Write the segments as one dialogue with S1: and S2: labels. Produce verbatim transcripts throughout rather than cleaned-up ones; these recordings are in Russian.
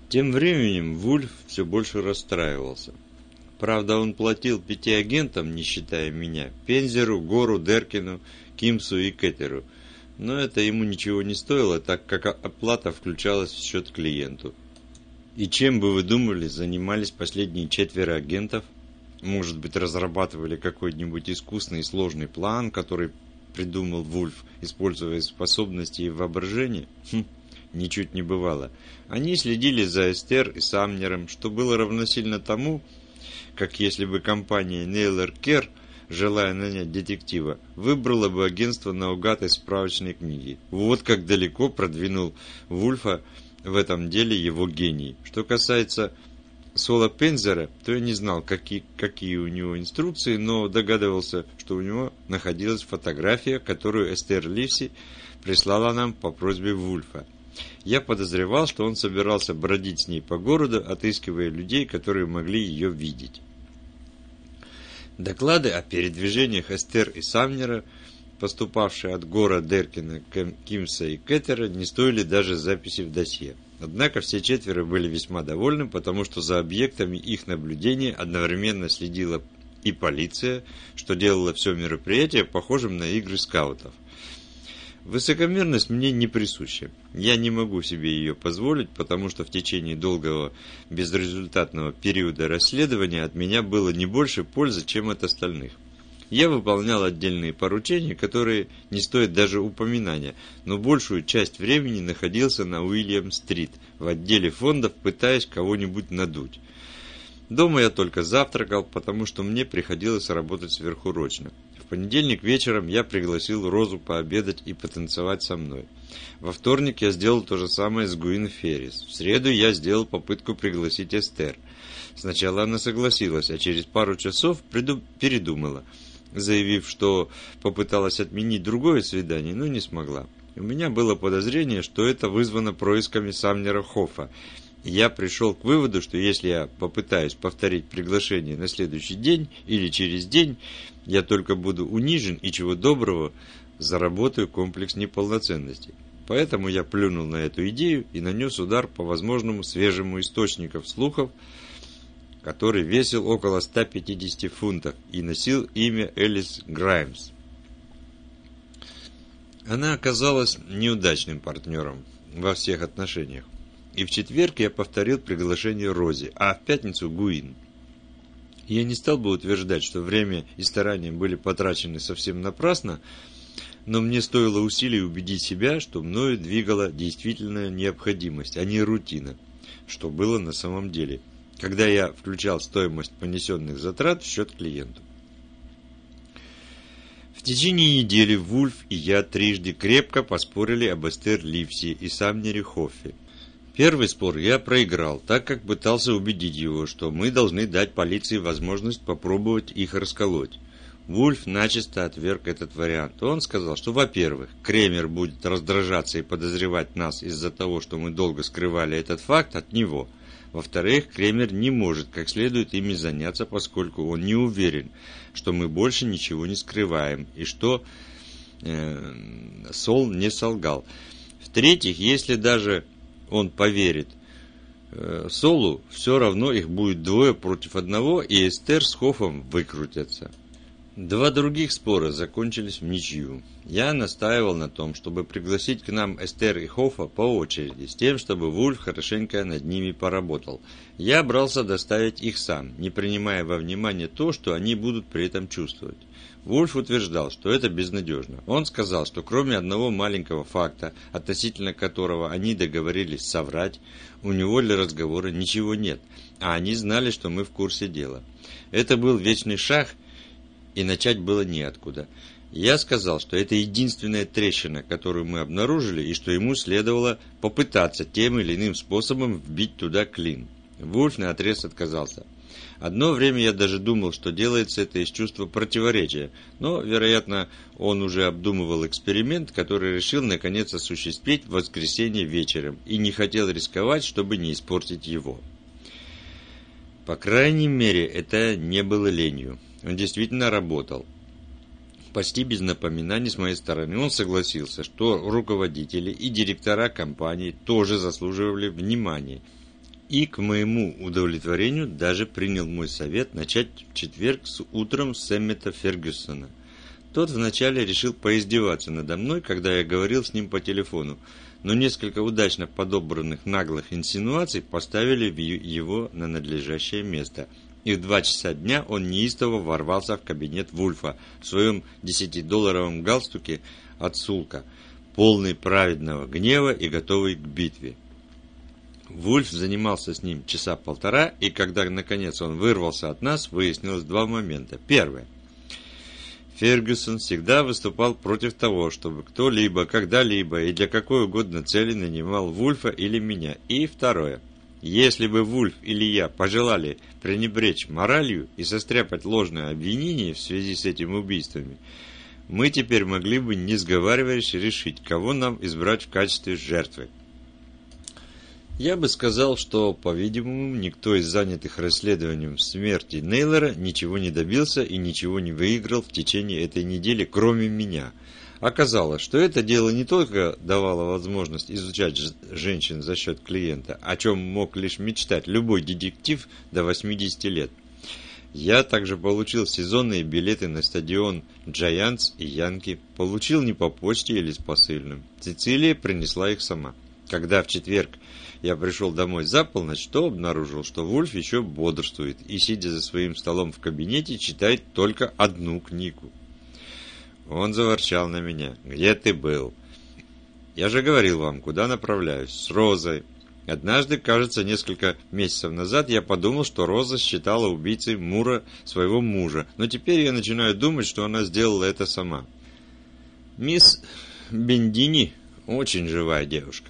S1: Тем временем Вульф все больше расстраивался. Правда, он платил пяти агентам, не считая меня, Пензеру, Гору, Деркину, Кимсу и Кеттеру. Но это ему ничего не стоило, так как оплата включалась в счет клиенту. И чем бы вы думали, занимались последние четверо агентов? Может быть, разрабатывали какой-нибудь искусный и сложный план, который придумал Вульф, используя способности и воображение? Хм, ничуть не бывало. Они следили за Эстер и Самнером, что было равносильно тому, как если бы компания Нейлер Кер, желая нанять детектива, выбрала бы агентство наугад из справочной книги. Вот как далеко продвинул Вульфа в этом деле его гений. Что касается Сола Пензера, то я не знал, какие, какие у него инструкции, но догадывался, что у него находилась фотография, которую Эстер Ливси прислала нам по просьбе Вульфа. Я подозревал, что он собирался бродить с ней по городу, отыскивая людей, которые могли ее видеть. Доклады о передвижениях Эстер и Самнера, поступавшие от Гора, Деркина, Кимса и Кеттера, не стоили даже записи в досье. Однако все четверо были весьма довольны, потому что за объектами их наблюдения одновременно следила и полиция, что делало все мероприятие похожим на игры скаутов. Высокомерность мне не присуща. Я не могу себе ее позволить, потому что в течение долгого безрезультатного периода расследования от меня было не больше пользы, чем от остальных. Я выполнял отдельные поручения, которые не стоят даже упоминания, но большую часть времени находился на Уильям-стрит, в отделе фондов, пытаясь кого-нибудь надуть. Дома я только завтракал, потому что мне приходилось работать сверхурочно. В понедельник вечером я пригласил Розу пообедать и потанцевать со мной. Во вторник я сделал то же самое с Гуин Феррис. В среду я сделал попытку пригласить Эстер. Сначала она согласилась, а через пару часов приду... передумала, заявив, что попыталась отменить другое свидание, но не смогла. У меня было подозрение, что это вызвано происками Самнера Хоффа. Я пришел к выводу, что если я попытаюсь повторить приглашение на следующий день или через день, я только буду унижен и, чего доброго, заработаю комплекс неполноценности. Поэтому я плюнул на эту идею и нанес удар по возможному свежему источнику слухов, который весил около ста пятидесяти фунтов и носил имя Элис Граймс. Она оказалась неудачным партнером во всех отношениях. И в четверг я повторил приглашение Розе, а в пятницу Гуин. Я не стал бы утверждать, что время и старания были потрачены совсем напрасно, но мне стоило усилий убедить себя, что мною двигала действительная необходимость, а не рутина, что было на самом деле, когда я включал стоимость понесенных затрат в счет клиенту. В течение недели Вульф и я трижды крепко поспорили об Эстер Ливси и Самнере Хоффе. Первый спор я проиграл, так как пытался убедить его, что мы должны дать полиции возможность попробовать их расколоть. Вульф начисто отверг этот вариант. Он сказал, что, во-первых, Кремер будет раздражаться и подозревать нас из-за того, что мы долго скрывали этот факт от него. Во-вторых, Кремер не может как следует ими заняться, поскольку он не уверен, что мы больше ничего не скрываем и что э, Сол не солгал. В-третьих, если даже он поверит э, Солу, все равно их будет двое против одного, и Эстер с Хоффом выкрутятся. Два других спора закончились в ничью. Я настаивал на том, чтобы пригласить к нам Эстер и Хоффа по очереди, с тем, чтобы Вульф хорошенько над ними поработал. Я брался доставить их сам, не принимая во внимание то, что они будут при этом чувствовать. Вульф утверждал, что это безнадежно. Он сказал, что кроме одного маленького факта, относительно которого они договорились соврать, у него для разговора ничего нет, а они знали, что мы в курсе дела. Это был вечный шаг, и начать было неоткуда. Я сказал, что это единственная трещина, которую мы обнаружили, и что ему следовало попытаться тем или иным способом вбить туда клин. Вульф наотрез отказался. Одно время я даже думал, что делается это из чувства противоречия, но, вероятно, он уже обдумывал эксперимент, который решил наконец осуществить в воскресенье вечером, и не хотел рисковать, чтобы не испортить его. По крайней мере, это не было ленью. Он действительно работал. Почти без напоминаний с моей стороны он согласился, что руководители и директора компании тоже заслуживали внимания, И, к моему удовлетворению, даже принял мой совет начать в четверг с утром с Эммета Фергюсона. Тот вначале решил поиздеваться надо мной, когда я говорил с ним по телефону, но несколько удачно подобранных наглых инсинуаций поставили его на надлежащее место. И в два часа дня он неистово ворвался в кабинет Вульфа в своем десятидолларовом галстуке от Сулка, полный праведного гнева и готовый к битве. Вульф занимался с ним часа полтора, и когда наконец он вырвался от нас, выяснилось два момента. Первое. Фергюсон всегда выступал против того, чтобы кто-либо, когда-либо и для какой угодно цели нанимал Вульфа или меня. И второе. Если бы Вульф или я пожелали пренебречь моралью и состряпать ложное обвинение в связи с этими убийствами, мы теперь могли бы, не сговариваясь, решить, кого нам избрать в качестве жертвы. Я бы сказал, что, по-видимому, никто из занятых расследованием смерти Нейлора ничего не добился и ничего не выиграл в течение этой недели, кроме меня. Оказалось, что это дело не только давало возможность изучать женщин за счет клиента, о чем мог лишь мечтать любой детектив до восьмидесяти лет. Я также получил сезонные билеты на стадион Giants и Янки, получил не по почте или с посыльным. Цицилия принесла их сама. Когда в четверг я пришел домой за полночь, то обнаружил, что Вульф еще бодрствует и, сидя за своим столом в кабинете, читает только одну книгу. Он заворчал на меня. «Где ты был?» «Я же говорил вам, куда направляюсь. С Розой. Однажды, кажется, несколько месяцев назад я подумал, что Роза считала убийцей Мура своего мужа, но теперь я начинаю думать, что она сделала это сама. Мисс Бендини очень живая девушка».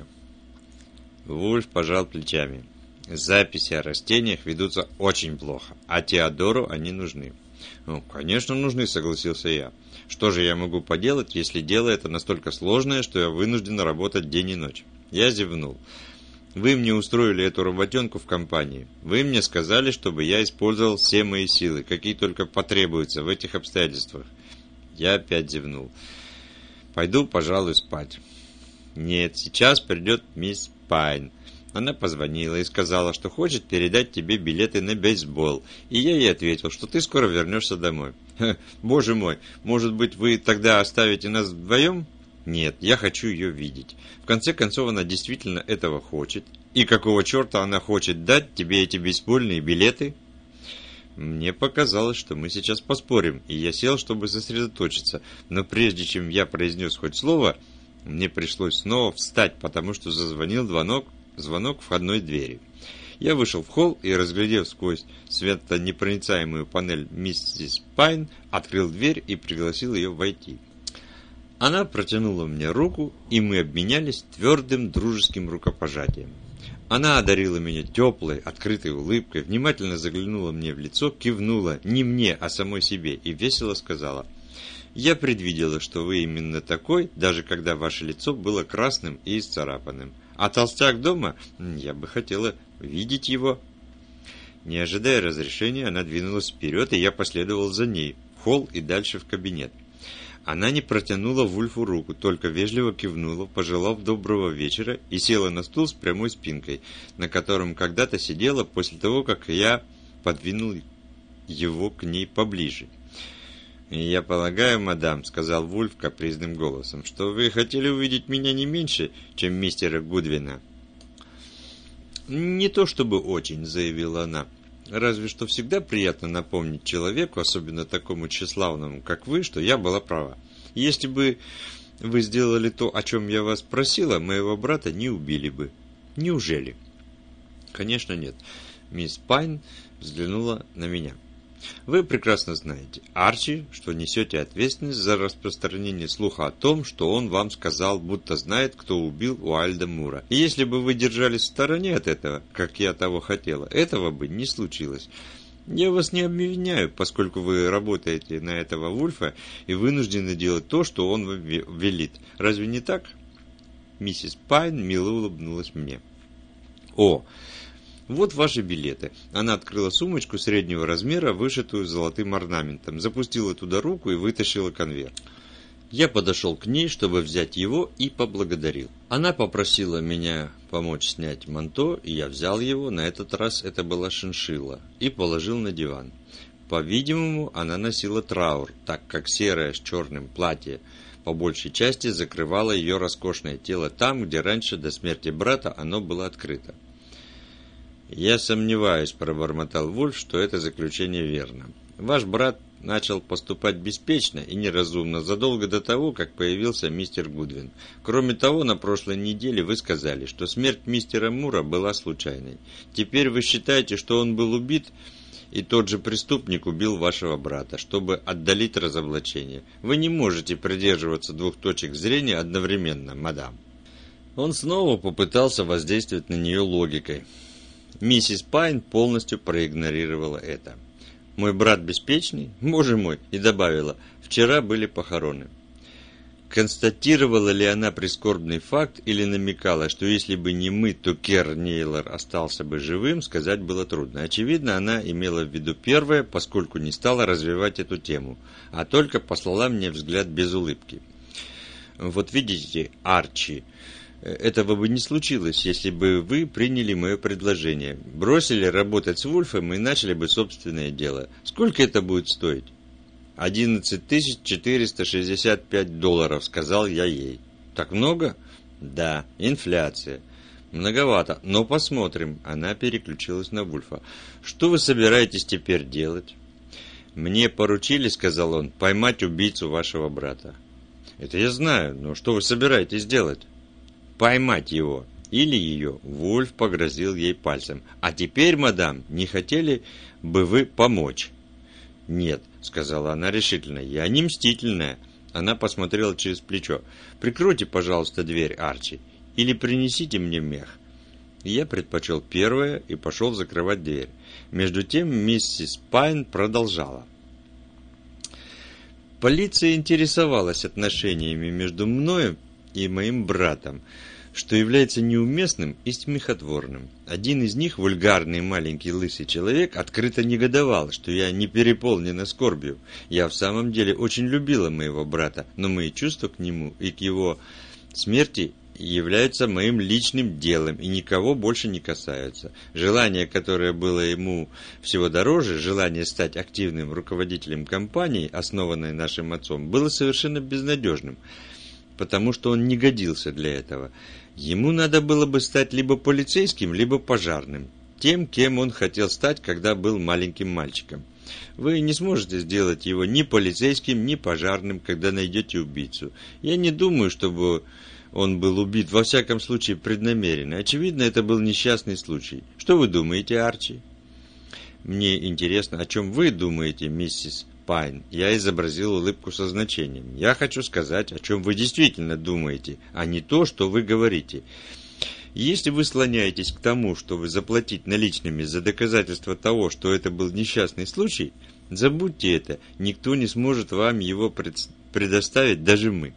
S1: Вульф пожал плечами. «Записи о растениях ведутся очень плохо, а Теодору они нужны». «Ну, конечно, нужны», — согласился я. «Что же я могу поделать, если дело это настолько сложное, что я вынужден работать день и ночь?» Я зевнул. «Вы мне устроили эту работенку в компании. Вы мне сказали, чтобы я использовал все мои силы, какие только потребуются в этих обстоятельствах». Я опять зевнул. «Пойду, пожалуй, спать». «Нет, сейчас придет мисс Пайн. Она позвонила и сказала, что хочет передать тебе билеты на бейсбол. И я ей ответил, что ты скоро вернешься домой». Ха, боже мой, может быть, вы тогда оставите нас вдвоем? Нет, я хочу ее видеть. В конце концов, она действительно этого хочет. И какого черта она хочет дать тебе эти бейсбольные билеты? Мне показалось, что мы сейчас поспорим, и я сел, чтобы сосредоточиться. Но прежде чем я произнес хоть слово, мне пришлось снова встать, потому что зазвонил звонок, звонок входной двери. Я вышел в холл и, разглядев сквозь светонепроницаемую панель миссис Пайн, открыл дверь и пригласил ее войти. Она протянула мне руку, и мы обменялись твердым дружеским рукопожатием. Она одарила меня теплой, открытой улыбкой, внимательно заглянула мне в лицо, кивнула не мне, а самой себе и весело сказала: «Я предвидела, что вы именно такой, даже когда ваше лицо было красным и исцарапанным. А толстяк дома? Я бы хотела видеть его». Не ожидая разрешения, она двинулась вперед, и я последовал за ней, в холл и дальше в кабинет. Она не протянула Вульфу руку, только вежливо кивнула, пожелав доброго вечера, и села на стул с прямой спинкой, на котором когда-то сидела после того, как я подвинул его к ней поближе. «Я полагаю, мадам, — сказал Вульф капризным голосом, — что вы хотели увидеть меня не меньше, чем мистера Гудвина». «Не то чтобы очень, — заявила она, — разве что всегда приятно напомнить человеку, особенно такому тщеславному, как вы, что я была права. Если бы вы сделали то, о чем я вас просила, моего брата не убили бы. Неужели?» «Конечно, нет». Мисс Пайн взглянула на меня. «Вы прекрасно знаете, Арчи, что несете ответственность за распространение слуха о том, что он вам сказал, будто знает, кто убил Уайльда Мура. И если бы вы держались в стороне от этого, как я того хотела, этого бы не случилось. Я вас не обвиняю, поскольку вы работаете на этого Вульфа и вынуждены делать то, что он вам велит. Разве не так?» Миссис Пайн мило улыбнулась мне. «О, вот ваши билеты». Она открыла сумочку среднего размера, вышитую золотым орнаментом, запустила туда руку и вытащила конверт. Я подошел к ней, чтобы взять его, и поблагодарил. Она попросила меня помочь снять манто, и я взял его, на этот раз это была шиншилла, и положил на диван. По-видимому, она носила траур, так как серое с черным платье по большей части закрывало ее роскошное тело там, где раньше, до смерти брата, оно было открыто. «Я сомневаюсь», – пробормотал Вульф, – «что это заключение верно. Ваш брат начал поступать беспечно и неразумно задолго до того, как появился мистер Гудвин. Кроме того, на прошлой неделе вы сказали, что смерть мистера Мура была случайной. Теперь вы считаете, что он был убит, и тот же преступник убил вашего брата, чтобы отдалить разоблачение. Вы не можете придерживаться двух точек зрения одновременно, мадам». Он снова попытался воздействовать на нее логикой. Миссис Пайн полностью проигнорировала это. «Мой брат беспечный? Боже мой!» И добавила: «Вчера были похороны». Констатировала ли она прискорбный факт или намекала, что если бы не мы, то Кер Нейлор остался бы живым, сказать было трудно. Очевидно, она имела в виду первое, поскольку не стала развивать эту тему, а только послала мне взгляд без улыбки. «Вот видите, Арчи, этого бы не случилось, если бы вы приняли мое предложение, бросили работать с Вульфом и начали бы собственное дело. Сколько это будет стоить?» «Одиннадцать тысяч четыреста шестьдесят пять долларов», — сказал я ей. «Так много?» «Да, инфляция». «Многовато, но посмотрим». Она переключилась на Вульфа. «Что вы собираетесь теперь делать?» «Мне поручили», — сказал он, — «поймать убийцу вашего брата». «Это я знаю, но что вы собираетесь делать?» «Поймать его. Или ее». Вульф погрозил ей пальцем. «А теперь, мадам, не хотели бы вы помочь?» «Нет», — сказала она решительно, — «я не мстительная». Она посмотрела через плечо. «Прикройте, пожалуйста, дверь, Арчи, или принесите мне мех». Я предпочел первое и пошел закрывать дверь. Между тем миссис Пайн продолжала. «Полиция интересовалась отношениями между мною и моим братом, что является неуместным и смехотворным. Один из них, вульгарный маленький лысый человек, открыто негодовал, что я не переполнена скорбью. Я в самом деле очень любила моего брата, но мои чувства к нему и к его смерти являются моим личным делом и никого больше не касаются. Желание, которое было ему всего дороже, желание стать активным руководителем компании, основанной нашим отцом, было совершенно безнадежным, потому что он не годился для этого. Ему надо было бы стать либо полицейским, либо пожарным, тем, кем он хотел стать, когда был маленьким мальчиком. Вы не сможете сделать его ни полицейским, ни пожарным, когда найдете убийцу. Я не думаю, чтобы он был убит, во всяком случае, преднамеренно. Очевидно, это был несчастный случай. Что вы думаете, Арчи?» «Мне интересно, о чем вы думаете, миссис Пайн». Я изобразил улыбку со значением. «Я хочу сказать, о чем вы действительно думаете, а не то, что вы говорите. Если вы склоняетесь к тому, чтобы заплатить наличными за доказательство того, что это был несчастный случай, забудьте это, никто не сможет вам его пред... предоставить, даже мы.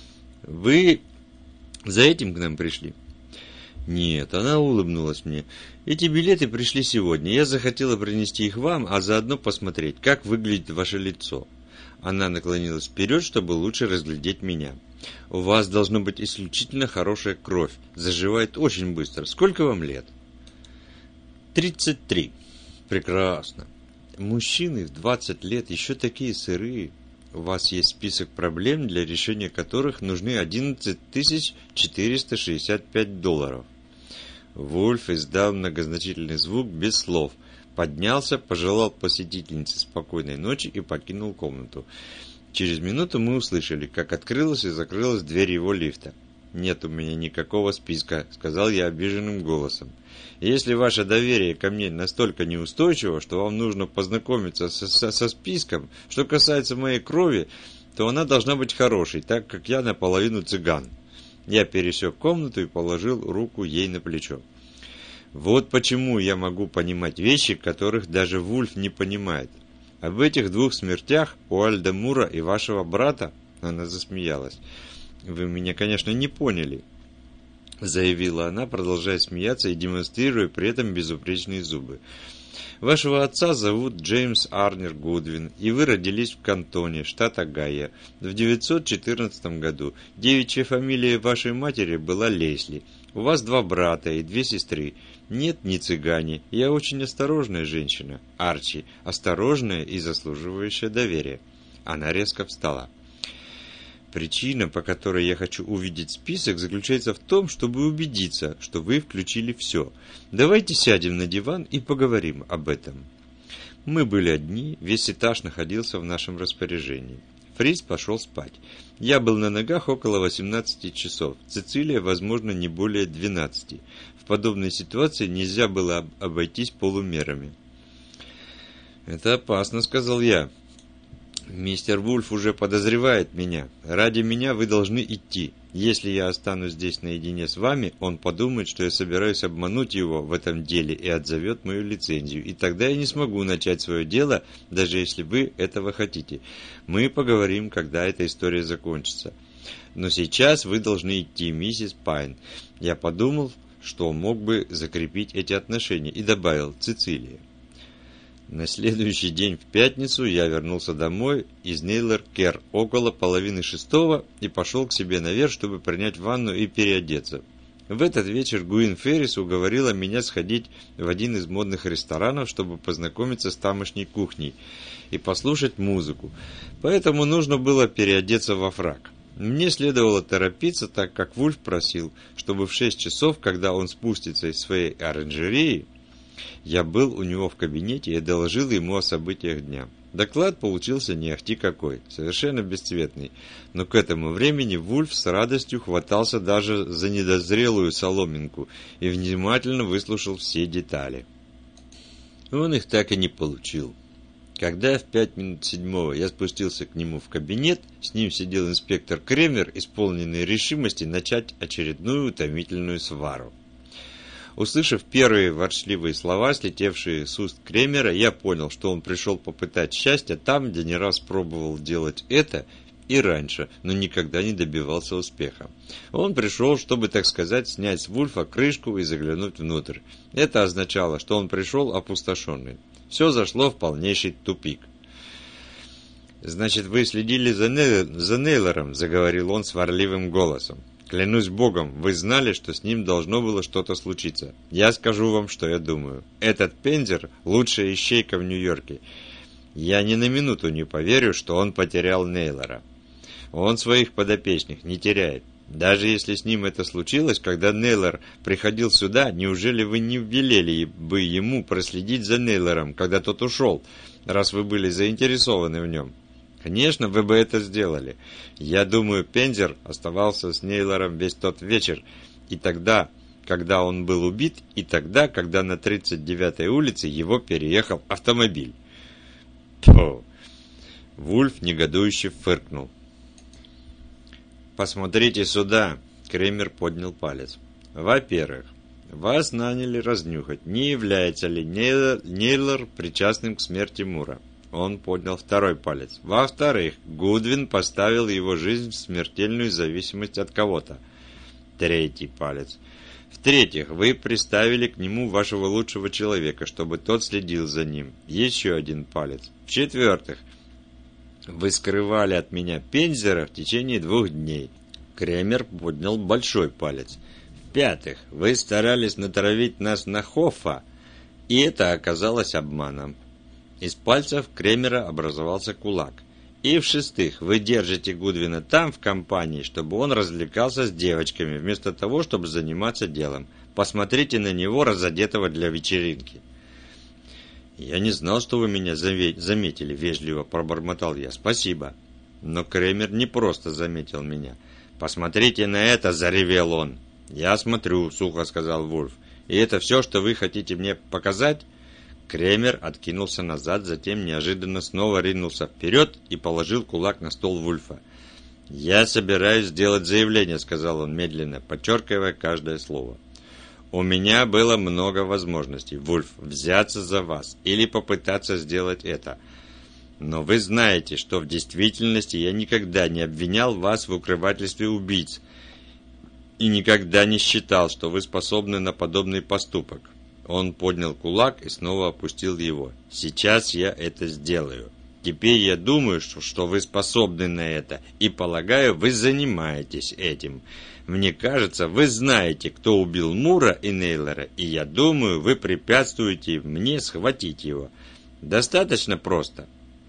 S1: Вы за этим к нам пришли?» «Нет», — она улыбнулась мне. «Эти билеты пришли сегодня. Я захотела принести их вам, а заодно посмотреть, как выглядит ваше лицо». Она наклонилась вперед, чтобы лучше разглядеть меня. «У вас должно быть исключительно хорошая кровь. Заживает очень быстро. Сколько вам лет?» «Тридцать три». «Прекрасно. Мужчины в двадцать лет еще такие сырые. У вас есть список проблем, для решения которых нужны одиннадцать тысяч четыреста шестьдесят пять долларов». Вульф издал многозначительный звук без слов, поднялся, пожелал посетительнице спокойной ночи и покинул комнату. Через минуту мы услышали, как открылась и закрылась дверь его лифта. «Нет у меня никакого списка», — сказал я обиженным голосом. «Если ваше доверие ко мне настолько неустойчиво, что вам нужно познакомиться со, со, со списком, что касается моей крови, то она должна быть хорошей, так как я наполовину цыган». Я пересек комнату и положил руку ей на плечо. «Вот почему я могу понимать вещи, которых даже Вульф не понимает. Об этих двух смертях, у Альда Мура и вашего брата», — она засмеялась. «Вы меня, конечно, не поняли», — заявила она, продолжая смеяться и демонстрируя при этом безупречные зубы. «Вашего отца зовут Джеймс Арнер Гудвин, и вы родились в Кантоне, штат Огайо, в девятьсот четырнадцатом году. Девичья фамилия вашей матери была Лесли. У вас два брата и две сестры. Нет, не цыгане. Я очень осторожная женщина, Арчи, осторожная и заслуживающая доверия». Она резко встала. «Причина, по которой я хочу увидеть список, заключается в том, чтобы убедиться, что вы включили все. Давайте сядем на диван и поговорим об этом». Мы были одни, весь этаж находился в нашем распоряжении. Фриц пошел спать. Я был на ногах около восемнадцати часов. Цицилия, возможно, не более двенадцати. В подобной ситуации нельзя было обойтись полумерами. «Это опасно», — сказал я. «Мистер Вульф уже подозревает меня. Ради меня вы должны идти. Если я останусь здесь наедине с вами, он подумает, что я собираюсь обмануть его в этом деле и отзовет мою лицензию. И тогда я не смогу начать свое дело, даже если вы этого хотите. Мы поговорим, когда эта история закончится. Но сейчас вы должны идти, миссис Пайн». Я подумал, что мог бы закрепить эти отношения, и добавил: «Цицилия». На следующий день в пятницу я вернулся домой из Нейлер-Кер около половины шестого и пошел к себе наверх, чтобы принять ванну и переодеться. В этот вечер Гуин Феррис уговорила меня сходить в один из модных ресторанов, чтобы познакомиться с тамошней кухней и послушать музыку, поэтому нужно было переодеться во фрак. Мне следовало торопиться, так как Вульф просил, чтобы в шесть часов, когда он спустится из своей оранжереи, я был у него в кабинете и доложил ему о событиях дня. Доклад получился не ахти какой, совершенно бесцветный, но к этому времени Вульф с радостью хватался даже за недозрелую соломинку и внимательно выслушал все детали. Он их так и не получил. Когда в пять минут седьмого я спустился к нему в кабинет, с ним сидел инспектор Кремер, исполненный решимости начать очередную утомительную свару. Услышав первые ворчливые слова, слетевшие с уст Кремера, я понял, что он пришел попытать счастья там, где не раз пробовал делать это и раньше, но никогда не добивался успеха. Он пришел, чтобы, так сказать, снять с Вульфа крышку и заглянуть внутрь. Это означало, что он пришел опустошенный. Все зашло в полнейший тупик. «Значит, вы следили за, Нейл... за Нейлором», — заговорил он сварливым голосом. «Клянусь Богом, вы знали, что с ним должно было что-то случиться. Я скажу вам, что я думаю. Этот Пензер – лучшая ищейка в Нью-Йорке. Я ни на минуту не поверю, что он потерял Нейлора. Он своих подопечных не теряет. Даже если с ним это случилось, когда Нейлор приходил сюда, неужели вы не велели бы ему проследить за Нейлором, когда тот ушел, раз вы были заинтересованы в нем? Конечно, вы бы это сделали. Я думаю, Пензер оставался с Нейлором весь тот вечер, и тогда, когда он был убит, и тогда, когда на тридцать девятой улице его переехал автомобиль». Фу. Вульф негодующе фыркнул. «Посмотрите сюда», — Кремер поднял палец. «Во-первых, вас наняли разнюхать, не является ли Нейлор причастным к смерти Мура». Он поднял второй палец. «Во-вторых, Гудвин поставил его жизнь в смертельную зависимость от кого-то». Третий палец. «В-третьих, вы приставили к нему вашего лучшего человека, чтобы тот следил за ним». Еще один палец. «В-четвертых, вы скрывали от меня Пензера в течение двух дней». Кремер поднял большой палец. «В-пятых, вы старались натравить нас на Хоффа, и это оказалось обманом». Из пальцев Кремера образовался кулак. «И в-шестых, вы держите Гудвина там, в компании, чтобы он развлекался с девочками, вместо того, чтобы заниматься делом. Посмотрите на него, разодетого для вечеринки». «Я не знал, что вы меня заметили», — вежливо пробормотал я. «Спасибо». Но Кремер не просто заметил меня. «Посмотрите на это», — заревел он. «Я смотрю», — сухо сказал Вульф. «И это все, что вы хотите мне показать?» Кремер откинулся назад, затем неожиданно снова ринулся вперед и положил кулак на стол Вульфа. «Я собираюсь сделать заявление», — сказал он медленно, подчеркивая каждое слово. «У меня было много возможностей, Вульф, взяться за вас или попытаться сделать это. Но вы знаете, что в действительности я никогда не обвинял вас в укрывательстве убийц и никогда не считал, что вы способны на подобный поступок». Он поднял кулак и снова опустил его. «Сейчас я это сделаю». Теперь я думаю, что, что вы способны на это, и полагаю, вы занимаетесь этим. Мне кажется, вы знаете, кто убил Мура и Нейлора, и я думаю, вы препятствуете мне схватить его. Достаточно просто.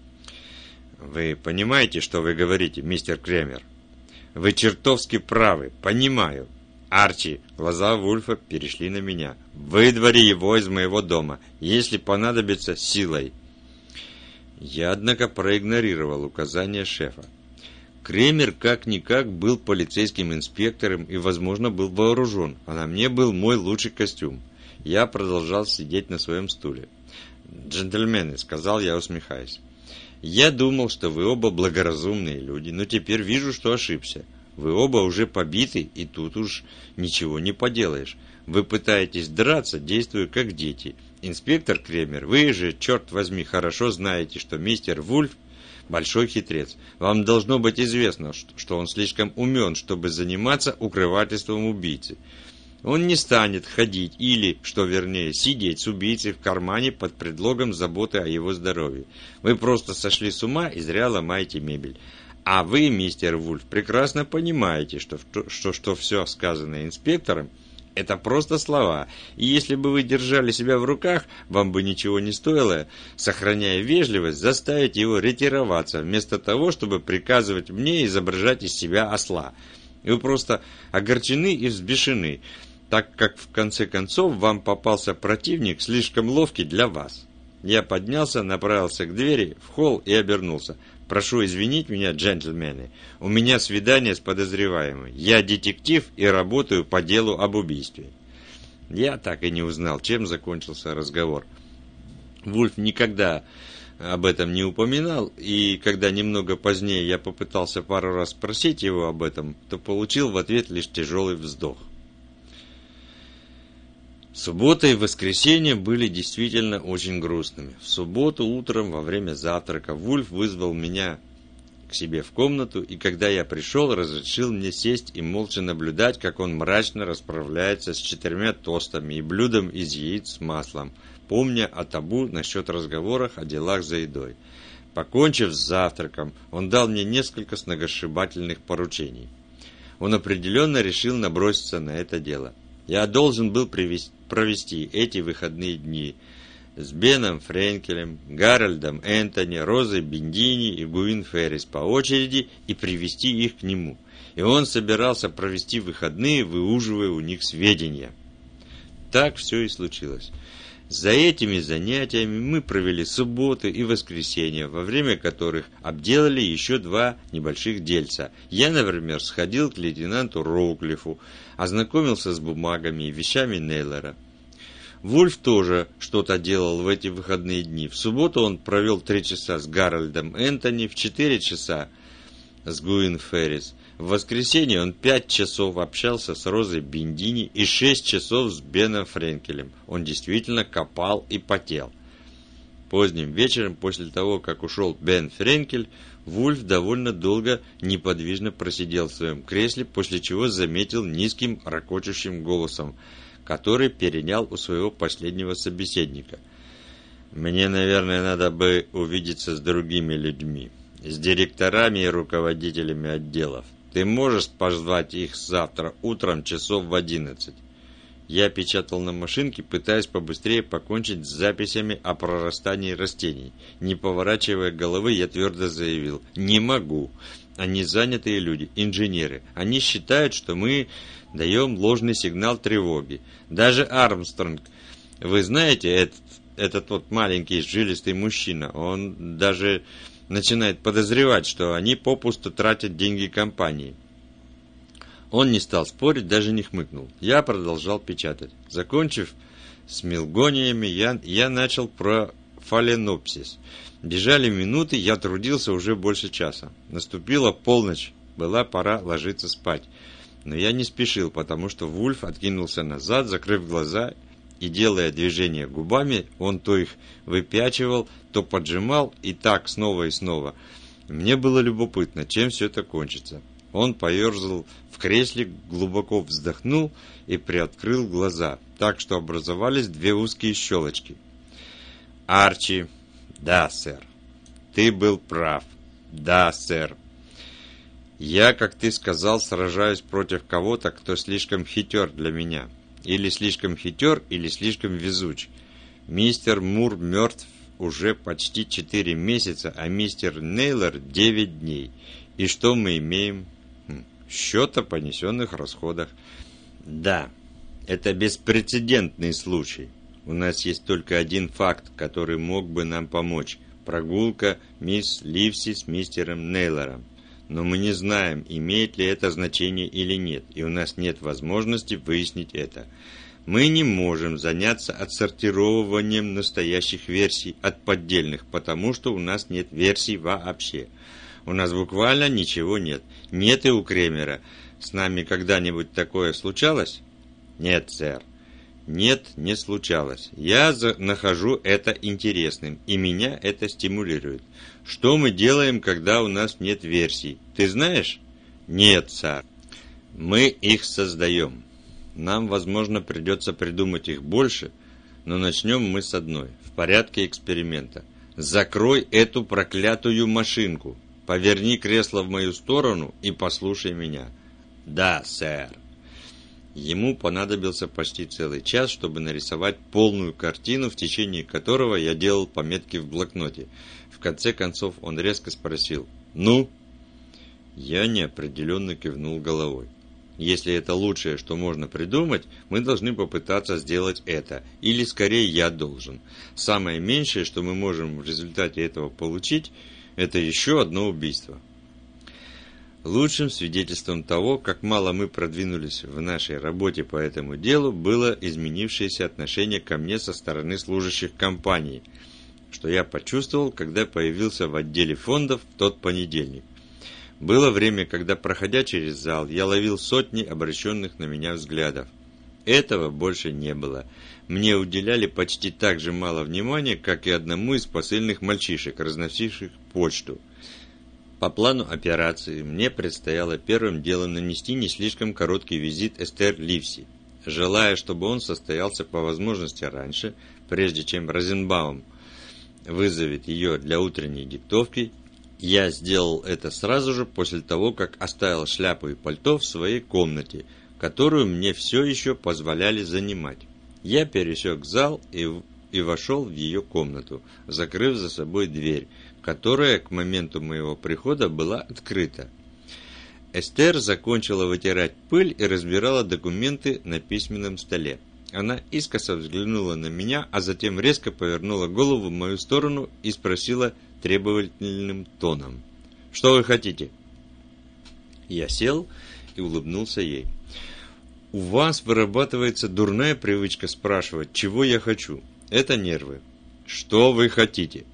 S1: Вы понимаете, что вы говорите, мистер Кремер? Вы чертовски правы, понимаю. Арчи, глаза Вульфа перешли на меня. Выдвори его из моего дома, если понадобится, силой. Я, однако, проигнорировал указания шефа. Кремер как-никак был полицейским инспектором и, возможно, был вооружен, а на мне был мой лучший костюм. Я продолжал сидеть на своем стуле. «Джентльмены», — сказал я, усмехаясь, — «я думал, что вы оба благоразумные люди, но теперь вижу, что ошибся. Вы оба уже побиты, и тут уж ничего не поделаешь. Вы пытаетесь драться, действуя как дети. Инспектор Кремер, вы же, черт возьми, хорошо знаете, что мистер Вульф большой хитрец. Вам должно быть известно, что он слишком умен, чтобы заниматься укрывательством убийцы. Он не станет ходить или, что вернее, сидеть с убийцей в кармане под предлогом заботы о его здоровье. Вы просто сошли с ума и зря ломаете мебель. А вы, мистер Вульф, прекрасно понимаете, что, что, что все сказанное инспектором — это просто слова, и если бы вы держали себя в руках, вам бы ничего не стоило, сохраняя вежливость, заставить его ретироваться, вместо того, чтобы приказывать мне изображать из себя осла. И вы просто огорчены и взбешены, так как в конце концов вам попался противник, слишком ловкий для вас. Я поднялся, направился к двери, в холл и обернулся. Прошу извинить меня, джентльмены, у меня свидание с подозреваемым. Я детектив и работаю по делу об убийстве. Я так и не узнал, чем закончился разговор. Вульф никогда об этом не упоминал, и когда немного позднее я попытался пару раз спросить его об этом, то получил в ответ лишь тяжелый вздох. Суббота и воскресенье были действительно очень грустными. В субботу утром во время завтрака Вульф вызвал меня к себе в комнату, и когда я пришел, разрешил мне сесть и молча наблюдать, как он мрачно расправляется с четырьмя тостами и блюдом из яиц с маслом, помня о табу насчет разговоров о делах за едой. Покончив с завтраком, он дал мне несколько сногсшибательных поручений. Он определенно решил наброситься на это дело. Я должен был привести, провести эти выходные дни с Беном Френкелем, Гарольдом Энтони, Розой Бендини и Гуин Феррис по очереди и привести их к нему. И он собирался провести выходные, выуживая у них сведения. Так все и случилось. За этими занятиями мы провели субботы и воскресенья, во время которых обделали еще два небольших дельца. Я, например, сходил к лейтенанту Роуклифу, ознакомился с бумагами и вещами Нейлора. Вульф тоже что-то делал в эти выходные дни. В субботу он провел три часа с Гарольдом Энтони, в четыре часа с Гуин Феррис. В воскресенье он пять часов общался с Розой Бендини и шесть часов с Беном Френкелем. Он действительно копал и потел. Поздним вечером, после того, как ушел Бен Френкель, Вульф довольно долго неподвижно просидел в своем кресле, после чего заметил низким ракочущим голосом, который перенял у своего последнего собеседника. «Мне, наверное, надо бы увидеться с другими людьми, с директорами и руководителями отделов. Ты можешь позвать их завтра утром часов в одиннадцать?» Я печатал на машинке, пытаясь побыстрее покончить с записями о прорастании растений. Не поворачивая головы, я твердо заявил: «Не могу. Они занятые люди, инженеры. Они считают, что мы даем ложный сигнал тревоги. Даже Армстронг, вы знаете, этот, этот вот маленький жилистый мужчина, он даже начинает подозревать, что они попусту тратят деньги компании». Он не стал спорить, даже не хмыкнул. Я продолжал печатать. Закончив с мелгониями, я, я начал про фаленопсис. Бежали минуты, я трудился уже больше часа. Наступила полночь, была пора ложиться спать. Но я не спешил, потому что Вульф откинулся назад, закрыв глаза, и, делая движения губами, он то их выпячивал, то поджимал, и так снова и снова. Мне было любопытно, чем все это кончится. Он поерзал в кресле, глубоко вздохнул и приоткрыл глаза, так что образовались две узкие щелочки. «Арчи!» «Да, сэр». Ты был прав. Да, сэр. Я, как ты сказал, сражаюсь против кого-то, кто слишком хитер для меня. Или слишком хитер, или слишком везуч. Мистер Мур мертв уже почти четыре месяца, а мистер Нейлор девять дней. И что мы имеем? Счет о понесенных расходах. Да, это беспрецедентный случай. У нас есть только один факт, который мог бы нам помочь. Прогулка мисс Ливси с мистером Нейлором. Но мы не знаем, имеет ли это значение или нет, и у нас нет возможности выяснить это. Мы не можем заняться отсортировыванием настоящих версий от поддельных, потому что у нас нет версий вообще. У нас буквально ничего нет. Нет и у Кремера. С нами когда-нибудь такое случалось? Нет, сэр. Нет, не случалось. Я нахожу это интересным, и меня это стимулирует. Что мы делаем, когда у нас нет версий? Ты знаешь? Нет, сэр. Мы их создаем. Нам, возможно, придется придумать их больше, но начнем мы с одной, в порядке эксперимента. Закрой эту проклятую машинку. Поверни кресло в мою сторону и послушай меня. Да, сэр. Ему понадобился почти целый час, чтобы нарисовать полную картину, в течение которого я делал пометки в блокноте. В конце концов он резко спросил: «Ну?» Я неопределенно кивнул головой. Если это лучшее, что можно придумать, мы должны попытаться сделать это. Или, скорее, я должен. Самое меньшее, что мы можем в результате этого получить, это еще одно убийство. Лучшим свидетельством того, как мало мы продвинулись в нашей работе по этому делу, было изменившееся отношение ко мне со стороны служащих компании, что я почувствовал, когда появился в отделе фондов в тот понедельник. Было время, когда, проходя через зал, я ловил сотни обращенных на меня взглядов. Этого больше не было. Мне уделяли почти так же мало внимания, как и одному из посыльных мальчишек, разносивших почту. По плану операции мне предстояло первым делом нанести не слишком короткий визит Эстер Ливси. Желая, чтобы он состоялся по возможности раньше, прежде чем Розенбаум вызовет ее для утренней диктовки, я сделал это сразу же после того, как оставил шляпу и пальто в своей комнате, которую мне все еще позволяли занимать. Я пересек зал и, и вошел в ее комнату, закрыв за собой дверь, которая к моменту моего прихода была открыта. Эстер закончила вытирать пыль и разбирала документы на письменном столе. Она искоса взглянула на меня, а затем резко повернула голову в мою сторону и спросила требовательным тоном: «Что вы хотите?» Я сел и улыбнулся ей. «У вас вырабатывается дурная привычка спрашивать, чего я хочу. Это нервы. Что вы хотите?»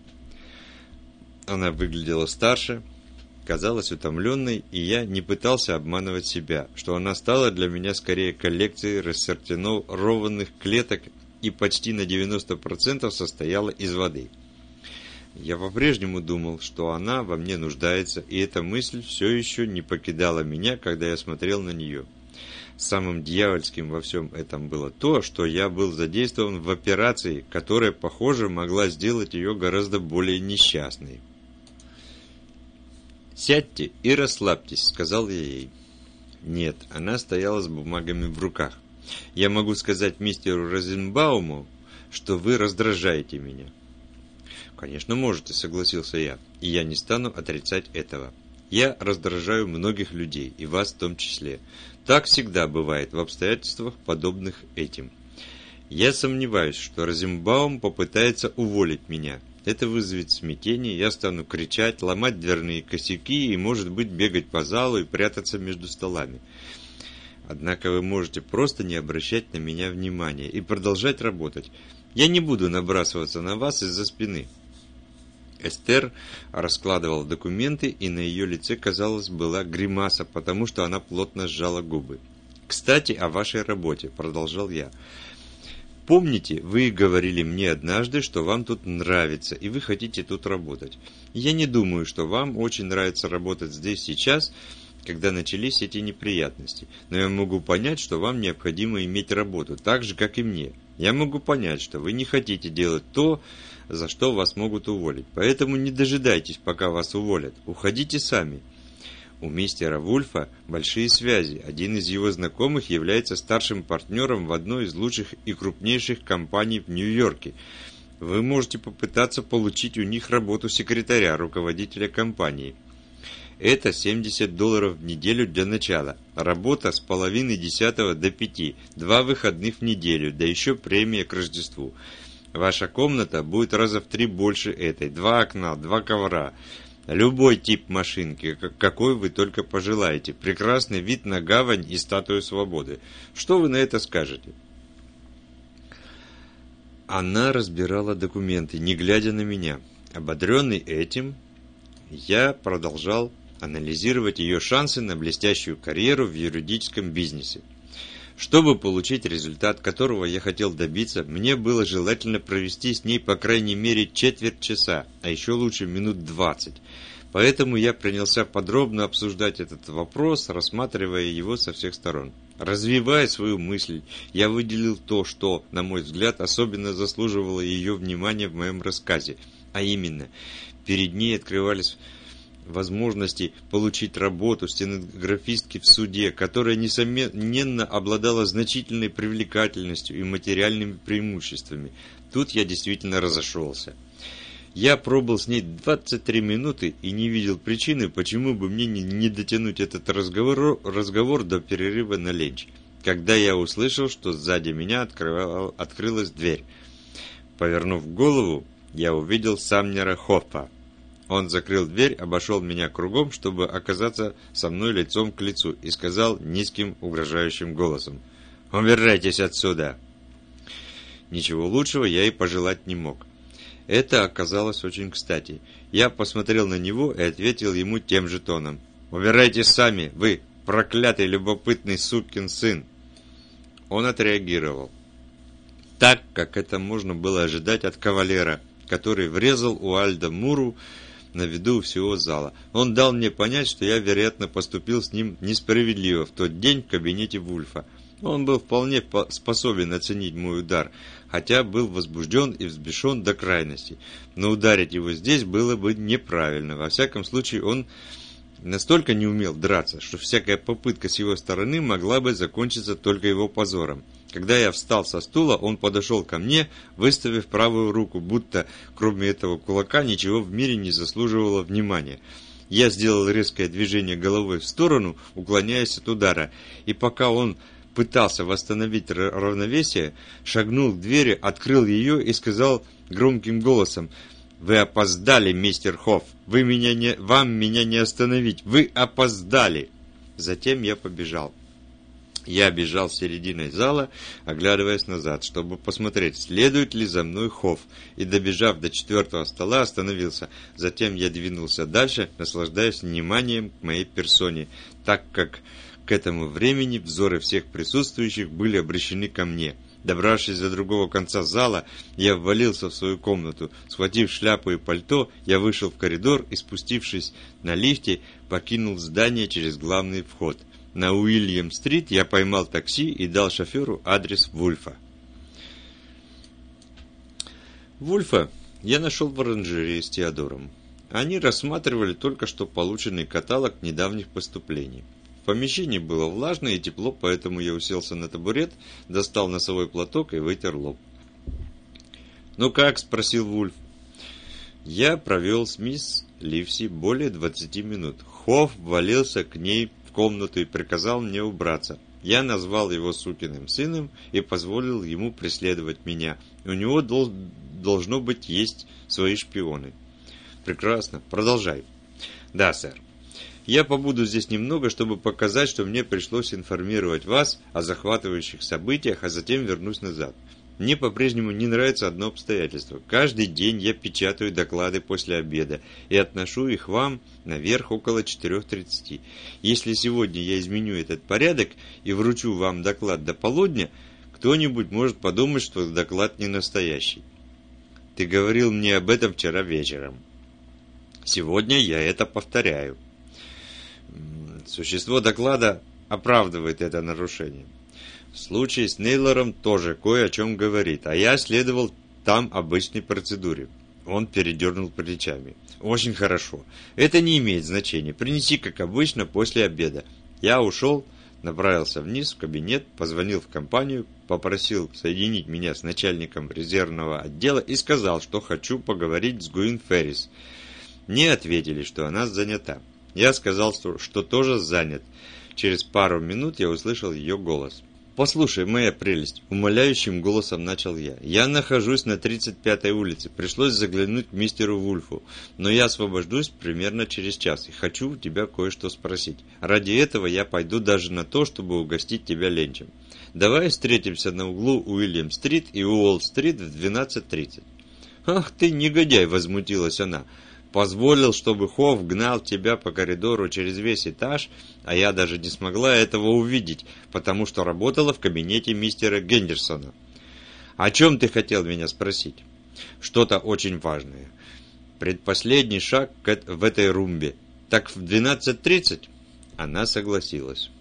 S1: Она выглядела старше, казалась утомленной, и я не пытался обманывать себя, что она стала для меня скорее коллекцией рассортированных клеток и почти на девяносто процентов состояла из воды. Я по-прежнему думал, что она во мне нуждается, и эта мысль все еще не покидала меня, когда я смотрел на нее. Самым дьявольским во всем этом было то, что я был задействован в операции, которая, похоже, могла сделать ее гораздо более несчастной. «Сядьте и расслабьтесь», — сказал я ей. Нет, она стояла с бумагами в руках. «Я могу сказать мистеру Розенбауму, что вы раздражаете меня». «Конечно можете», — согласился я, — «и я не стану отрицать этого. Я раздражаю многих людей, и вас в том числе. Так всегда бывает в обстоятельствах, подобных этим. Я сомневаюсь, что Розенбаум попытается уволить меня. Это вызовет смятение, я стану кричать, ломать дверные косяки и, может быть, бегать по залу и прятаться между столами. Однако вы можете просто не обращать на меня внимания и продолжать работать. Я не буду набрасываться на вас из-за спины». Эстер раскладывала документы, и на ее лице, казалось, была гримаса, потому что она плотно сжала губы. «Кстати, о вашей работе», — продолжал я. «Помните, вы говорили мне однажды, что вам тут нравится, и вы хотите тут работать. Я не думаю, что вам очень нравится работать здесь сейчас, когда начались эти неприятности, но я могу понять, что вам необходимо иметь работу, так же, как и мне. Я могу понять, что вы не хотите делать то, за что вас могут уволить. Поэтому не дожидайтесь, пока вас уволят. Уходите сами. У мистера Вульфа большие связи. Один из его знакомых является старшим партнером в одной из лучших и крупнейших компаний в Нью-Йорке. Вы можете попытаться получить у них работу секретаря, руководителя компании. Это семьдесят долларов в неделю для начала. Работа с половины десятого до пяти. Два выходных в неделю, да еще премия к Рождеству. Ваша комната будет раза в три больше этой. Два окна, два ковра. Любой тип машинки, какой вы только пожелаете. Прекрасный вид на гавань и статую свободы. Что вы на это скажете? Она разбирала документы, не глядя на меня. Ободренный этим, я продолжал анализировать ее шансы на блестящую карьеру в юридическом бизнесе. Чтобы получить результат, которого я хотел добиться, мне было желательно провести с ней по крайней мере четверть часа, а еще лучше минут двадцать. Поэтому я принялся подробно обсуждать этот вопрос, рассматривая его со всех сторон. Развивая свою мысль, я выделил то, что, на мой взгляд, особенно заслуживало ее внимания в моем рассказе, а именно, перед ней открывались возможности получить работу стенографистки в суде, которая, несомненно, обладала значительной привлекательностью и материальными преимуществами. Тут я действительно разошелся. Я пробыл с ней двадцать три минуты и не видел причины, почему бы мне не, не дотянуть этот разговор, разговор до перерыва на ленч, когда я услышал, что сзади меня открывал, открылась дверь. Повернув голову, я увидел Самнера Хоффа. Он закрыл дверь, обошел меня кругом, чтобы оказаться со мной лицом к лицу, и сказал низким, угрожающим голосом: «Убирайтесь отсюда!» Ничего лучшего я и пожелать не мог. Это оказалось очень кстати. Я посмотрел на него и ответил ему тем же тоном: «Убирайтесь сами, вы, проклятый любопытный сукин сын!» Он отреагировал так, как это можно было ожидать от кавалера, который врезал Уальда Муру на виду у всего зала. Он дал мне понять, что я, вероятно, поступил с ним несправедливо в тот день в кабинете Вульфа. Он был вполне способен оценить мой удар, хотя был возбужден и взбешен до крайности. Но ударить его здесь было бы неправильно. Во всяком случае, он настолько не умел драться, что всякая попытка с его стороны могла бы закончиться только его позором. Когда я встал со стула, он подошел ко мне, выставив правую руку, будто кроме этого кулака ничего в мире не заслуживало внимания. Я сделал резкое движение головой в сторону, уклоняясь от удара, и пока он пытался восстановить равновесие, шагнул к двери, открыл ее и сказал громким голосом: «Вы опоздали, мистер Хофф! Вы меня не, вам меня не остановить! Вы опоздали!» Затем я побежал. Я бежал серединой зала, оглядываясь назад, чтобы посмотреть, следует ли за мной Хофф, и, добежав до четвертого стола, остановился. Затем я двинулся дальше, наслаждаясь вниманием к моей персоне, так как к этому времени взоры всех присутствующих были обращены ко мне. Добравшись до другого конца зала, я ввалился в свою комнату. Схватив шляпу и пальто, я вышел в коридор и, спустившись на лифте, покинул здание через главный вход. На Уильям-стрит я поймал такси и дал шоферу адрес Вульфа. Вульфа я нашел в оранжерее с Теодором. Они рассматривали только что полученный каталог недавних поступлений. В помещении было влажно и тепло, поэтому я уселся на табурет, достал носовой платок и вытер лоб. «Ну как?» – спросил Вульф. Я провел с мисс Ливси более двадцати минут. Хофф ввалился к ней в комнату и приказал мне убраться. Я назвал его сукиным сыном и позволил ему преследовать меня. У него дол- должно быть есть свои шпионы. Прекрасно, продолжай. Да, сэр. Я побуду здесь немного, чтобы показать, что мне пришлось информировать вас о захватывающих событиях, а затем вернусь назад. Мне по-прежнему не нравится одно обстоятельство. Каждый день я печатаю доклады после обеда и отношу их вам наверх около четырех тридцати. Если сегодня я изменю этот порядок и вручу вам доклад до полудня, кто-нибудь может подумать, что доклад не настоящий. Ты говорил мне об этом вчера вечером. Сегодня я это повторяю. Существо доклада оправдывает это нарушение. Случай с Нейлором тоже кое о чем говорит, а я следовал там обычной процедуре. Он передернул плечами. Очень хорошо. Это не имеет значения. Принеси, как обычно, после обеда. Я ушел, направился вниз в кабинет, позвонил в компанию, попросил соединить меня с начальником резервного отдела и сказал, что хочу поговорить с Гуин Феррис. Мне ответили, что она занята. Я сказал, что, что тоже занят. Через пару минут я услышал ее голос. «Послушай, моя прелесть», – умоляющим голосом начал я. «Я нахожусь на тридцать пятой улице. Пришлось заглянуть к мистеру Вульфу. Но я освобожусь примерно через час и хочу у тебя кое-что спросить. Ради этого я пойду даже на то, чтобы угостить тебя ленчем. Давай встретимся на углу Уильям-стрит и Уолл-стрит в двенадцать тридцать». «Ах ты, негодяй!» – возмутилась она. «Позволил, чтобы Хофф гнал тебя по коридору через весь этаж, а я даже не смогла этого увидеть, потому что работала в кабинете мистера Гендерсона. О чем ты хотел меня спросить?» «Что-то очень важное. Предпоследний шаг в этой румбе. Так в двенадцать тридцать?» Она согласилась.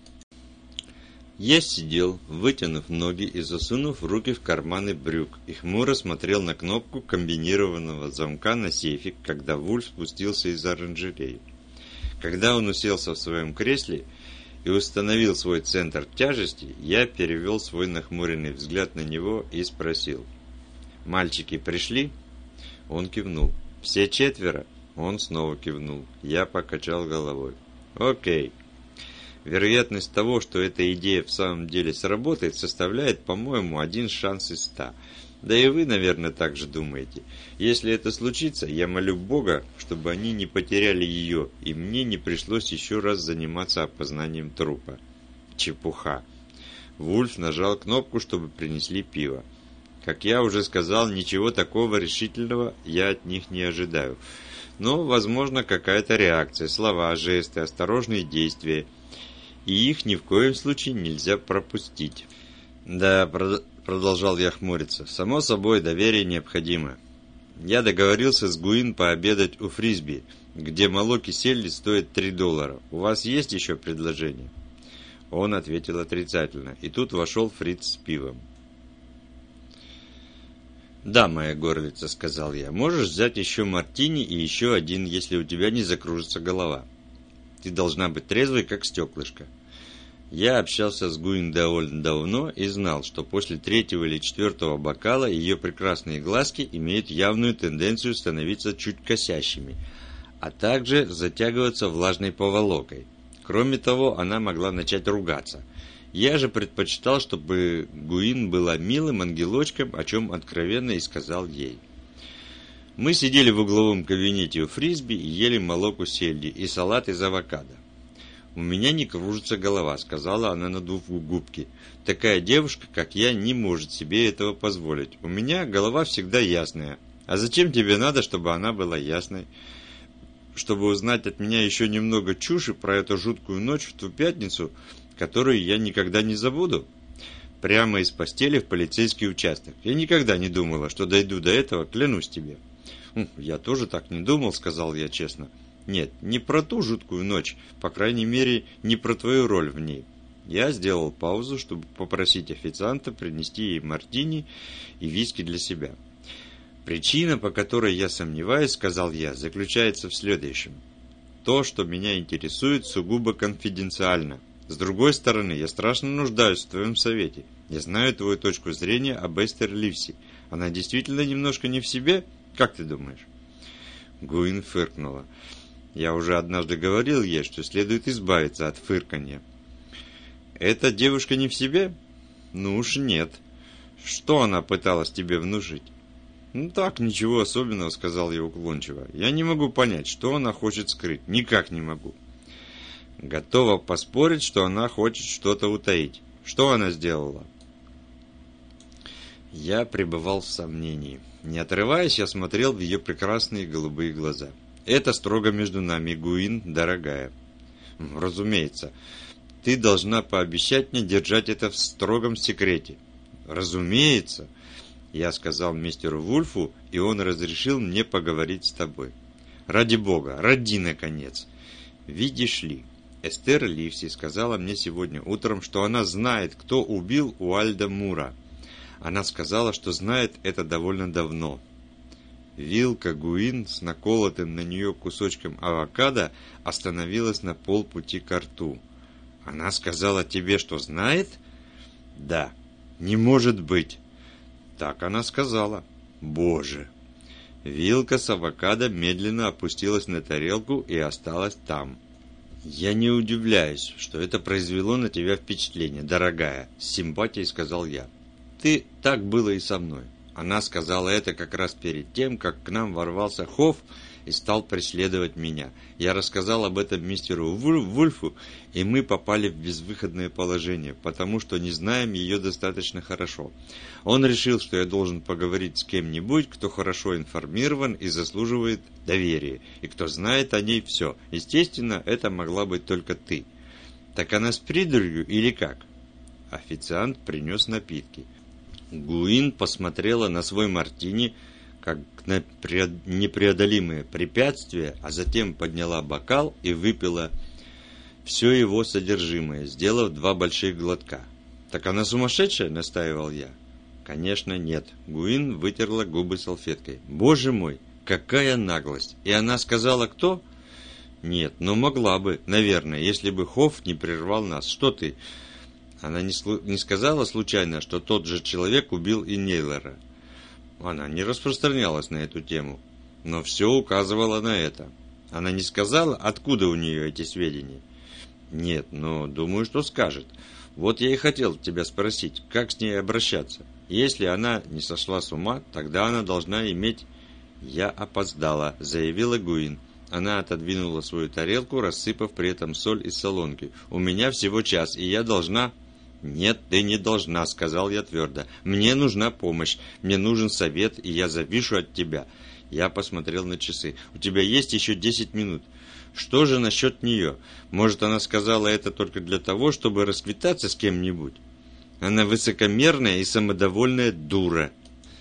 S1: Я сидел, вытянув ноги и засунув руки в карманы брюк, и хмуро смотрел на кнопку комбинированного замка на сейфе, когда Вульф спустился из оранжереи. Когда он уселся в своем кресле и установил свой центр тяжести, я перевел свой нахмуренный взгляд на него и спросил: «Мальчики пришли?» Он кивнул. «Все четверо?» Он снова кивнул. Я покачал головой. «Окей. Вероятность того, что эта идея в самом деле сработает, составляет, по-моему, один шанс из ста. Да и вы, наверное, так же думаете. Если это случится, я молю Бога, чтобы они не потеряли ее, и мне не пришлось еще раз заниматься опознанием трупа». Чепуха. Вульф нажал кнопку, чтобы принесли пиво. Как я уже сказал, ничего такого решительного я от них не ожидаю. Но, возможно, какая-то реакция, слова, жесты, осторожные действия. И их ни в коем случае нельзя пропустить. «Да», — продолжал я хмуриться, — «само собой, доверие необходимо. Я договорился с Гуин пообедать у Фрисби, где молоки селли стоят три доллара. У вас есть еще предложение?» Он ответил отрицательно, и тут вошел Фриц с пивом. «Да, моя горлица», — сказал я, — «можешь взять еще мартини и еще один, если у тебя не закружится голова. Ты должна быть трезвой, как стеклышко». Я общался с Гуин довольно давно и знал, что после третьего или четвертого бокала ее прекрасные глазки имеют явную тенденцию становиться чуть косящими, а также затягиваться влажной поволокой. Кроме того, она могла начать ругаться. Я же предпочитал, чтобы Гуин была милым ангелочком, о чем откровенно и сказал ей. Мы сидели в угловом кабинете у Фрисби и ели молоко селли и салат из авокадо. «У меня не кружится голова», — сказала она, надув губки. «Такая девушка, как я, не может себе этого позволить. У меня голова всегда ясная. А зачем тебе надо, чтобы она была ясной? Чтобы узнать от меня еще немного чуши про эту жуткую ночь в ту пятницу, которую я никогда не забуду?» Прямо из постели в полицейский участок. Я никогда не думала, что дойду до этого, клянусь тебе. «Я тоже так не думал», — сказал я честно. «Нет, не про ту жуткую ночь, по крайней мере, не про твою роль в ней». Я сделал паузу, чтобы попросить официанта принести ей мартини и виски для себя. «Причина, по которой я сомневаюсь, — сказал я, — заключается в следующем. То, что меня интересует, сугубо конфиденциально. С другой стороны, я страшно нуждаюсь в твоем совете. Я знаю твою точку зрения об Эстер Ливси. Она действительно немножко не в себе? Как ты думаешь?» Гуин фыркнула. Я уже однажды говорил ей, что следует избавиться от фырканья. «Эта девушка не в себе?» «Ну уж нет. Что она пыталась тебе внушить?» «Ну так, ничего особенного», — сказал я уклончиво. «Я не могу понять, что она хочет скрыть. Никак не могу». «Готова поспорить, что она хочет что-то утаить. Что она сделала?» Я пребывал в сомнении. Не отрываясь, я смотрел в ее прекрасные голубые глаза. «Это строго между нами, Гуин, дорогая». «Разумеется. Ты должна пообещать мне держать это в строгом секрете». «Разумеется», — я сказал мистеру Вульфу, и он разрешил мне поговорить с тобой. «Ради бога, роди, наконец. Видишь ли, Эстер Ливси сказала мне сегодня утром, что она знает, кто убил Уальда Мура. Она сказала, что знает это довольно давно. Вилка Гуин с наколотым на нее кусочком авокадо остановилась на полпути ко рту. «Она сказала тебе, что знает?» «Да». «Не может быть!» «Так она сказала». «Боже!» Вилка с авокадо медленно опустилась на тарелку и осталась там. «Я не удивляюсь, что это произвело на тебя впечатление, дорогая», — с симпатией сказал я. «Ты так было и со мной». Она сказала это как раз перед тем, как к нам ворвался Хофф и стал преследовать меня. Я рассказал об этом мистеру Вульфу, и мы попали в безвыходное положение, потому что не знаем ее достаточно хорошо. Он решил, что я должен поговорить с кем-нибудь, кто хорошо информирован и заслуживает доверия, и кто знает о ней все. Естественно, это могла быть только ты. Так она с придурью или как? Официант принес напитки. Гуин посмотрела на свой мартини, как на непреодолимое препятствие, а затем подняла бокал и выпила все его содержимое, сделав два больших глотка. «Так она сумасшедшая?» – настаивал я. «Конечно, нет». Гуин вытерла губы салфеткой. «Боже мой, какая наглость! И она сказала, кто?» «Нет, но могла бы, наверное, если бы Хофф не прервал нас. Что ты?» Она не, слу... не сказала случайно, что тот же человек убил и Нейлера. Она не распространялась на эту тему, но все указывало на это. Она не сказала, откуда у нее эти сведения? Нет, но думаю, что скажет. Вот я и хотел тебя спросить, как с ней обращаться. Если она не сошла с ума, тогда она должна иметь... Я опоздала, заявила Гуин. Она отодвинула свою тарелку, рассыпав при этом соль из солонки. У меня всего час, и я должна... «Нет, ты не должна», — сказал я твердо. «Мне нужна помощь, мне нужен совет, и я завишу от тебя». Я посмотрел на часы. «У тебя есть еще десять минут». «Что же насчет нее? Может, она сказала это только для того, чтобы расквитаться с кем-нибудь?» «Она высокомерная и самодовольная дура».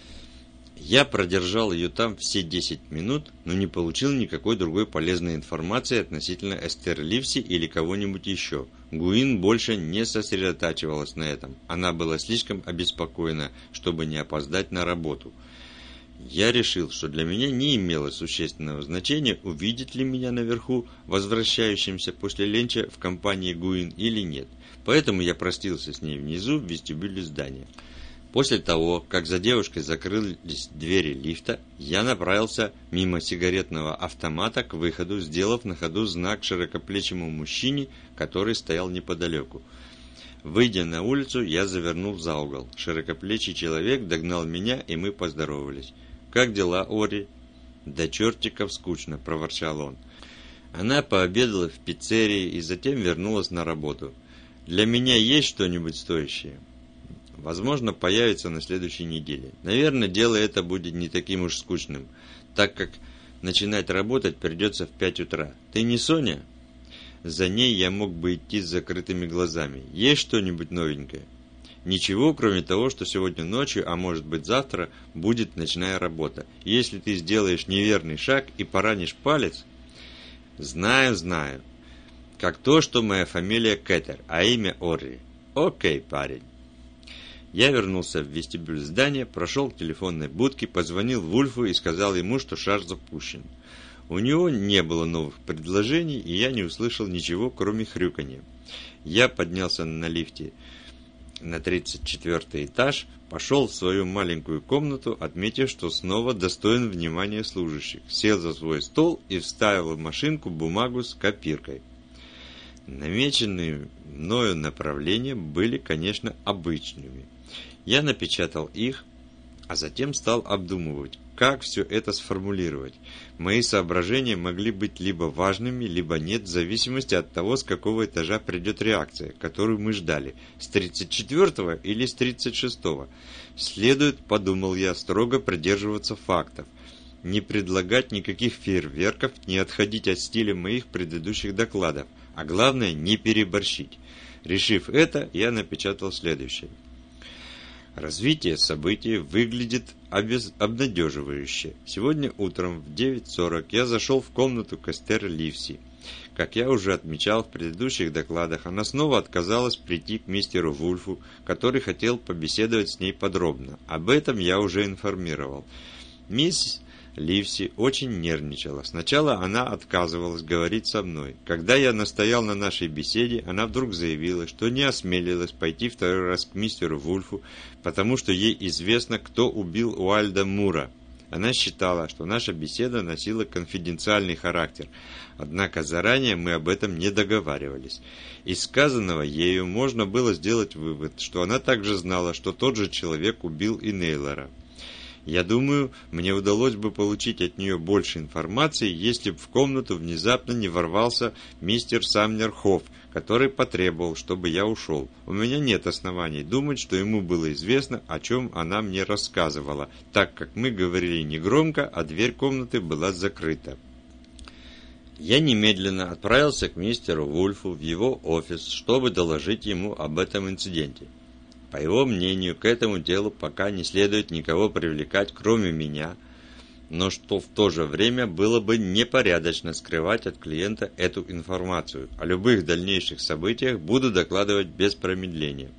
S1: Я продержал ее там все десять минут, но не получил никакой другой полезной информации относительно Эстер Ливси или кого-нибудь еще. Гуин больше не сосредотачивалась на этом. Она была слишком обеспокоена, чтобы не опоздать на работу. Я решил, что для меня не имело существенного значения, увидит ли меня наверху, возвращающимся после ленча в компании Гуин или нет. Поэтому я простился с ней внизу в вестибюле здания. После того, как за девушкой закрылись двери лифта, я направился мимо сигаретного автомата к выходу, сделав на ходу знак широкоплечему мужчине, который стоял неподалеку. Выйдя на улицу, я завернул за угол. Широкоплечий человек догнал меня, и мы поздоровались. «Как дела, Ори?» «Да чертиков скучно», – проворчал он. Она пообедала в пиццерии и затем вернулась на работу. «Для меня есть что-нибудь стоящее?» Возможно, появится на следующей неделе. Наверное, дело это будет не таким уж скучным, так как начинать работать придется в пять утра. Ты не Соня? За ней я мог бы идти с закрытыми глазами. Есть что-нибудь новенькое? Ничего, кроме того, что сегодня ночью, а может быть завтра, будет ночная работа. Если ты сделаешь неверный шаг и поранишь палец... Знаю, знаю. Как то, что моя фамилия Кеттер, а имя Орри. Окей, парень. Я вернулся в вестибюль здания, прошел к телефонной будке, позвонил Вульфу и сказал ему, что шар запущен. У него не было новых предложений, и я не услышал ничего, кроме хрюканья. Я поднялся на лифте на тридцать четвёртый этаж, пошел в свою маленькую комнату, отметив, что снова достоин внимания служащих, сел за свой стол и вставил в машинку бумагу с копиркой. Намеченные мною направления были, конечно, обычными. Я напечатал их, а затем стал обдумывать, как все это сформулировать. Мои соображения могли быть либо важными, либо нет, в зависимости от того, с какого этажа придет реакция, которую мы ждали, с тридцать четвёртого или с тридцать шестого. Следует, подумал я, строго придерживаться фактов, не предлагать никаких фейерверков, не отходить от стиля моих предыдущих докладов, а главное, не переборщить. Решив это, я напечатал следующее. Развитие событий выглядит обез... обнадеживающе. Сегодня утром в девять сорок я зашел в комнату к Эстер Ливси. Как я уже отмечал в предыдущих докладах, она снова отказалась прийти к мистеру Вульфу, который хотел побеседовать с ней подробно. Об этом я уже информировал. Мисс Ливси очень нервничала. Сначала она отказывалась говорить со мной. Когда я настоял на нашей беседе, она вдруг заявила, что не осмелилась пойти второй раз к мистеру Вульфу, потому что ей известно, кто убил Уайльда Мура. Она считала, что наша беседа носила конфиденциальный характер, однако заранее мы об этом не договаривались. Из сказанного ею можно было сделать вывод, что она также знала, что тот же человек убил и Нейлора. Я думаю, мне удалось бы получить от нее больше информации, если бы в комнату внезапно не ворвался мистер Самнер Хофф, который потребовал, чтобы я ушел. У меня нет оснований думать, что ему было известно, о чем она мне рассказывала, так как мы говорили негромко, а дверь комнаты была закрыта. Я немедленно отправился к мистеру Вульфу в его офис, чтобы доложить ему об этом инциденте. По его мнению, к этому делу пока не следует никого привлекать, кроме меня, но что в то же время было бы непорядочно скрывать от клиента эту информацию. О любых дальнейших событиях буду докладывать без промедления.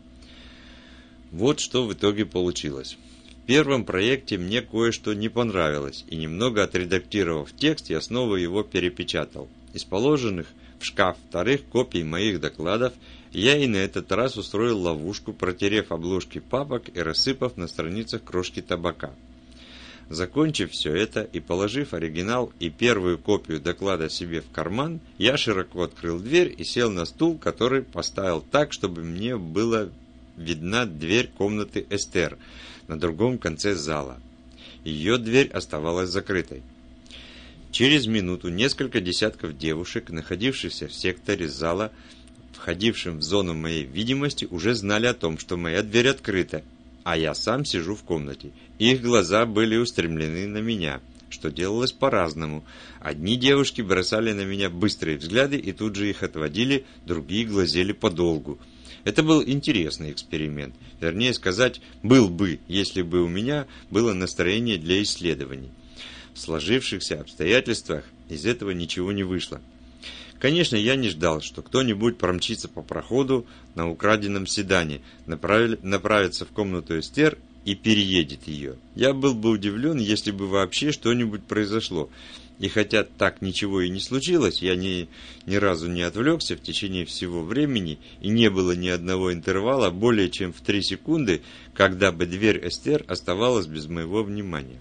S1: Вот что в итоге получилось. В первом проекте мне кое-что не понравилось, и немного отредактировав текст, я снова его перепечатал. Из положенных в шкаф вторых копий моих докладов я и на этот раз устроил ловушку, протерев обложки папок и рассыпав на страницах крошки табака. Закончив все это и положив оригинал и первую копию доклада себе в карман, я широко открыл дверь и сел на стул, который поставил так, чтобы мне была видна дверь комнаты Эстер на другом конце зала. Ее дверь оставалась закрытой. Через минуту несколько десятков девушек, находившихся в секторе зала, входившим в зону моей видимости, уже знали о том, что моя дверь открыта, а я сам сижу в комнате. Их глаза были устремлены на меня, что делалось по-разному. Одни девушки бросали на меня быстрые взгляды и тут же их отводили, другие глазели подолгу. Это был интересный эксперимент. Вернее сказать, был бы, если бы у меня было настроение для исследований. В сложившихся обстоятельствах из этого ничего не вышло. Конечно, я не ждал, что кто-нибудь промчится по проходу на украденном седане, направ... направится в комнату Эстер и переедет ее. Я был бы удивлен, если бы вообще что-нибудь произошло. И хотя так ничего и не случилось, я ни, ни разу не отвлекся в течение всего времени, и не было ни одного интервала более чем в три секунды, когда бы дверь Эстер оставалась без моего внимания.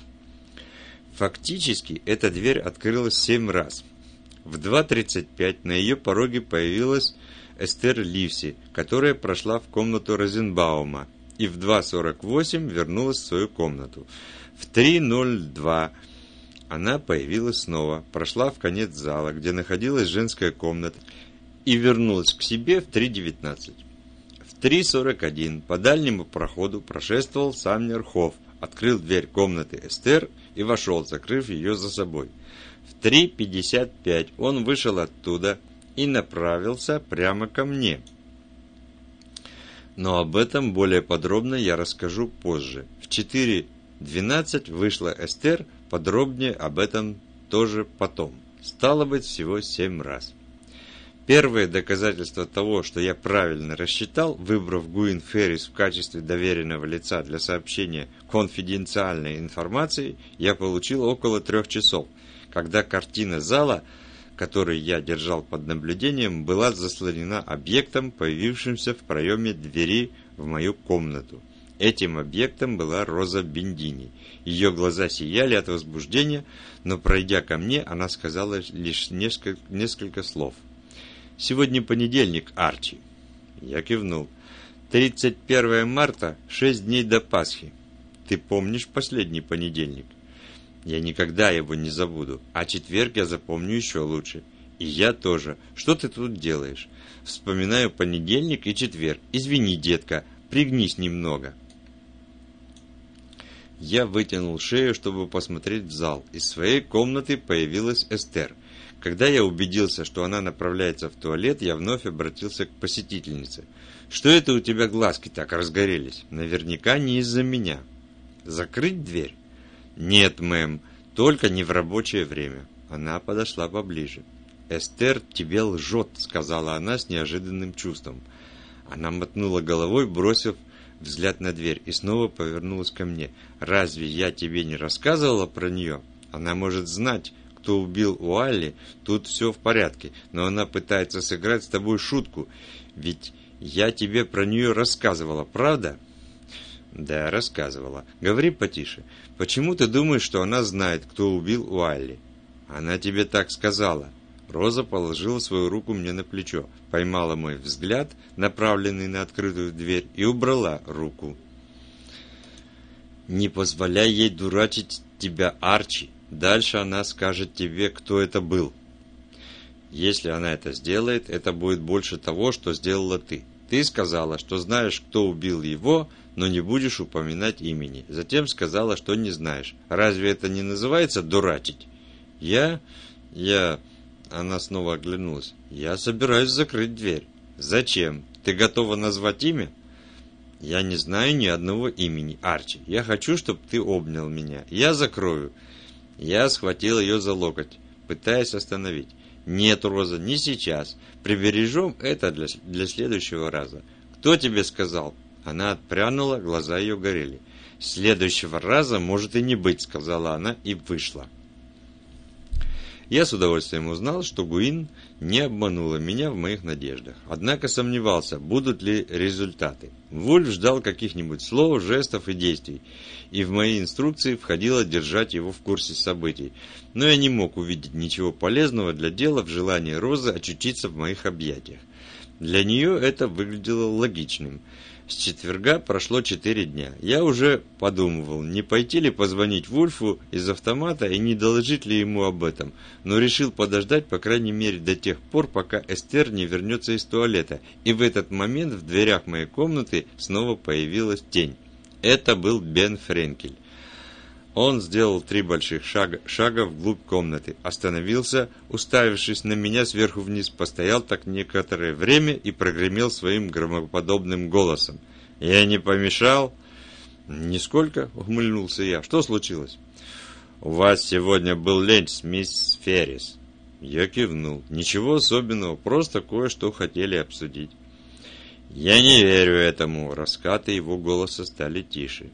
S1: Фактически, эта дверь открылась семь раз. В два тридцать пять на ее пороге появилась Эстер Ливси, которая прошла в комнату Розенбаума, и в два сорок восемь вернулась в свою комнату. В три ноль два она появилась снова, прошла в конец зала, где находилась женская комната, и вернулась к себе в три девятнадцать. В три сорок один по дальнему проходу прошествовал Самнер Хофф, открыл дверь комнаты Эстер и вошел, закрыв ее за собой. В три пятьдесят пять он вышел оттуда и направился прямо ко мне. Но об этом более подробно я расскажу позже. В четыре двенадцать вышла Эстер, подробнее об этом тоже потом. Стало быть, всего семь раз. Первое доказательство того, что я правильно рассчитал, выбрав Гуин Феррис в качестве доверенного лица для сообщения конфиденциальной информации, я получил около трех часов, когда картина зала, который я держал под наблюдением, была заслонена объектом, появившимся в проеме двери в мою комнату. Этим объектом была Роза Бендини. Ее глаза сияли от возбуждения, но, пройдя ко мне, она сказала лишь несколько, несколько слов. «Сегодня понедельник, Арчи». Я кивнул. «тридцать первое марта, шесть дней до Пасхи. Ты помнишь последний понедельник?» «Я никогда его не забуду, а четверг я запомню еще лучше. И я тоже. Что ты тут делаешь?» «Вспоминаю понедельник и четверг. Извини, детка, пригнись немного». Я вытянул шею, чтобы посмотреть в зал. Из своей комнаты появилась Эстер. Когда я убедился, что она направляется в туалет, я вновь обратился к посетительнице. «Что это у тебя глазки так разгорелись? Наверняка не из-за меня». «Закрыть дверь?» «Нет, мэм, только не в рабочее время». Она подошла поближе. «Эстер тебе лжет», — сказала она с неожиданным чувством. Она мотнула головой, бросив взгляд на дверь, и снова повернулась ко мне. «Разве я тебе не рассказывала про нее? Она может знать, кто убил Уалли, тут все в порядке, но она пытается сыграть с тобой шутку, ведь я тебе про нее рассказывала, правда?» «Да, рассказывала. Говори потише. Почему ты думаешь, что она знает, кто убил Уалли?» «Она тебе так сказала». Роза положила свою руку мне на плечо, поймала мой взгляд, направленный на открытую дверь, и убрала руку. «Не позволяй ей дурачить тебя, Арчи. Дальше она скажет тебе, кто это был. Если она это сделает, это будет больше того, что сделала ты. Ты сказала, что знаешь, кто убил его, но не будешь упоминать имени. Затем сказала, что не знаешь. Разве это не называется дурачить?» «Я... я...» Она снова оглянулась. «Я собираюсь закрыть дверь». «Зачем? Ты готова назвать имя?» «Я не знаю ни одного имени, Арчи. Я хочу, чтобы ты обнял меня. Я закрою». Я схватил ее за локоть, пытаясь остановить. «Нет, Роза, не сейчас. Прибережем это для, для следующего раза». «Кто тебе сказал?» Она отпрянула, глаза ее горели. «Следующего раза может и не быть», — сказала она и вышла. Я с удовольствием узнал, что Гуин не обманула меня в моих надеждах. Однако сомневался, будут ли результаты. Вульф ждал каких-нибудь слов, жестов и действий, и в мои инструкции входило держать его в курсе событий. Но я не мог увидеть ничего полезного для дела в желании Розы очутиться в моих объятиях. Для нее это выглядело логичным. С четверга прошло четыре дня. Я уже подумывал, не пойти ли позвонить Вульфу из автомата и не доложить ли ему об этом, но решил подождать, по крайней мере, до тех пор, пока Эстер не вернется из туалета, и в этот момент в дверях моей комнаты снова появилась тень. Это был Бен Френкель. Он сделал три больших шага, шага вглубь комнаты, остановился, уставившись на меня сверху вниз, постоял так некоторое время и прогремел своим громоподобным голосом. «Я не помешал?» «Нисколько», — ухмыльнулся я. «Что случилось?» «У вас сегодня был ленч с мисс Феррис». Я кивнул. «Ничего особенного, просто кое-что хотели обсудить». «Я не верю этому», — раскаты его голоса стали тише.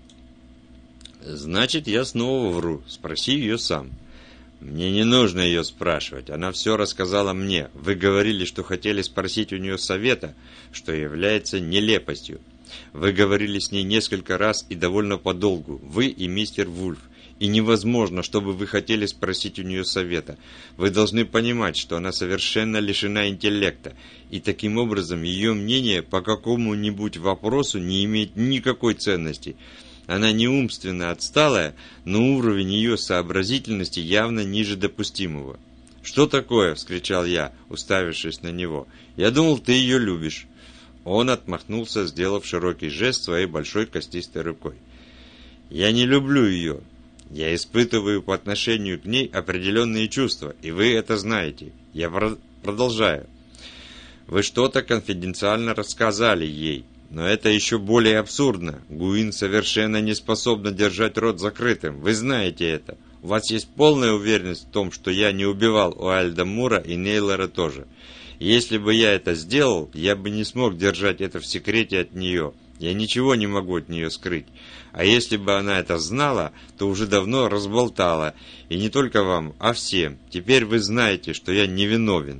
S1: «Значит, я снова вру. Спроси ее сам». «Мне не нужно ее спрашивать. Она все рассказала мне. Вы говорили, что хотели спросить у нее совета, что является нелепостью. Вы говорили с ней несколько раз и довольно подолгу. Вы и мистер Вульф. И невозможно, чтобы вы хотели спросить у нее совета. Вы должны понимать, что она совершенно лишена интеллекта, и таким образом ее мнение по какому-нибудь вопросу не имеет никакой ценности». Она не умственно отсталая, но уровень ее сообразительности явно ниже допустимого. «Что такое?» – вскричал я, уставившись на него. «Я думал, ты ее любишь». Он отмахнулся, сделав широкий жест своей большой костистой рукой. «Я не люблю ее. Я испытываю по отношению к ней определенные чувства, и вы это знаете. Я про- продолжаю. Вы что-то конфиденциально рассказали ей. Но это еще более абсурдно. Гуин совершенно не способна держать рот закрытым. Вы знаете это. У вас есть полная уверенность в том, что я не убивал Уайльда Мура и Нейлора тоже. Если бы я это сделал, я бы не смог держать это в секрете от нее. Я ничего не могу от нее скрыть. А если бы она это знала, то уже давно разболтала. И не только вам, а всем. Теперь вы знаете, что я невиновен».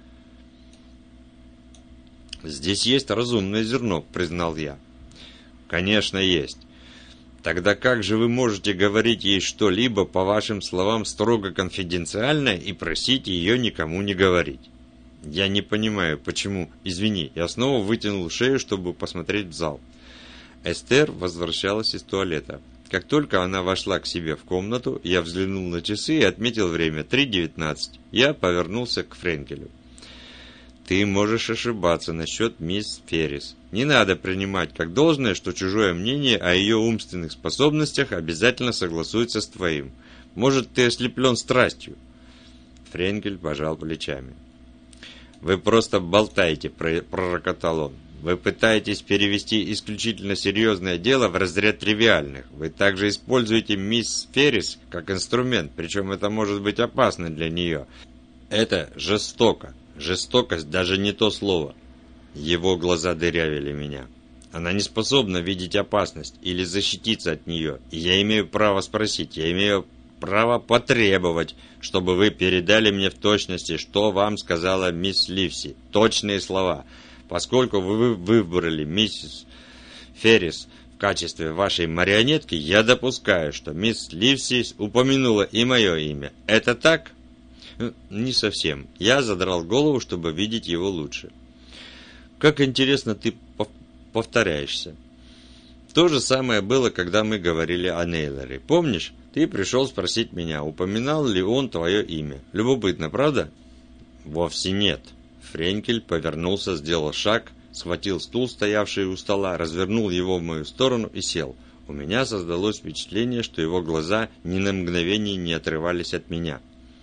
S1: «Здесь есть разумное зерно», — признал я. «Конечно, есть. Тогда как же вы можете говорить ей что-либо, по вашим словам, строго конфиденциально и просить ее никому не говорить?» «Я не понимаю, почему...» «Извини, я снова вытянул шею, чтобы посмотреть в зал». Эстер возвращалась из туалета. Как только она вошла к себе в комнату, я взглянул на часы и отметил время три девятнадцать. Я повернулся к Френкелю. «Ты можешь ошибаться насчет мисс Феррис. Не надо принимать как должное, что чужое мнение о ее умственных способностях обязательно согласуется с твоим. Может, ты ослеплен страстью?» Френкель пожал плечами. «Вы просто болтаете», — пророкотал он. «Вы пытаетесь перевести исключительно серьезное дело в разряд тривиальных. Вы также используете мисс Феррис как инструмент, причем это может быть опасно для нее. Это жестоко. Жестокость даже не то слово. Его глаза дырявили меня. Она не способна видеть опасность или защититься от нее. И я имею право спросить, я имею право потребовать, чтобы вы передали мне в точности, что вам сказала мисс Ливси. Точные слова. Поскольку вы выбрали миссис Феррис в качестве вашей марионетки, я допускаю, что мисс Ливси упомянула и мое имя. Это так? Не совсем. Я задрал голову, чтобы видеть его лучше. Как интересно ты повторяешься. То же самое было, когда мы говорили о Нейлоре. Помнишь, ты пришел спросить меня, упоминал ли он твое имя. Любопытно, правда? Вовсе нет. Френкель повернулся, сделал шаг, схватил стул, стоявший у стола, развернул его в мою сторону и сел. У меня создалось впечатление, что его глаза ни на мгновение не отрывались от меня.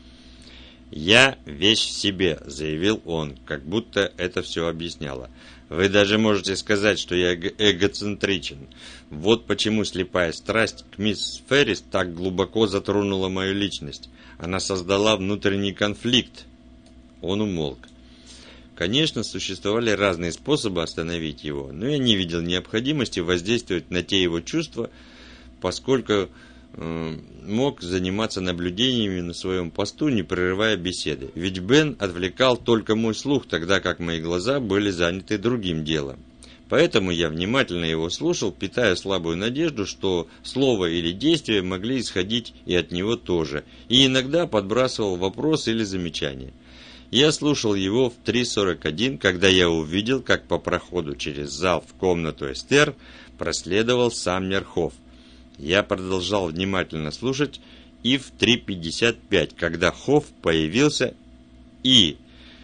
S1: «Я вещь в себе», — заявил он, как будто это все объясняло. «Вы даже можете сказать, что я эгоцентричен. Вот почему слепая страсть к мисс Феррис так глубоко затронула мою личность. Она создала внутренний конфликт». Он умолк. Конечно, существовали разные способы остановить его, но я не видел необходимости воздействовать на те его чувства, поскольку э, мог заниматься наблюдениями на своем посту, не прерывая беседы. Ведь Бен отвлекал только мой слух, тогда как мои глаза были заняты другим делом. Поэтому я внимательно его слушал, питая слабую надежду, что слово или действие могли исходить и от него тоже, и иногда подбрасывал вопрос или замечание. Я слушал его в три сорок один, когда я увидел, как по проходу через зал в комнату Эстер проследовал Самнер Хофф. Я продолжал внимательно слушать и в три пятьдесят пять, когда Хофф появился и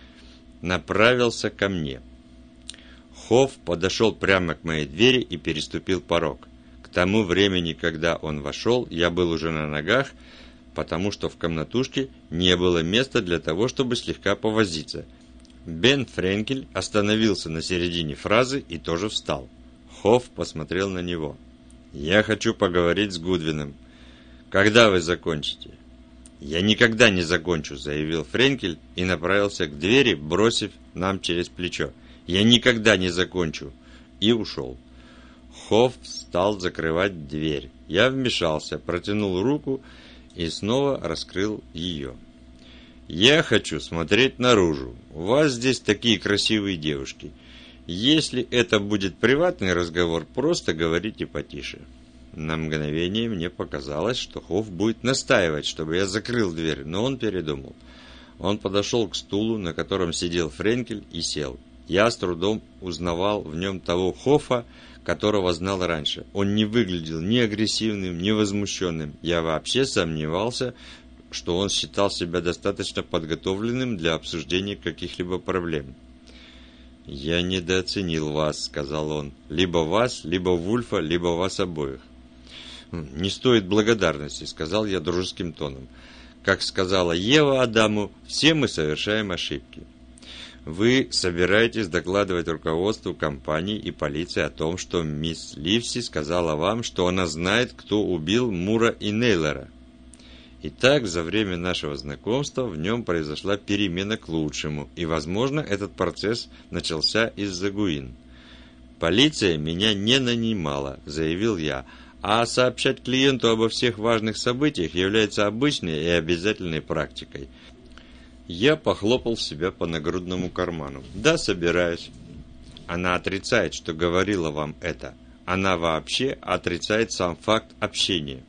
S1: направился ко мне. Хофф подошел прямо к моей двери и переступил порог. К тому времени, когда он вошел, я был уже на ногах, потому что в комнатушке не было места для того, чтобы слегка повозиться. Бен Френкель остановился на середине фразы и тоже встал. Хофф посмотрел на него. «Я хочу поговорить с Гудвином. Когда вы закончите?» «Я никогда не закончу», — заявил Френкель и направился к двери, бросив нам через плечо. «Я никогда не закончу», и ушел. Хофф стал закрывать дверь. Я вмешался, протянул руку и снова раскрыл ее. «Я хочу смотреть наружу. У вас здесь такие красивые девушки. Если это будет приватный разговор, просто говорите потише». На мгновение мне показалось, что Хофф будет настаивать, чтобы я закрыл дверь, но он передумал. Он подошел к стулу, на котором сидел Френкель, и сел. Я с трудом узнавал в нем того Хоффа, которого знал раньше. Он не выглядел ни агрессивным, ни возмущенным. Я вообще сомневался, что он считал себя достаточно подготовленным для обсуждения каких-либо проблем. «Я недооценил вас», — сказал он. «Либо вас, либо Вульфа, либо вас обоих». «Не стоит благодарности», — сказал я дружеским тоном. «Как сказала Ева Адаму, все мы совершаем ошибки. Вы собираетесь докладывать руководству компании и полиции о том, что мисс Ливси сказала вам, что она знает, кто убил Мура и Нейлора. Итак, за время нашего знакомства в нем произошла перемена к лучшему, и, возможно, этот процесс начался из-за Гуин. Полиция меня не нанимала», — заявил я, «а сообщать клиенту обо всех важных событиях является обычной и обязательной практикой». Я похлопал себя по нагрудному карману. «Да, собираюсь». «Она отрицает, что говорила вам это. Она вообще отрицает сам факт общения».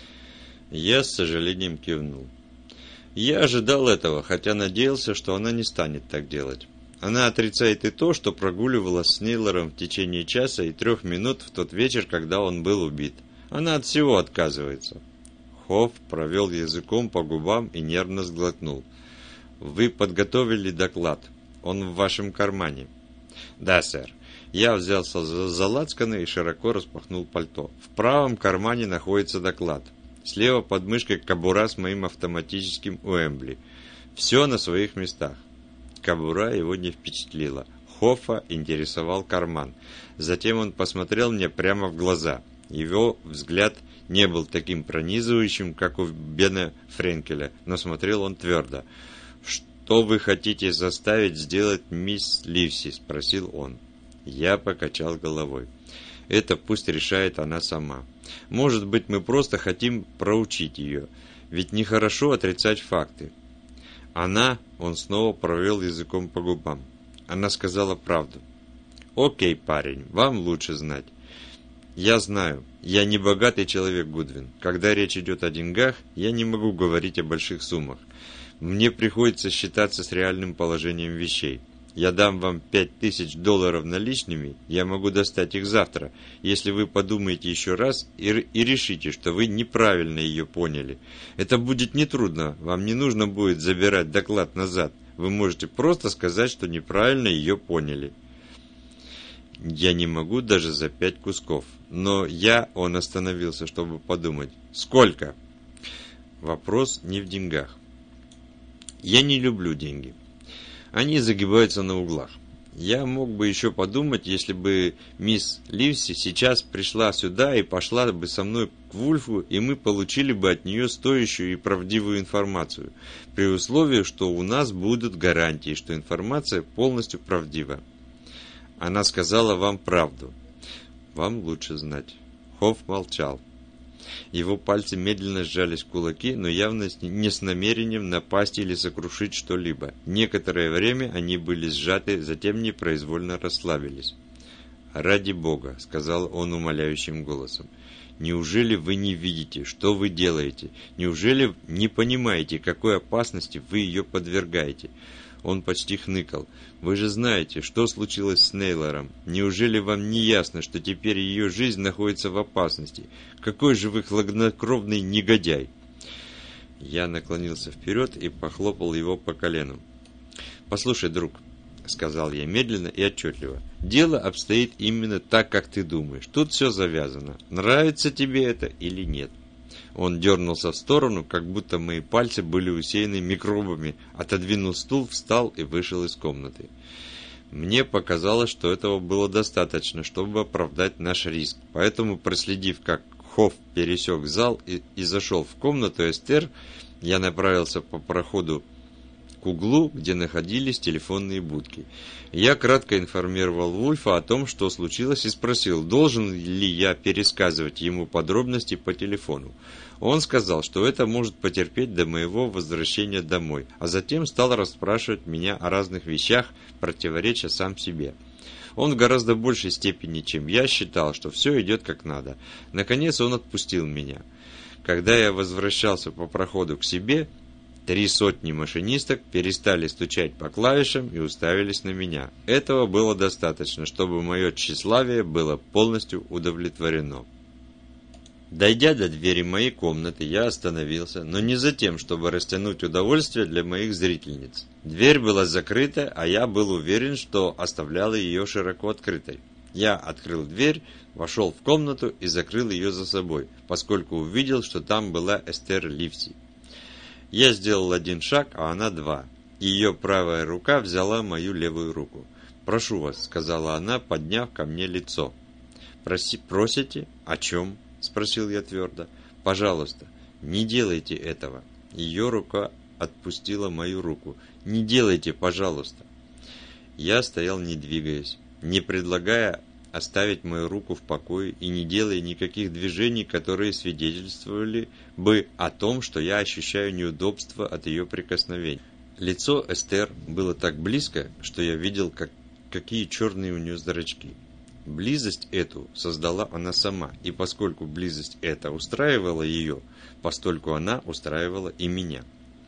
S1: Я с сожалением кивнул. Я ожидал этого, хотя надеялся, что она не станет так делать. Она отрицает и то, что прогуливалась с Нейлором в течение часа и трех минут в тот вечер, когда он был убит. Она от всего отказывается. Хофф провел языком по губам и нервно сглотнул. «Вы подготовили доклад. Он в вашем кармане». «Да, сэр». Я взялся за, за лацканы и широко распахнул пальто. В правом кармане находится доклад. Слева под мышкой кобура с моим автоматическим Уэмбли. Все на своих местах. Кобура его не впечатлила. Хоффа интересовал карман. Затем он посмотрел мне прямо в глаза. Его взгляд не был таким пронизывающим, как у Бена Френкеля, но смотрел он твердо. «Что вы хотите заставить сделать мисс Ливси?» – спросил он. Я покачал головой. «Это пусть решает она сама. Может быть, мы просто хотим проучить ее, ведь нехорошо отрицать факты». Она, он снова провел языком по губам. Она сказала правду. «Окей, парень, вам лучше знать. Я знаю, я не богатый человек, Гудвин. Когда речь идет о деньгах, я не могу говорить о больших суммах. Мне приходится считаться с реальным положением вещей. Я дам вам пять тысяч долларов наличными, я могу достать их завтра, если вы подумаете еще раз и, и решите, что вы неправильно ее поняли. Это будет нетрудно, вам не нужно будет забирать доклад назад. Вы можете просто сказать, что неправильно ее поняли». Я не могу даже за пять кусков. Но я, он остановился, чтобы подумать. Сколько? Вопрос не в деньгах. Я не люблю деньги. Они загибаются на углах. Я мог бы еще подумать, если бы мисс Ливси сейчас пришла сюда и пошла бы со мной к Вульфу, и мы получили бы от нее стоящую и правдивую информацию, при условии, что у нас будут гарантии, что информация полностью правдива. Она сказала вам правду. Вам лучше знать. Хофф молчал. Его пальцы медленно сжались в кулаки, но явно не с намерением напасть или сокрушить что-либо. Некоторое время они были сжаты, затем непроизвольно расслабились. «Ради Бога», — сказал он умоляющим голосом, — «неужели вы не видите, что вы делаете? Неужели не понимаете, какой опасности вы ее подвергаете?» Он почти хныкал. «Вы же знаете, что случилось с Нейлором. Неужели вам не ясно, что теперь ее жизнь находится в опасности? Какой же вы хладнокровный негодяй!» Я наклонился вперед и похлопал его по колену. «Послушай, друг», — сказал я медленно и отчетливо, — «дело обстоит именно так, как ты думаешь. Тут все завязано. Нравится тебе это или нет?» Он дернулся в сторону, как будто мои пальцы были усеяны микробами, отодвинул стул, встал и вышел из комнаты. Мне показалось, что этого было достаточно, чтобы оправдать наш риск, поэтому, проследив, как Хофф пересек зал и, и зашел в комнату Эстер, я направился по проходу к углу, где находились телефонные будки. Я кратко информировал Вульфа о том, что случилось, и спросил, должен ли я пересказывать ему подробности по телефону. Он сказал, что это может потерпеть до моего возвращения домой, а затем стал расспрашивать меня о разных вещах, противореча сам себе. Он в гораздо большей степени, чем я, считал, что все идет как надо. Наконец он отпустил меня. Когда я возвращался по проходу к себе, три сотни машинисток перестали стучать по клавишам и уставились на меня. Этого было достаточно, чтобы мое тщеславие было полностью удовлетворено. Дойдя до двери моей комнаты, я остановился, но не за тем, чтобы растянуть удовольствие для моих зрительниц. Дверь была закрыта, а я был уверен, что оставлял ее широко открытой. Я открыл дверь, вошел в комнату и закрыл ее за собой, поскольку увидел, что там была Эстер Ливси. Я сделал один шаг, а она два. Ее правая рука взяла мою левую руку. «Прошу вас», — сказала она, подняв ко мне лицо. «Проси, просите? О чем?» — спросил я твердо. «Пожалуйста, не делайте этого». Ее рука отпустила мою руку. «Не делайте, пожалуйста». Я стоял, не двигаясь, не предлагая оставить мою руку в покое и не делая никаких движений, которые свидетельствовали бы о том, что я ощущаю неудобство от ее прикосновений. Лицо Эстер было так близко, что я видел, как, какие черные у нее зрачки. Близость эту создала она сама, и поскольку близость эта устраивала ее, постольку она устраивала и меня.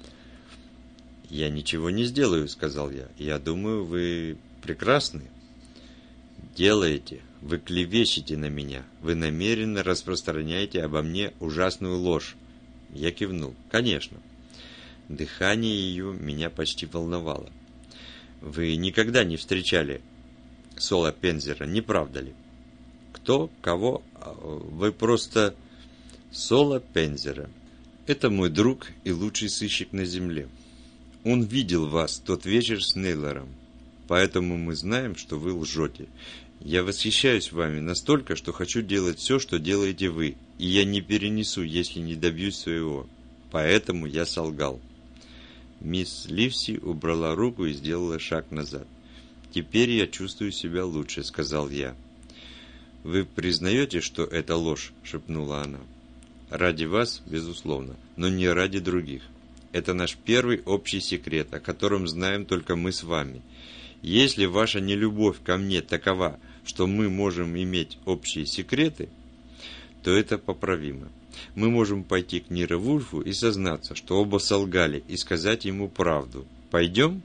S1: «Я ничего не сделаю», — сказал я. «Я думаю, вы прекрасны». «Делаете. Вы клевещете на меня. Вы намеренно распространяете обо мне ужасную ложь». Я кивнул. «Конечно». Дыхание ее меня почти волновало. «Вы никогда не встречали Соло Пензера, не правда ли?» «Кто? Кого? Вы просто...» «Соло Пензера. Это мой друг и лучший сыщик на земле. Он видел вас тот вечер с Нейлором. Поэтому мы знаем, что вы лжете. Я восхищаюсь вами настолько, что хочу делать все, что делаете вы, и я не перенесу, если не добьюсь своего. Поэтому я солгал». Мисс Ливси убрала руку и сделала шаг назад. «Теперь я чувствую себя лучше», — сказал я. «Вы признаете, что это ложь?» — шепнула она. «Ради вас, безусловно, но не ради других. Это наш первый общий секрет, о котором знаем только мы с вами. Если ваша нелюбовь ко мне такова, что мы можем иметь общие секреты, то это поправимо. Мы можем пойти к Ниро Вульфу и сознаться, что оба солгали, и сказать ему правду. Пойдем?»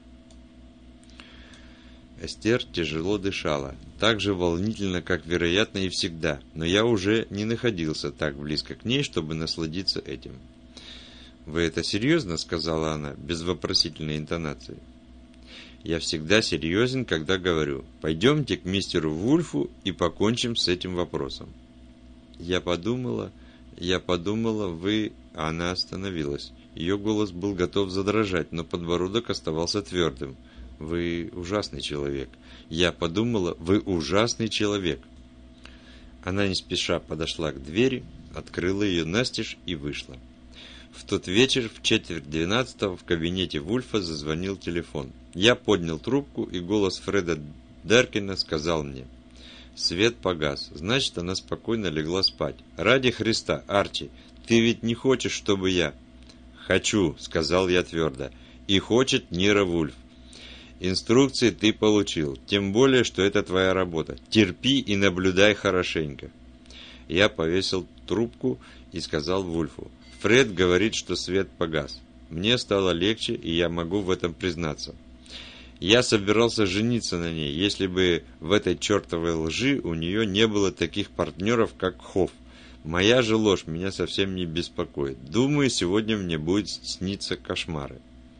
S1: Эстер тяжело дышала, так же волнительно, как, вероятно, и всегда, но я уже не находился так близко к ней, чтобы насладиться этим. «Вы это серьезно?» — сказала она, без вопросительной интонации. «Я всегда серьезен, когда говорю: пойдемте к мистеру Вульфу и покончим с этим вопросом». «Я подумала, я подумала, вы...» Она остановилась. Ее голос был готов задрожать, но подбородок оставался твердым. «Вы ужасный человек. Я подумала, вы ужасный человек». Она не спеша подошла к двери, открыла ее настежь и вышла. В тот вечер в четверть двенадцатого в кабинете Вульфа зазвонил телефон. Я поднял трубку, и голос Фреда Деркина сказал мне: «Свет погас, значит, она спокойно легла спать. Ради Христа, Арчи, ты ведь не хочешь, чтобы я...» «Хочу», — сказал я твердо, — «и хочет Ниро Вульф. Инструкции ты получил, тем более, что это твоя работа. Терпи и наблюдай хорошенько». Я повесил трубку и сказал Вульфу: «Фред говорит, что свет погас». Мне стало легче, и я могу в этом признаться. Я собирался жениться на ней, если бы в этой чертовой лжи у нее не было таких партнеров, как Хофф. Моя же ложь меня совсем не беспокоит. Думаю, сегодня мне будет сниться кошмары.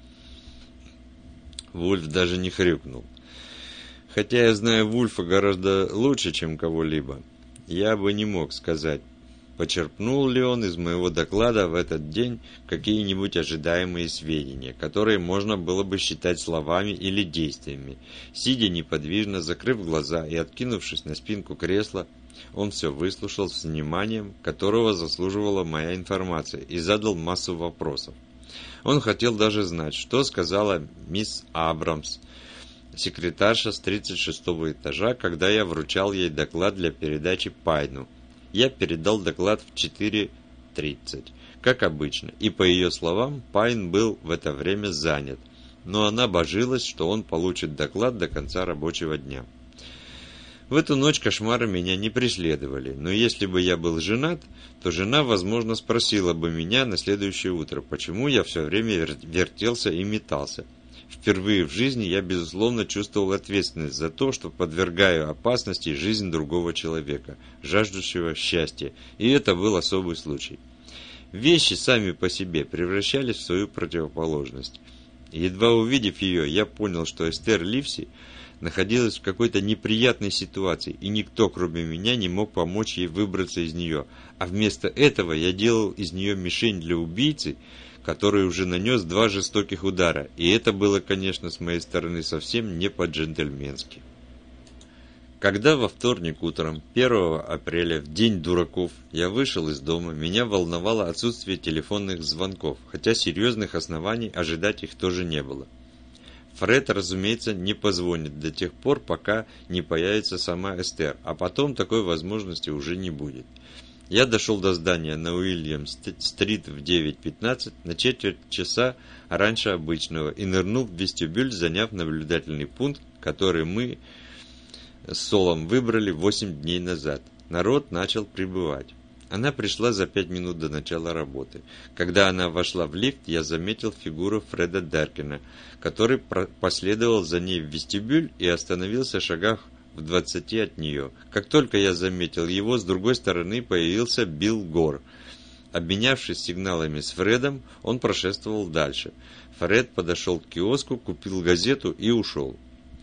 S1: Вульф даже не хрюкнул. Хотя я знаю Вульфа гораздо лучше, чем кого-либо, я бы не мог сказать, почерпнул ли он из моего доклада в этот день какие-нибудь ожидаемые сведения, которые можно было бы считать словами или действиями. Сидя неподвижно, закрыв глаза и откинувшись на спинку кресла, он все выслушал с вниманием, которого заслуживала моя информация, и задал массу вопросов. Он хотел даже знать, что сказала мисс Абрамс, секретарша с тридцать шестого этажа, когда я вручал ей доклад для передачи Пайну. Я передал доклад в четыре тридцать, как обычно, и, по ее словам, Пайн был в это время занят, но она божилась, что он получит доклад до конца рабочего дня. В эту ночь кошмары меня не преследовали, но если бы я был женат, то жена, возможно, спросила бы меня на следующее утро, почему я все время вертелся и метался. Впервые в жизни я, безусловно, чувствовал ответственность за то, что подвергаю опасности жизнь другого человека, жаждущего счастья, и это был особый случай. Вещи сами по себе превращались в свою противоположность. Едва увидев ее, я понял, что Эстер Ливси находилась в какой-то неприятной ситуации, и никто, кроме меня, не мог помочь ей выбраться из нее, а вместо этого я делал из нее мишень для убийцы, который уже нанес два жестоких удара, и это было, конечно, с моей стороны совсем не по-джентльменски. Когда во вторник утром, первого апреля, в день дураков, я вышел из дома, меня волновало отсутствие телефонных звонков, хотя серьезных оснований ожидать их тоже не было. Фред, разумеется, не позвонит до тех пор, пока не появится сама Эстер, а потом такой возможности уже не будет. Я дошел до здания на Уильям-стрит в девять пятнадцать, на четверть часа раньше обычного, и нырнул в вестибюль, заняв наблюдательный пункт, который мы с Солом выбрали восемь дней назад. Народ начал прибывать. Она пришла за пять минут до начала работы. Когда она вошла в лифт, я заметил фигуру Фреда Деркина, который последовал за ней в вестибюль и остановился в шагах в двадцати от нее. Как только я заметил его, с другой стороны появился Билл Гор. Обменявшись сигналами с Фредом, он прошествовал дальше. Фред подошел к киоску, купил газету и ушел.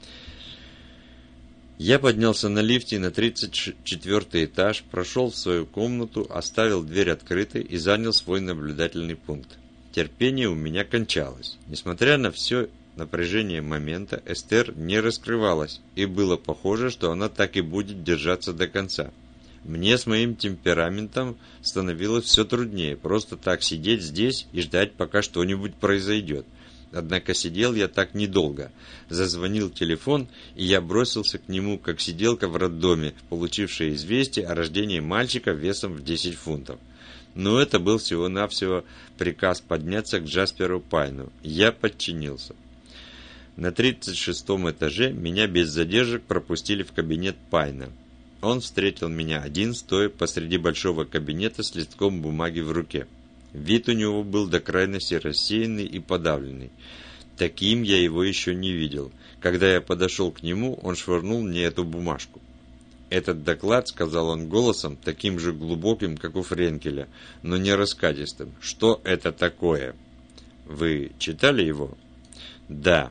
S1: Я поднялся на лифте на тридцать четвёртый этаж, прошел в свою комнату, оставил дверь открытой и занял свой наблюдательный пункт. Терпение у меня кончалось. Несмотря на все напряжение момента, Эстер не раскрывалась, и было похоже, что она так и будет держаться до конца. Мне с моим темпераментом становилось все труднее просто так сидеть здесь и ждать, пока что-нибудь произойдет. Однако сидел я так недолго. Зазвонил телефон, и я бросился к нему, как сиделка в роддоме, получившая известие о рождении мальчика весом в десять фунтов. Но это был всего-навсего приказ подняться к Джасперу Пайну. Я подчинился. На тридцать шестом этаже меня без задержек пропустили в кабинет Пайна. Он встретил меня один, стоя посреди большого кабинета с листком бумаги в руке. Вид у него был до крайности рассеянный и подавленный. Таким я его еще не видел. Когда я подошел к нему, он швырнул мне эту бумажку. «Этот доклад, — сказал он голосом, таким же глубоким, как у Френкеля, но не раскатистым. Что это такое?» «Вы читали его?» «Да».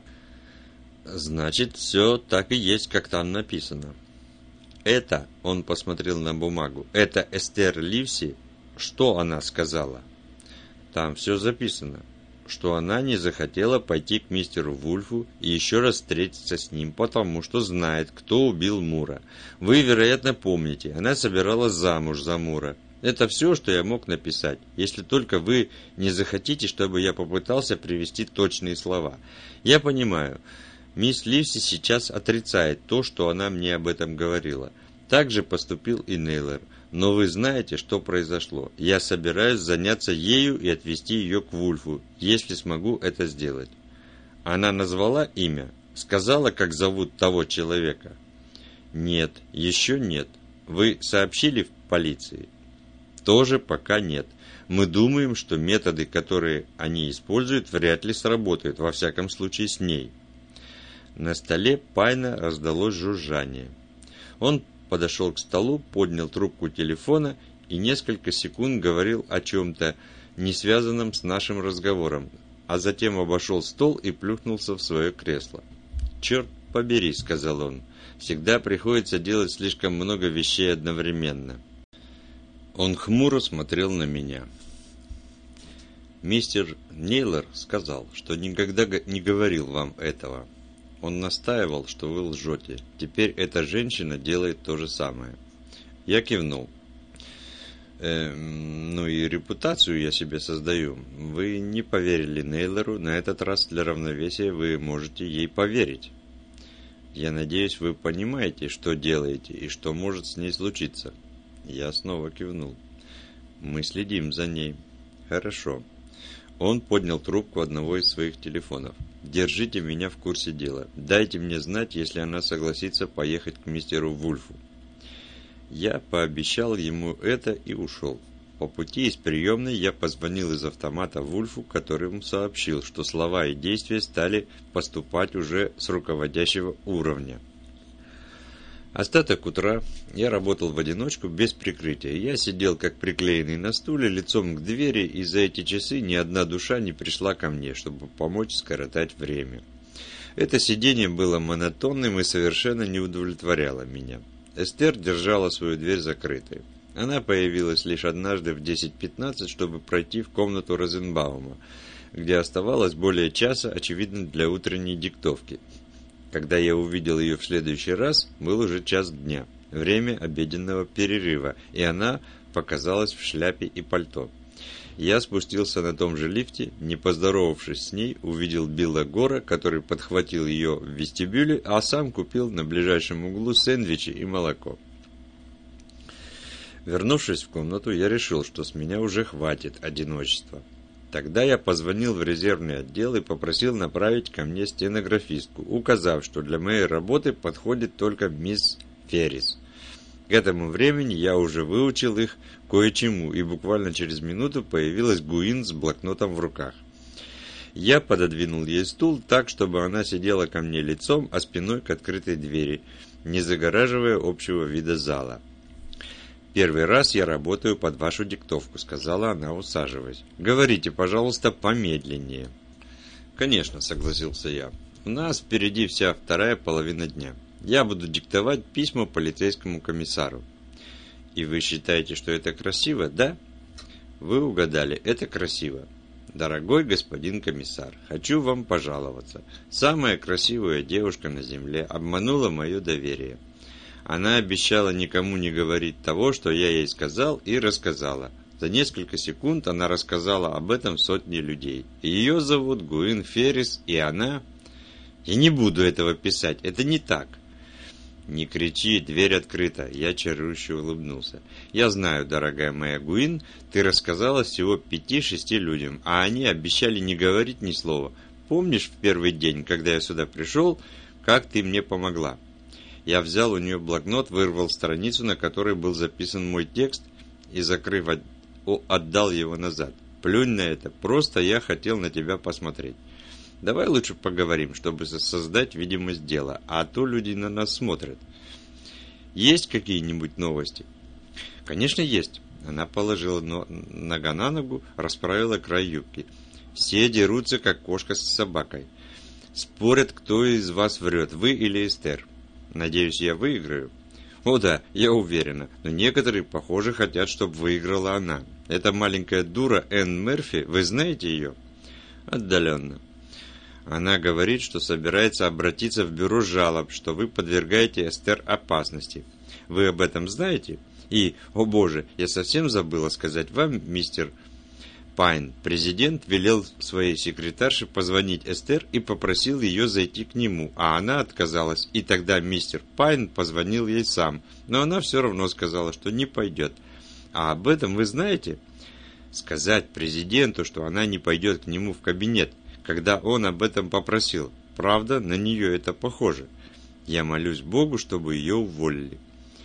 S1: «Значит, все так и есть, как там написано». «Это, — он посмотрел на бумагу, — это Эстер Ливси. Что она сказала?» «Там все записано, что она не захотела пойти к мистеру Вульфу и еще раз встретиться с ним, потому что знает, кто убил Мура. Вы, вероятно, помните, она собиралась замуж за Мура. Это все, что я мог написать, если только вы не захотите, чтобы я попытался привести точные слова. Я понимаю, мисс Ливси сейчас отрицает то, что она мне об этом говорила. Так же поступил и Нейлор. Но вы знаете, что произошло. Я собираюсь заняться ею и отвезти ее к Вульфу, если смогу это сделать». «Она назвала имя? Сказала, как зовут того человека?» «Нет, еще нет. Вы сообщили в полиции?» «Тоже пока нет. Мы думаем, что методы, которые они используют, вряд ли сработают, во всяком случае с ней». На столе Пайна раздалось жужжание. Он подошел к столу, поднял трубку телефона и несколько секунд говорил о чем-то, не связанном с нашим разговором, а затем обошел стол и плюхнулся в свое кресло. «Черт побери», — сказал он, — «всегда приходится делать слишком много вещей одновременно». Он хмуро смотрел на меня. «Мистер Нейлор сказал, что никогда не говорил вам этого. Он настаивал, что вы лжете. Теперь эта женщина делает то же самое». Я кивнул. Э, «Ну и репутацию я себе создаю. Вы не поверили Нейлору. На этот раз для равновесия вы можете ей поверить. Я надеюсь, вы понимаете, что делаете и что может с ней случиться». Я снова кивнул. «Мы следим за ней». «Хорошо». Он поднял трубку одного из своих телефонов. «Держите меня в курсе дела. Дайте мне знать, если она согласится поехать к мистеру Вульфу». Я пообещал ему это и ушел. По пути из приемной я позвонил из автомата Вульфу, которому сообщил, что слова и действия стали поступать уже с руководящего уровня. Остаток утра я работал в одиночку без прикрытия. Я сидел как приклеенный на стуле лицом к двери, и за эти часы ни одна душа не пришла ко мне, чтобы помочь скоротать время. Это сидение было монотонным и совершенно не удовлетворяло меня. Эстер держала свою дверь закрытой. Она появилась лишь однажды в десять пятнадцать, чтобы пройти в комнату Розенбаума, где оставалось более часа, очевидно, для утренней диктовки. Когда я увидел ее в следующий раз, был уже час дня, время обеденного перерыва, и она показалась в шляпе и пальто. Я спустился на том же лифте, не поздоровавшись с ней, увидел Билла Гора, который подхватил ее в вестибюле, а сам купил на ближайшем углу сэндвичи и молоко. Вернувшись в комнату, я решил, что с меня уже хватит одиночества. Тогда я позвонил в резервный отдел и попросил направить ко мне стенографистку, указав, что для моей работы подходит только мисс Феррис. К этому времени я уже выучил их кое-чему, и буквально через минуту появилась Гуин с блокнотом в руках. Я пододвинул ей стул так, чтобы она сидела ко мне лицом, а спиной к открытой двери, не загораживая общего вида зала. «Первый раз я работаю под вашу диктовку», — сказала она, усаживаясь. «Говорите, пожалуйста, помедленнее». «Конечно», — согласился я. «У нас впереди вся вторая половина дня. Я буду диктовать письма полицейскому комиссару». «И вы считаете, что это красиво, да?» «Вы угадали, это красиво. Дорогой господин комиссар, хочу вам пожаловаться. Самая красивая девушка на земле обманула мое доверие. Она обещала никому не говорить того, что я ей сказал и рассказала. За несколько секунд она рассказала об этом сотне людей. Ее зовут Гуин Феррис, и она... Я не буду этого писать, это не так. Не кричи, дверь открыта. Я чарующе улыбнулся. Я знаю, дорогая моя Гуин, ты рассказала всего пяти-шести людям, а они обещали не говорить ни слова. Помнишь в первый день, когда я сюда пришел, как ты мне помогла? Я взял у нее блокнот, вырвал страницу, на которой был записан мой текст, и, закрыв, отдал его назад. Плюнь на это, просто я хотел на тебя посмотреть. Давай лучше поговорим, чтобы создать видимость дела, а то люди на нас смотрят. Есть какие-нибудь новости? Конечно, есть. Она положила нога на ногу, расправила край юбки. Все дерутся, как кошка с собакой. Спорят, кто из вас врет, вы или Эстер. Надеюсь, я выиграю. О да, я уверена, но некоторые, похоже, хотят, чтобы выиграла она. Эта маленькая дура Энн Мерфи, вы знаете ее? Отдаленно. Она говорит, что собирается обратиться в бюро жалоб, что вы подвергаете Эстер опасности. Вы об этом знаете? И, о боже, я совсем забыла сказать вам, мистер Пайн, президент велел своей секретарше позвонить Эстер и попросил ее зайти к нему, а она отказалась, и тогда мистер Пайн позвонил ей сам, но она все равно сказала, что не пойдет. А об этом вы знаете? Сказать президенту, что она не пойдет к нему в кабинет, когда он об этом попросил. Правда, на нее это похоже. Я молюсь Богу, чтобы ее уволили.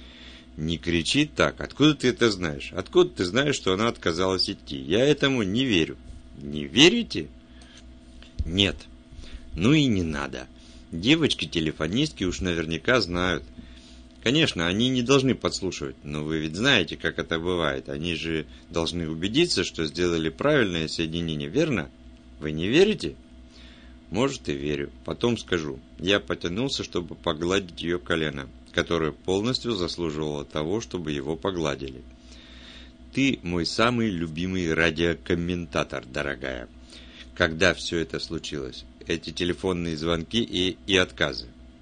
S1: Не кричи так. Откуда ты это знаешь? Откуда ты знаешь, что она отказалась идти? Я этому не верю. Не верите? Нет. Ну и не надо. Девочки-телефонистки уж наверняка знают. Конечно, они не должны подслушивать, но вы ведь знаете, как это бывает. Они же должны убедиться, что сделали правильное соединение, верно? Вы не верите? Может, и верю. Потом скажу. Я потянулся, чтобы погладить ее колено, которое полностью заслуживало того, чтобы его погладили. Ты мой самый любимый радиокомментатор, дорогая. Когда все это случилось? Эти телефонные звонки и, и отказы.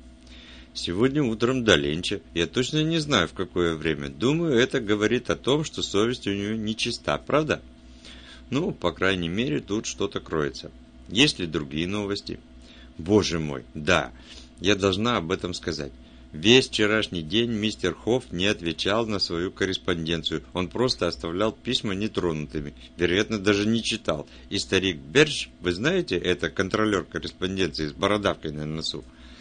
S1: Сегодня утром до ленча. Я точно не знаю, в какое время. Думаю, это говорит о том, что совесть у нее нечиста, правда? Ну, по крайней мере, тут что-то кроется. Есть ли другие новости? Боже мой, да, я должна об этом сказать. Весь вчерашний день мистер Хофф не отвечал на свою корреспонденцию. Он просто оставлял письма нетронутыми. Вероятно, даже не читал. И старик Бердж, вы знаете, это контролер корреспонденции с бородавкой на носу.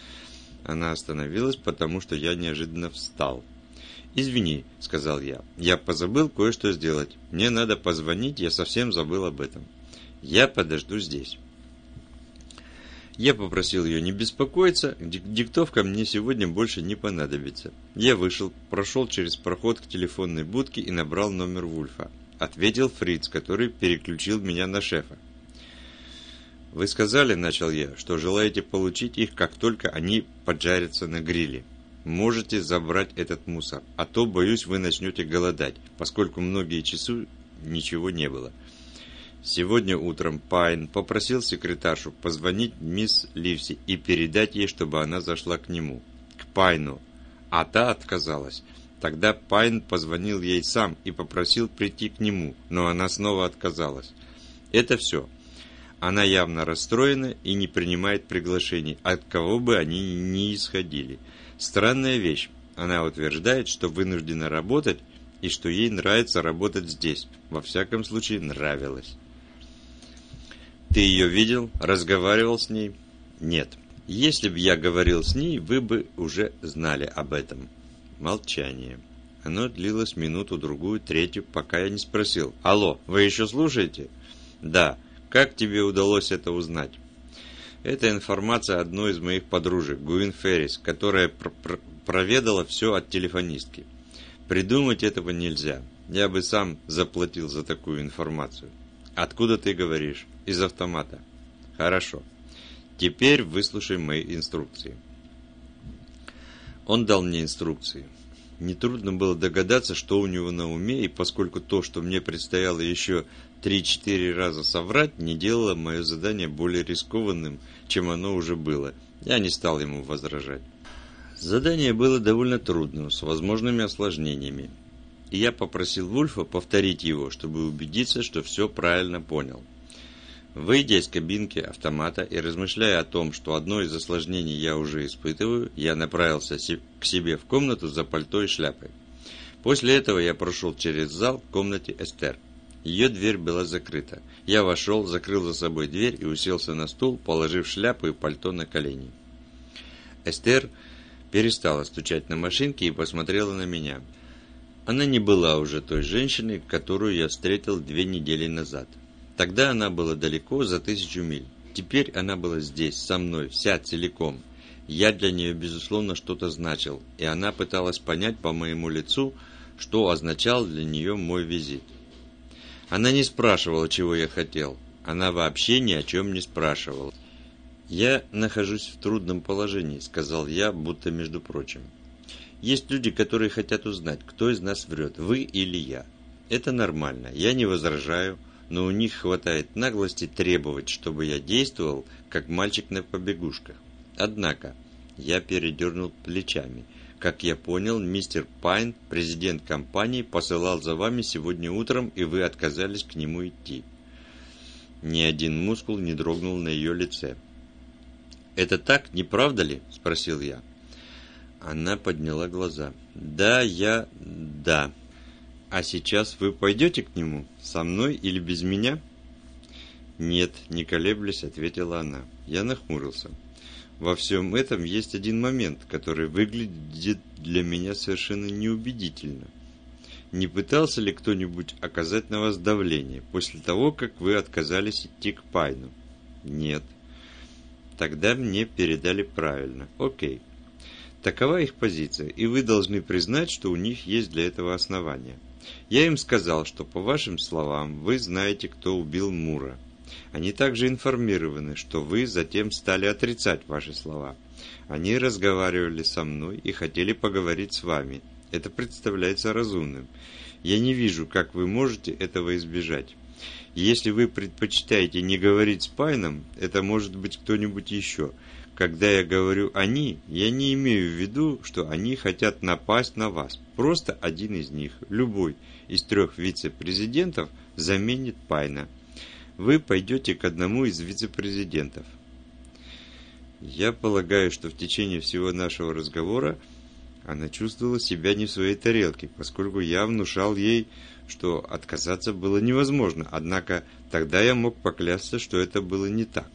S1: Она остановилась, потому что я неожиданно встал. «Извини», — сказал я, — «я позабыл кое-что сделать. Мне надо позвонить, я совсем забыл об этом. Я подожду здесь». Я попросил ее не беспокоиться, диктовка мне сегодня больше не понадобится. Я вышел, прошел через проход к телефонной будке и набрал номер Вульфа. Ответил Фриц, который переключил меня на шефа. «Вы сказали, — начал я, — что желаете получить их, как только они поджарятся на гриле. Можете забрать этот мусор, а то, боюсь, вы начнете голодать, поскольку многие часы ничего не было». Сегодня утром Пайн попросил секретаршу позвонить мисс Ливси и передать ей, чтобы она зашла к нему, к Пайну, а та отказалась. Тогда Пайн позвонил ей сам и попросил прийти к нему, но она снова отказалась. Это все. Она явно расстроена и не принимает приглашений, от кого бы они ни исходили. Странная вещь. Она утверждает, что вынуждена работать и что ей нравится работать здесь. Во всяком случае, нравилось. Ты ее видел? Разговаривал с ней? Нет. Если бы я говорил с ней, вы бы уже знали об этом. Молчание. Оно длилось минуту-другую, третью, пока я не спросил. Алло, вы еще слушаете? Да. Как тебе удалось это узнать? Это информация одной из моих подружек, Гуин Феррис, которая пр- пр- проведала все от телефонистки. Придумать этого нельзя. Я бы сам заплатил за такую информацию. Откуда ты говоришь? Из автомата. Хорошо. Теперь выслушай мои инструкции. Он дал мне инструкции. Нетрудно было догадаться, что у него на уме, и поскольку то, что мне предстояло еще три-четыре раза соврать, не делало мое задание более рискованным, чем оно уже было, я не стал ему возражать. Задание было довольно трудным, с возможными осложнениями. и я попросил Вульфа повторить его, чтобы убедиться, что все правильно понял. Выйдя из кабинки автомата и размышляя о том, что одно из осложнений я уже испытываю, я направился к себе в комнату за пальто и шляпой. После этого я прошел через зал к комнате Эстер. Ее дверь была закрыта. Я вошел, закрыл за собой дверь и уселся на стул, положив шляпу и пальто на колени. Эстер перестала стучать на машинке и посмотрела на меня. Она не была уже той женщиной, которую я встретил две недели назад. Тогда она была далеко за тысячу миль. Теперь она была здесь, со мной, вся целиком. Я для нее, безусловно, что-то значил, и она пыталась понять по моему лицу, что означал для нее мой визит. Она не спрашивала, чего я хотел. Она вообще ни о чем не спрашивала. «Я нахожусь в трудном положении», — сказал я, будто между прочим. «Есть люди, которые хотят узнать, кто из нас врет, вы или я. Это нормально, я не возражаю, но у них хватает наглости требовать, чтобы я действовал, как мальчик на побегушках. Однако, я передернул плечами. Как я понял, мистер Пайн, президент компании, посылал за вами сегодня утром, и вы отказались к нему идти». Ни один мускул не дрогнул на ее лице. «Это так, не правда ли?» – спросил я. Она подняла глаза. «Да, я... да. А сейчас вы пойдете к нему? Со мной или без меня?» «Нет», – не колеблясь, ответила она. Я нахмурился. «Во всем этом есть один момент, который выглядит для меня совершенно неубедительно. Не пытался ли кто-нибудь оказать на вас давление после того, как вы отказались идти к Пайну?» «Нет». «Тогда мне передали правильно. Окей. Такова их позиция, и вы должны признать, что у них есть для этого основания. Я им сказал, что, по вашим словам, вы знаете, кто убил Мура. Они также информированы, что вы затем стали отрицать ваши слова. Они разговаривали со мной и хотели поговорить с вами. Это представляется разумным. Я не вижу, как вы можете этого избежать. Если вы предпочитаете не говорить с Пайном, это может быть кто-нибудь еще. Когда я говорю «они», я не имею в виду, что они хотят напасть на вас. Просто один из них, любой из трех вице-президентов, заменит Пайна. Вы пойдете к одному из вице-президентов. Я полагаю, что в течение всего нашего разговора она чувствовала себя не в своей тарелке, поскольку я внушал ей, что отказаться было невозможно, однако тогда я мог поклясться, что это было не так.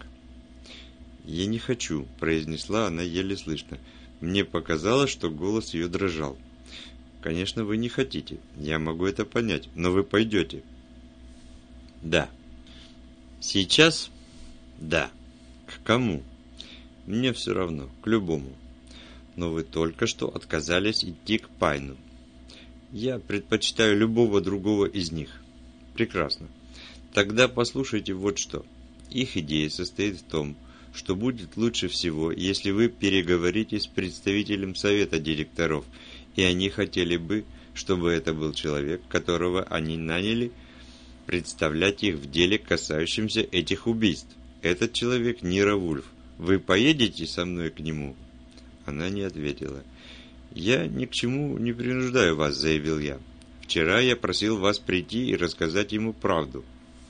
S1: «Я не хочу», – произнесла она еле слышно. Мне показалось, что голос ее дрожал. «Конечно, вы не хотите. Я могу это понять. Но вы пойдете». «Да». «Сейчас?» «Да». «К кому?» «Мне все равно. К любому». «Но вы только что отказались идти к Пайну». «Я предпочитаю любого другого из них». «Прекрасно. Тогда послушайте вот что. Их идея состоит в том, что будет лучше всего, если вы переговорите с представителем совета директоров, и они хотели бы, чтобы это был человек, которого они наняли представлять их в деле, касающемся этих убийств. Этот человек Нира Вульф. Вы поедете со мной к нему?» Она не ответила. «Я ни к чему не принуждаю вас», — заявил я. «Вчера я просил вас прийти и рассказать ему правду.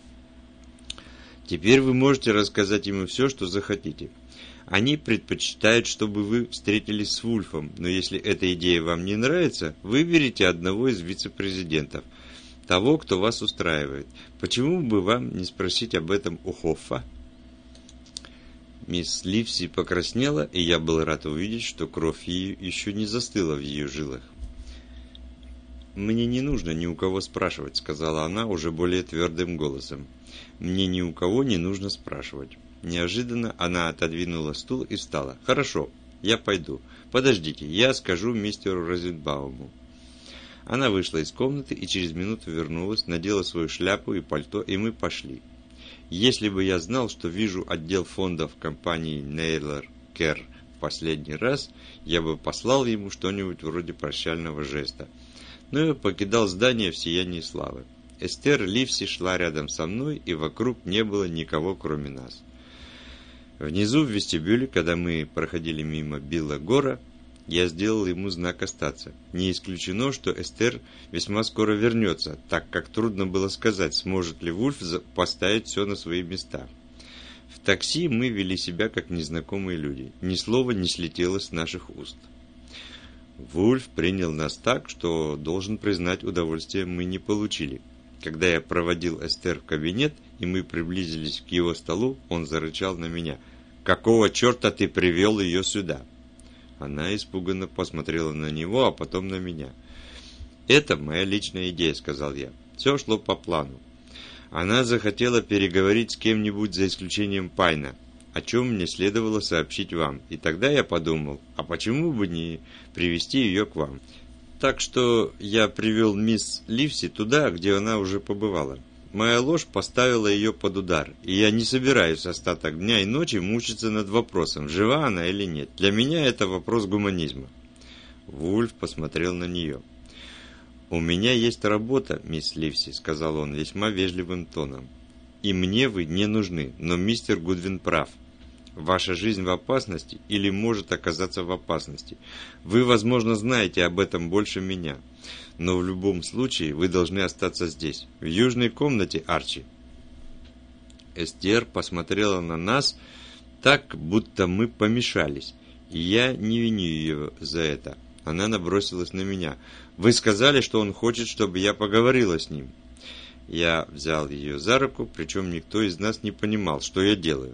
S1: Теперь вы можете рассказать ему все, что захотите. Они предпочитают, чтобы вы встретились с Вульфом, но если эта идея вам не нравится, выберите одного из вице-президентов, того, кто вас устраивает. Почему бы вам не спросить об этом у Хоффа?» Мисс Ливси покраснела, и я был рад увидеть, что кровь ее еще не застыла в ее жилах. «Мне не нужно ни у кого спрашивать», — сказала она уже более твердым голосом. «Мне ни у кого не нужно спрашивать». Неожиданно она отодвинула стул и встала. «Хорошо, я пойду. Подождите, я скажу мистеру Розенбауму». Она вышла из комнаты и через минуту вернулась, надела свою шляпу и пальто, и мы пошли. Если бы я знал, что вижу отдел фондов компании Нейлор Керр в последний раз, я бы послал ему что-нибудь вроде прощального жеста. Но я покидал здание в сиянии славы. Эстер Ливси шла рядом со мной, и вокруг не было никого, кроме нас. Внизу в вестибюле, когда мы проходили мимо Билла Гора, Я сделал ему знак остаться. Не исключено, что Эстер весьма скоро вернется, так как трудно было сказать, сможет ли Вульф поставить все на свои места. В такси мы вели себя как незнакомые люди. Ни слова не слетело с наших уст. Вульф принял нас так, что, должен признать, удовольствия мы не получили. Когда я проводил Эстер в кабинет, и мы приблизились к его столу, он зарычал на меня. «Какого черта ты привел ее сюда?» Она испуганно посмотрела на него, а потом на меня. «Это моя личная идея», — сказал я. «Все шло по плану. Она захотела переговорить с кем-нибудь за исключением Пайна, о чем мне следовало сообщить вам. И тогда я подумал, а почему бы не привести ее к вам? Так что я привел мисс Ливси туда, где она уже побывала. Моя ложь поставила ее под удар, и я не собираюсь остаток дня и ночи мучиться над вопросом, жива она или нет. Для меня это вопрос гуманизма». Вульф посмотрел на нее. «У меня есть работа, мисс Ливси», — сказал он весьма вежливым тоном. «И мне вы не нужны, но мистер Гудвин прав. Ваша жизнь в опасности или может оказаться в опасности. Вы, возможно, знаете об этом больше меня. Но в любом случае вы должны остаться здесь, в южной комнате, Арчи». Эстер посмотрела на нас так, будто мы помешались, и я не виню ее за это. Она набросилась на меня. «Вы сказали, что он хочет, чтобы я поговорила с ним». Я взял ее за руку, причем никто из нас не понимал, что я делаю.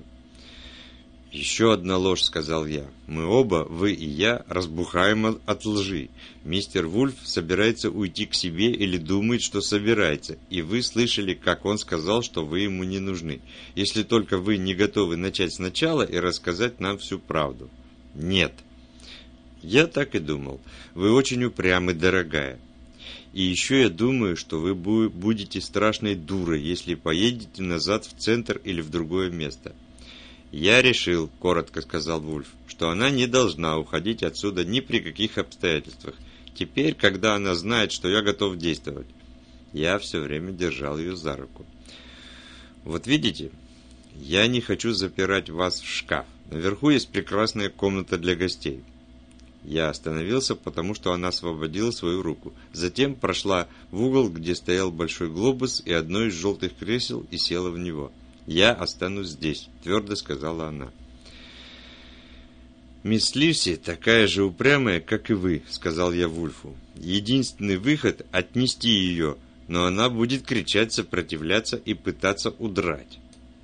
S1: «Еще одна ложь», — сказал я. «Мы оба, вы и я, разбухаем от лжи. Мистер Вульф собирается уйти к себе или думает, что собирается, и вы слышали, как он сказал, что вы ему не нужны, если только вы не готовы начать сначала и рассказать нам всю правду». «Нет». «Я так и думал. Вы очень упрямы, дорогая. И еще я думаю, что вы будете страшной дурой, если поедете назад в центр или в другое место». «Я решил, — коротко сказал Вульф, — что она не должна уходить отсюда ни при каких обстоятельствах. Теперь, когда она знает, что я готов действовать». Я все время держал ее за руку. «Вот видите, я не хочу запирать вас в шкаф. Наверху есть прекрасная комната для гостей». Я остановился, потому что она освободила свою руку. Затем прошла в угол, где стоял большой глобус и одно из желтых кресел, и села в него. «Я останусь здесь», — твердо сказала она. «Мисс Ливси такая же упрямая, как и вы», — сказал я Вульфу. «Единственный выход — отнести ее, но она будет кричать, сопротивляться и пытаться удрать».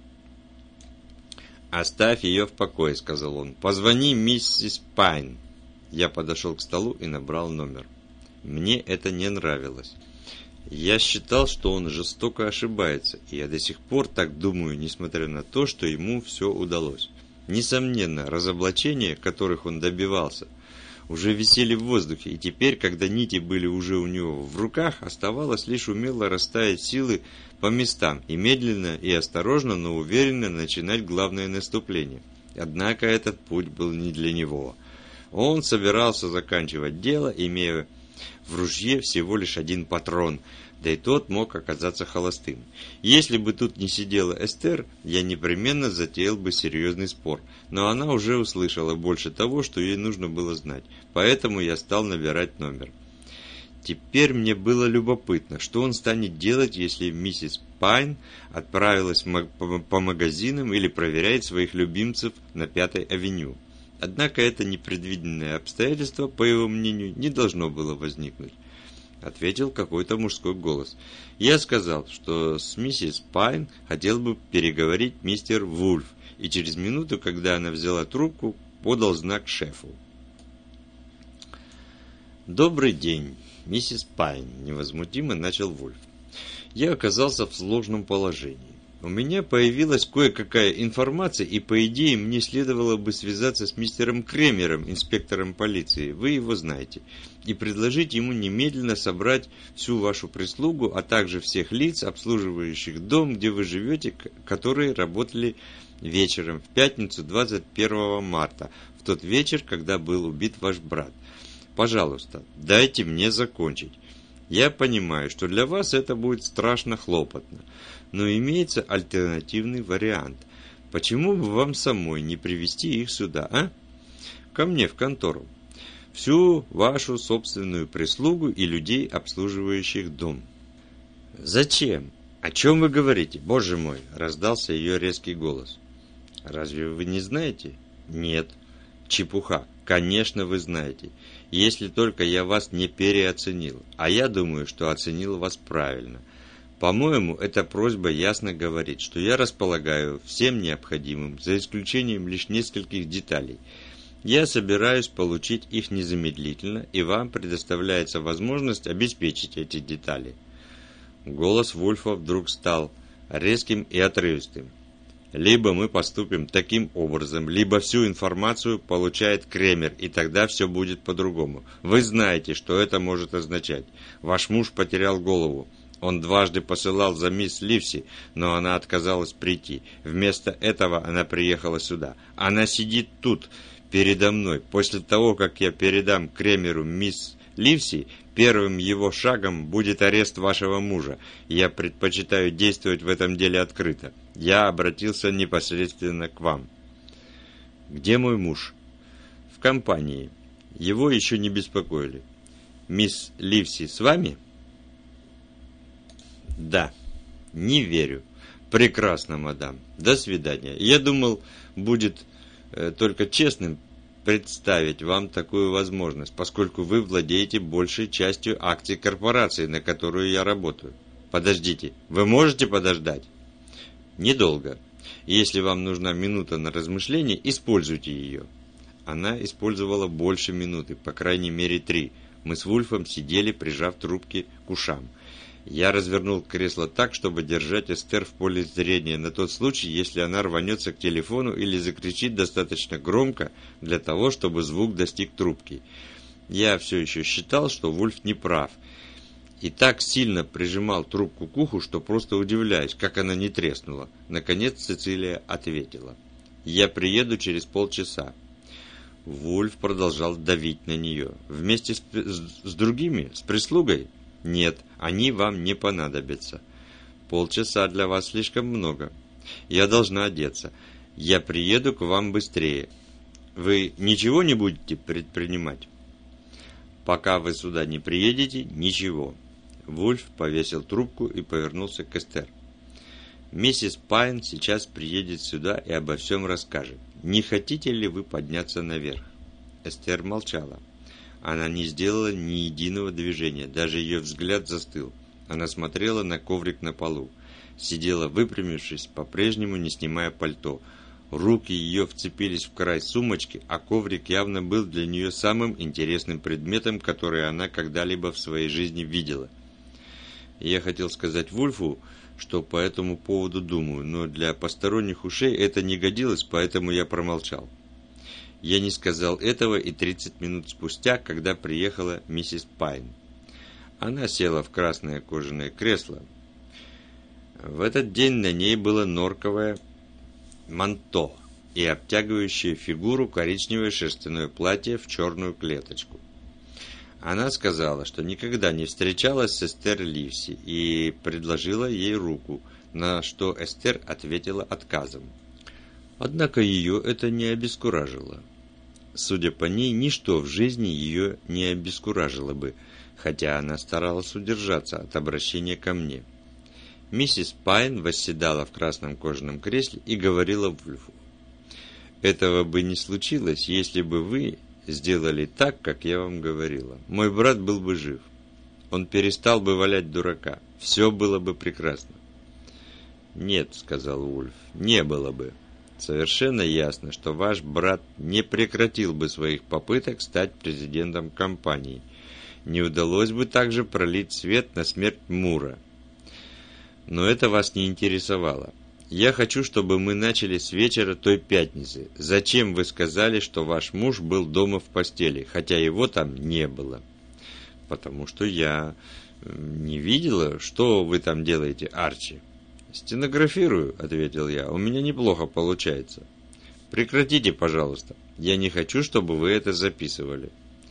S1: «Оставь ее в покое», — сказал он. «Позвони миссис Пайн». Я подошел к столу и набрал номер. Мне это не нравилось. Я считал, что он жестоко ошибается, и я до сих пор так думаю, несмотря на то, что ему все удалось. Несомненно, разоблачения, которых он добивался, уже висели в воздухе, и теперь, когда нити были уже у него в руках, оставалось лишь умело расставить силы по местам и медленно и осторожно, но уверенно начинать главное наступление. Однако этот путь был не для него. Он собирался заканчивать дело, имея в ружье всего лишь один патрон, да и тот мог оказаться холостым. Если бы тут не сидела Эстер, я непременно затеял бы серьезный спор, но она уже услышала больше того, что ей нужно было знать, поэтому я стал набирать номер. Теперь мне было любопытно, что он станет делать, если миссис Пайн отправилась по магазинам или проверяет своих любимцев на Пятой авеню. Однако это непредвиденное обстоятельство, по его мнению, не должно было возникнуть. Ответил какой-то мужской голос. Я сказал, что с миссис Пайн хотел бы переговорить мистер Вульф, и через минуту, когда она взяла трубку, подал знак шефу. «Добрый день, миссис Пайн», — невозмутимо начал Вульф. «Я оказался в сложном положении. У меня появилась кое-какая информация, и, по идее, мне следовало бы связаться с мистером Кремером, инспектором полиции, вы его знаете, и предложить ему немедленно собрать всю вашу прислугу, а также всех лиц, обслуживающих дом, где вы живете, которые работали вечером в пятницу двадцать первого марта, в тот вечер, когда был убит ваш брат. Пожалуйста, дайте мне закончить. Я понимаю, что для вас это будет страшно хлопотно, но имеется альтернативный вариант. Почему бы вам самой не привести их сюда, а? Ко мне в контору. Всю вашу собственную прислугу и людей, обслуживающих дом». «Зачем? О чем вы говорите, боже мой?» – раздался ее резкий голос. «Разве вы не знаете?» «Нет». «Чепуха. Конечно, вы знаете. Если только я вас не переоценил. А я думаю, что оценил вас правильно. По-моему, эта просьба ясно говорит, что я располагаю всем необходимым, за исключением лишь нескольких деталей. Я собираюсь получить их незамедлительно, и вам предоставляется возможность обеспечить эти детали». Голос Вульфа вдруг стал резким и отрывистым. «Либо мы поступим таким образом, либо всю информацию получает Кремер, и тогда все будет по-другому. Вы знаете, что это может означать. Ваш муж потерял голову. Он дважды посылал за мисс Ливси, но она отказалась прийти. Вместо этого она приехала сюда. Она сидит тут, передо мной. После того, как я передам Кремеру мисс Ливси, первым его шагом будет арест вашего мужа. Я предпочитаю действовать в этом деле открыто. Я обратился непосредственно к вам». «Где мой муж?» «В компании. Его еще не беспокоили». «Мисс Ливси с вами?» «Да». «Не верю». «Прекрасно, мадам. До свидания. Я думал, будет э, только честным представить вам такую возможность, поскольку вы владеете большей частью акций корпорации, на которую я работаю». «Подождите, вы можете подождать?» «Недолго. Если вам нужна минута на размышление, используйте ее». Она использовала больше минуты, по крайней мере три. Мы с Вульфом сидели, прижав трубки к ушам. Я развернул кресло так, чтобы держать Эстер в поле зрения на тот случай, если она рванется к телефону или закричит достаточно громко для того, чтобы звук достиг трубки. Я все еще считал, что Вульф не прав, и так сильно прижимал трубку к уху, что просто удивляюсь, как она не треснула. Наконец Цицилия ответила: «Я приеду через полчаса». Вульф продолжал давить на нее. «Вместе с, с другими? С прислугой?» «Нет, они вам не понадобятся. Полчаса для вас слишком много. Я должна одеться. Я приеду к вам быстрее. Вы ничего не будете предпринимать?» «Пока вы сюда не приедете, ничего». Вульф повесил трубку и повернулся к Эстер. «Миссис Пайн сейчас приедет сюда и обо всем расскажет. Не хотите ли вы подняться наверх?» Эстер молчала. Она не сделала ни единого движения, даже ее взгляд застыл. Она смотрела на коврик на полу. Сидела выпрямившись, по-прежнему не снимая пальто. Руки ее вцепились в край сумочки, а коврик явно был для нее самым интересным предметом, который она когда-либо в своей жизни видела. Я хотел сказать Вульфу, что по этому поводу думаю, но для посторонних ушей это не годилось, поэтому я промолчал. Я не сказал этого и тридцать минут спустя, когда приехала миссис Пайн. Она села в красное кожаное кресло. В этот день на ней было норковое манто и обтягивающее фигуру коричневое шерстяное платье в черную клеточку. Она сказала, что никогда не встречалась с Эстер Ливси и предложила ей руку, на что Эстер ответила отказом. Однако ее это не обескуражило. Судя по ней, ничто в жизни ее не обескуражило бы, хотя она старалась удержаться от обращения ко мне. Миссис Пайн восседала в красном кожаном кресле и говорила Вульфу: «Этого бы не случилось, если бы вы сделали так, как я вам говорила. Мой брат был бы жив. Он перестал бы валять дурака. Все было бы прекрасно». «Нет», — сказал Вульф, — «не было бы. Совершенно ясно, что ваш брат не прекратил бы своих попыток стать президентом компании. Не удалось бы также пролить свет на смерть Мура. Но это вас не интересовало. Я хочу, чтобы мы начали с вечера той пятницы. Зачем вы сказали, что ваш муж был дома в постели, хотя его там не было?» «Потому что я не видела, что вы там делаете, Арчи». «Стенографирую», — ответил я. «У меня неплохо получается». «Прекратите, пожалуйста. Я не хочу, чтобы вы это записывали».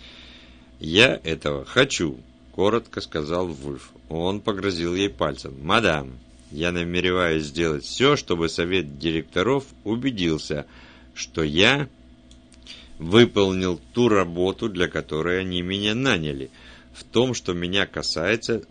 S1: «Я этого хочу», — коротко сказал Вульф. Он погрозил ей пальцем. «Мадам, я намереваюсь сделать все, чтобы совет директоров убедился, что я...» выполнил ту работу, для которой они меня наняли. В том, что меня касается,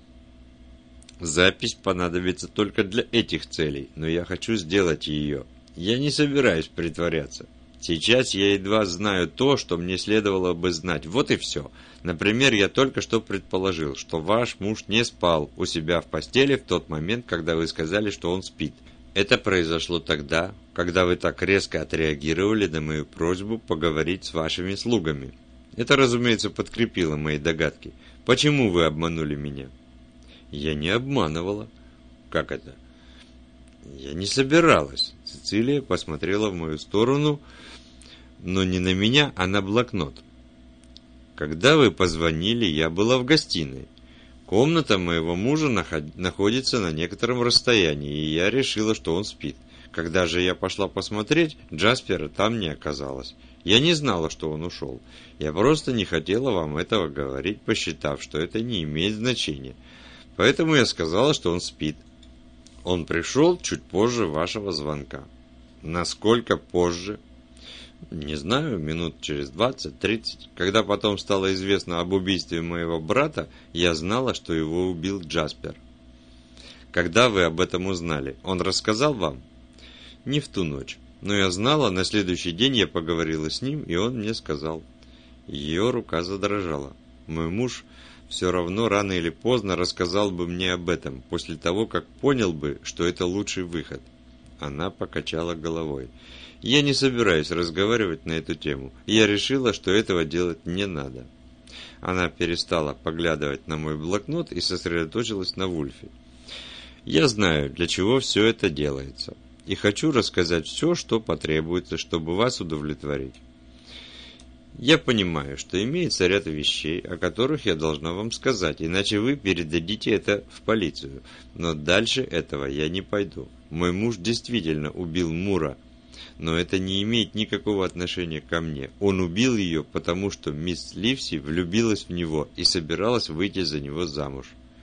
S1: запись понадобится только для этих целей, но я хочу сделать ее. Я не собираюсь притворяться. Сейчас я едва знаю то, что мне следовало бы знать. Вот и все. Например, я только что предположил, что ваш муж не спал у себя в постели в тот момент, когда вы сказали, что он спит. Это произошло тогда, когда вы так резко отреагировали на мою просьбу поговорить с вашими слугами. Это, разумеется, подкрепило мои догадки. Почему вы обманули меня? Я не обманывала. Как это? Я не собиралась. Цицилия посмотрела в мою сторону, но не на меня, а на блокнот. Когда вы позвонили, я была в гостиной. Комната моего мужа находится на некотором расстоянии, и я решила, что он спит. Когда же я пошла посмотреть, Джаспера там не оказалось. Я не знала, что он ушел. Я просто не хотела вам этого говорить, посчитав, что это не имеет значения. Поэтому я сказала, что он спит. Он пришел чуть позже вашего звонка. Насколько позже? Не знаю, минут через двадцать-тридцать. Когда потом стало известно об убийстве моего брата, я знала, что его убил Джаспер. Когда вы об этом узнали, он рассказал вам? Не в ту ночь. Но я знала, на следующий день я поговорила с ним, и он мне сказал. Ее рука задрожала. Мой муж все равно рано или поздно рассказал бы мне об этом, после того, как понял бы, что это лучший выход. Она покачала головой. Я не собираюсь разговаривать на эту тему. Я решила, что этого делать не надо. Она перестала поглядывать на мой блокнот и сосредоточилась на Вульфе. Я знаю, для чего все это делается. И хочу рассказать все, что потребуется, чтобы вас удовлетворить. Я понимаю, что имеется ряд вещей, о которых я должна вам сказать, иначе вы передадите это в полицию. Но дальше этого я не пойду. Мой муж действительно убил Мура, но это не имеет никакого отношения ко мне. Он убил ее, потому что мисс Ливси влюбилась в него и собиралась выйти за него замуж.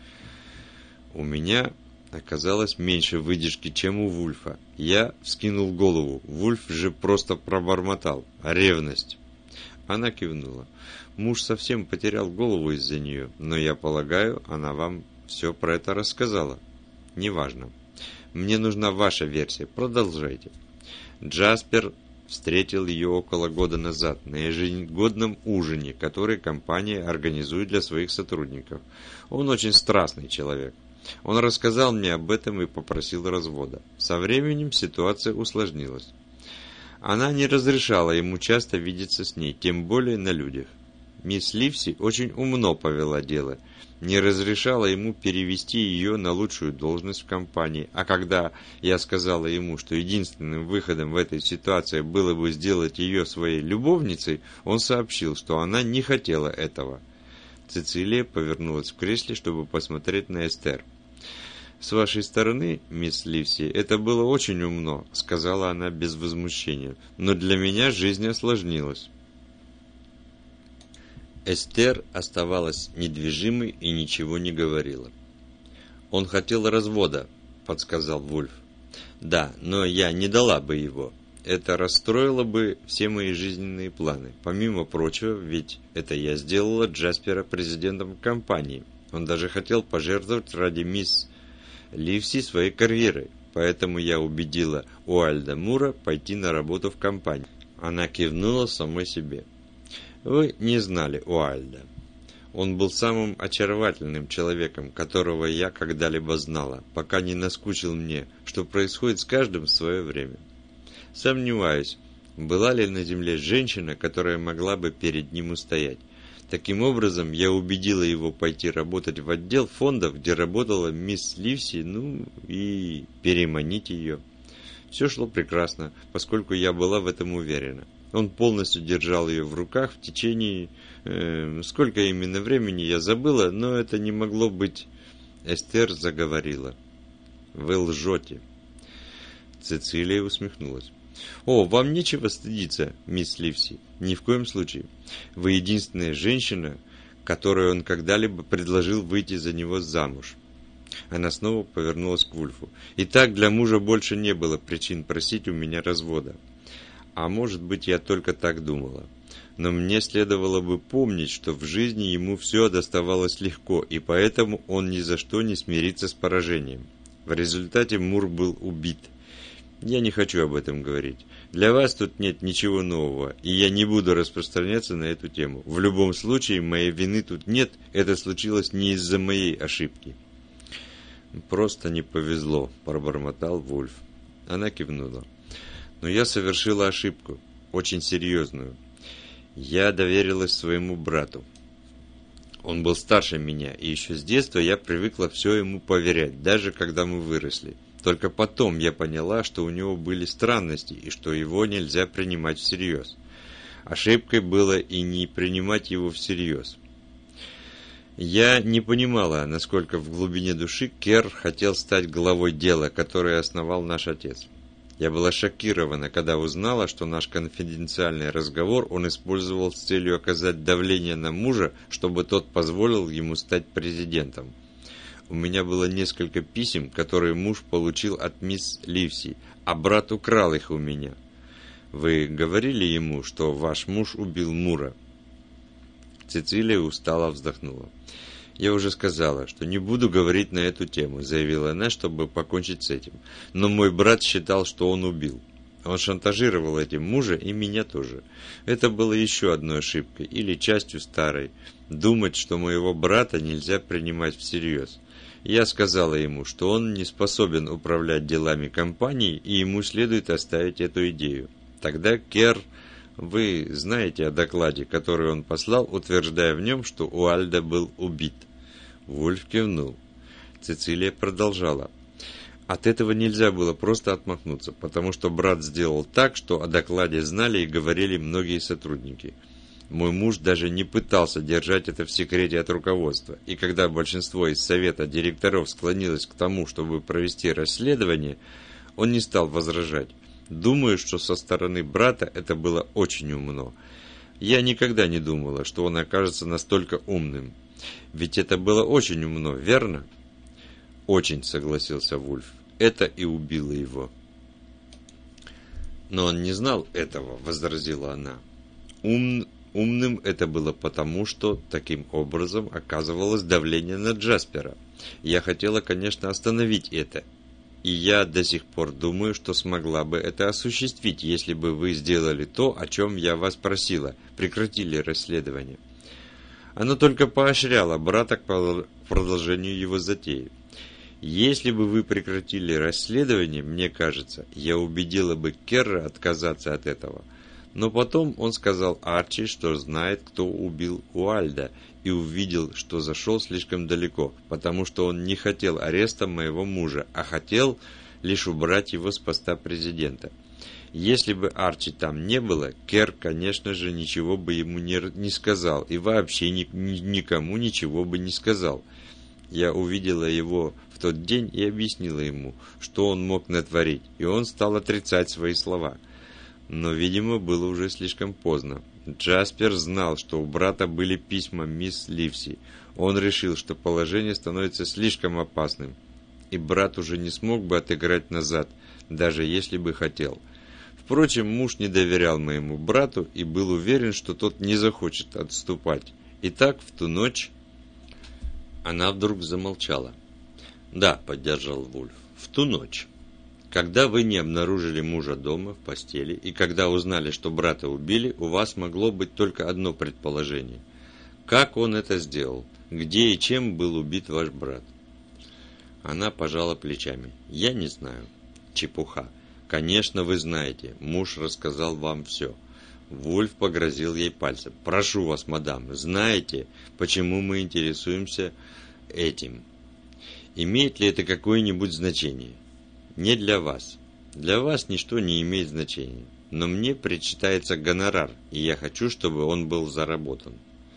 S1: У меня оказалось меньше выдержки, чем у Вульфа. Я вскинул голову. Вульф же просто пробормотал. Ревность. Она кивнула. Муж совсем потерял голову из-за нее, но я полагаю, она вам все про это рассказала. Неважно. Мне нужна ваша версия. Продолжайте. Джаспер встретил ее около года назад на ежегодном ужине, который компания организует для своих сотрудников. Он очень страстный человек. Он рассказал мне об этом и попросил развода. Со временем ситуация усложнилась. Она не разрешала ему часто видеться с ней, тем более на людях. Мисс Ливси очень умно повела дело, не разрешала ему перевести ее на лучшую должность в компании, а когда я сказала ему, что единственным выходом в этой ситуации было бы сделать ее своей любовницей, он сообщил, что она не хотела этого. Цицилия повернулась в кресле, чтобы посмотреть на Эстер. «С вашей стороны, мисс Ливси, это было очень умно», — сказала она без возмущения, «но для меня жизнь осложнилась». Эстер оставалась недвижимой и ничего не говорила. «Он хотел развода», — подсказал Вульф. «Да, но я не дала бы его. Это расстроило бы все мои жизненные планы. Помимо прочего, ведь это я сделала Джаспера президентом компании. Он даже хотел пожертвовать ради мисс Ливси своей карьерой. Поэтому я убедила Уайльда Мура пойти на работу в компанию». Она кивнула самой себе. «Вы не знали Уайльда. Он был самым очаровательным человеком, которого я когда-либо знала, пока не наскучил мне, что происходит с каждым в свое время. Сомневаюсь, была ли на земле женщина, которая могла бы перед ним устоять. Таким образом, я убедила его пойти работать в отдел фондов, где работала мисс Ливси, ну и переманить ее. Все шло прекрасно, поскольку я была в этом уверена. Он полностью держал ее в руках в течение... Э, сколько именно времени, я забыла, но это не могло быть... Эстер заговорила. «Вы лжете». Цицилия усмехнулась. «О, вам нечего стыдиться, мисс Ливси. Ни в коем случае. Вы единственная женщина, которой он когда-либо предложил выйти за него замуж». Она снова повернулась к Вульфу. «Итак, для мужа больше не было причин просить у меня развода. А может быть, я только так думала. Но мне следовало бы помнить, что в жизни ему все доставалось легко, и поэтому он ни за что не смирится с поражением. В результате Мур был убит. Я не хочу об этом говорить. Для вас тут нет ничего нового, и я не буду распространяться на эту тему. В любом случае, моей вины тут нет, это случилось не из-за моей ошибки. «Просто не повезло», – пробормотал Вульф. Она кивнула. «Но я совершила ошибку, очень серьезную. Я доверилась своему брату. Он был старше меня, и еще с детства я привыкла все ему поверять, даже когда мы выросли. Только потом я поняла, что у него были странности, и что его нельзя принимать всерьез. Ошибкой было и не принимать его всерьез. Я не понимала, насколько в глубине души Кер хотел стать главой дела, которое основал наш отец. Я была шокирована, когда узнала, что наш конфиденциальный разговор он использовал с целью оказать давление на мужа, чтобы тот позволил ему стать президентом. У меня было несколько писем, которые муж получил от мисс Ливси, а брат украл их у меня. Вы говорили ему, что ваш муж убил Мура?» Цицилия устало вздохнула. «Я уже сказала, что не буду говорить на эту тему», — заявила она, чтобы покончить с этим. «Но мой брат считал, что он убил. Он шантажировал этим мужа и меня тоже. Это было еще одной ошибкой, или частью старой. Думать, что моего брата нельзя принимать всерьез. Я сказала ему, что он не способен управлять делами компании, и ему следует оставить эту идею. Тогда Кер... Вы знаете о докладе, который он послал, утверждая в нем, что Уальда был убит?» Вульф кивнул. Цицилия продолжала. «От этого нельзя было просто отмахнуться, потому что брат сделал так, что о докладе знали и говорили многие сотрудники. Мой муж даже не пытался держать это в секрете от руководства, и когда большинство из совета директоров склонилось к тому, чтобы провести расследование, он не стал возражать. Думаю, что со стороны брата это было очень умно. Я никогда не думала, что он окажется настолько умным. Ведь это было очень умно, верно?» «Очень», — согласился Вульф. «Это и убило его». «Но он не знал этого», — возразила она. Ум... «Умным это было потому, что таким образом оказывалось давление на Джаспера. Я хотела, конечно, остановить это. И я до сих пор думаю, что смогла бы это осуществить, если бы вы сделали то, о чем я вас просила, прекратили расследование». Оно только поощряло брата к продолжению его затеи. «Если бы вы прекратили расследование, мне кажется, я убедила бы Керра отказаться от этого». Но потом он сказал Арчи, что знает, кто убил Уальда, и увидел, что зашел слишком далеко, потому что он не хотел ареста моего мужа, а хотел лишь убрать его с поста президента. Если бы Арчи там не было, Кер, конечно же, ничего бы ему не, не сказал, и вообще ни, ни, никому ничего бы не сказал. Я увидела его в тот день и объяснила ему, что он мог натворить, и он стал отрицать свои слова. Но, видимо, было уже слишком поздно. Джаспер знал, что у брата были письма мисс Ливси. Он решил, что положение становится слишком опасным, и брат уже не смог бы отыграть назад, даже если бы хотел. Впрочем, муж не доверял моему брату и был уверен, что тот не захочет отступать. Итак, в ту ночь... Она вдруг замолчала. «Да», — поддержал Вульф, — «в ту ночь. Когда вы не обнаружили мужа дома, в постели, и когда узнали, что брата убили, у вас могло быть только одно предположение. Как он это сделал? Где и чем был убит ваш брат?» Она пожала плечами. «Я не знаю». «Чепуха. Конечно, вы знаете. Муж рассказал вам все». Вульф погрозил ей пальцем. «Прошу вас, мадам, знаете, почему мы интересуемся этим? Имеет ли это какое-нибудь значение?» «Не для вас. Для вас ничто не имеет значения. Но мне причитается гонорар, и я хочу, чтобы он был заработан».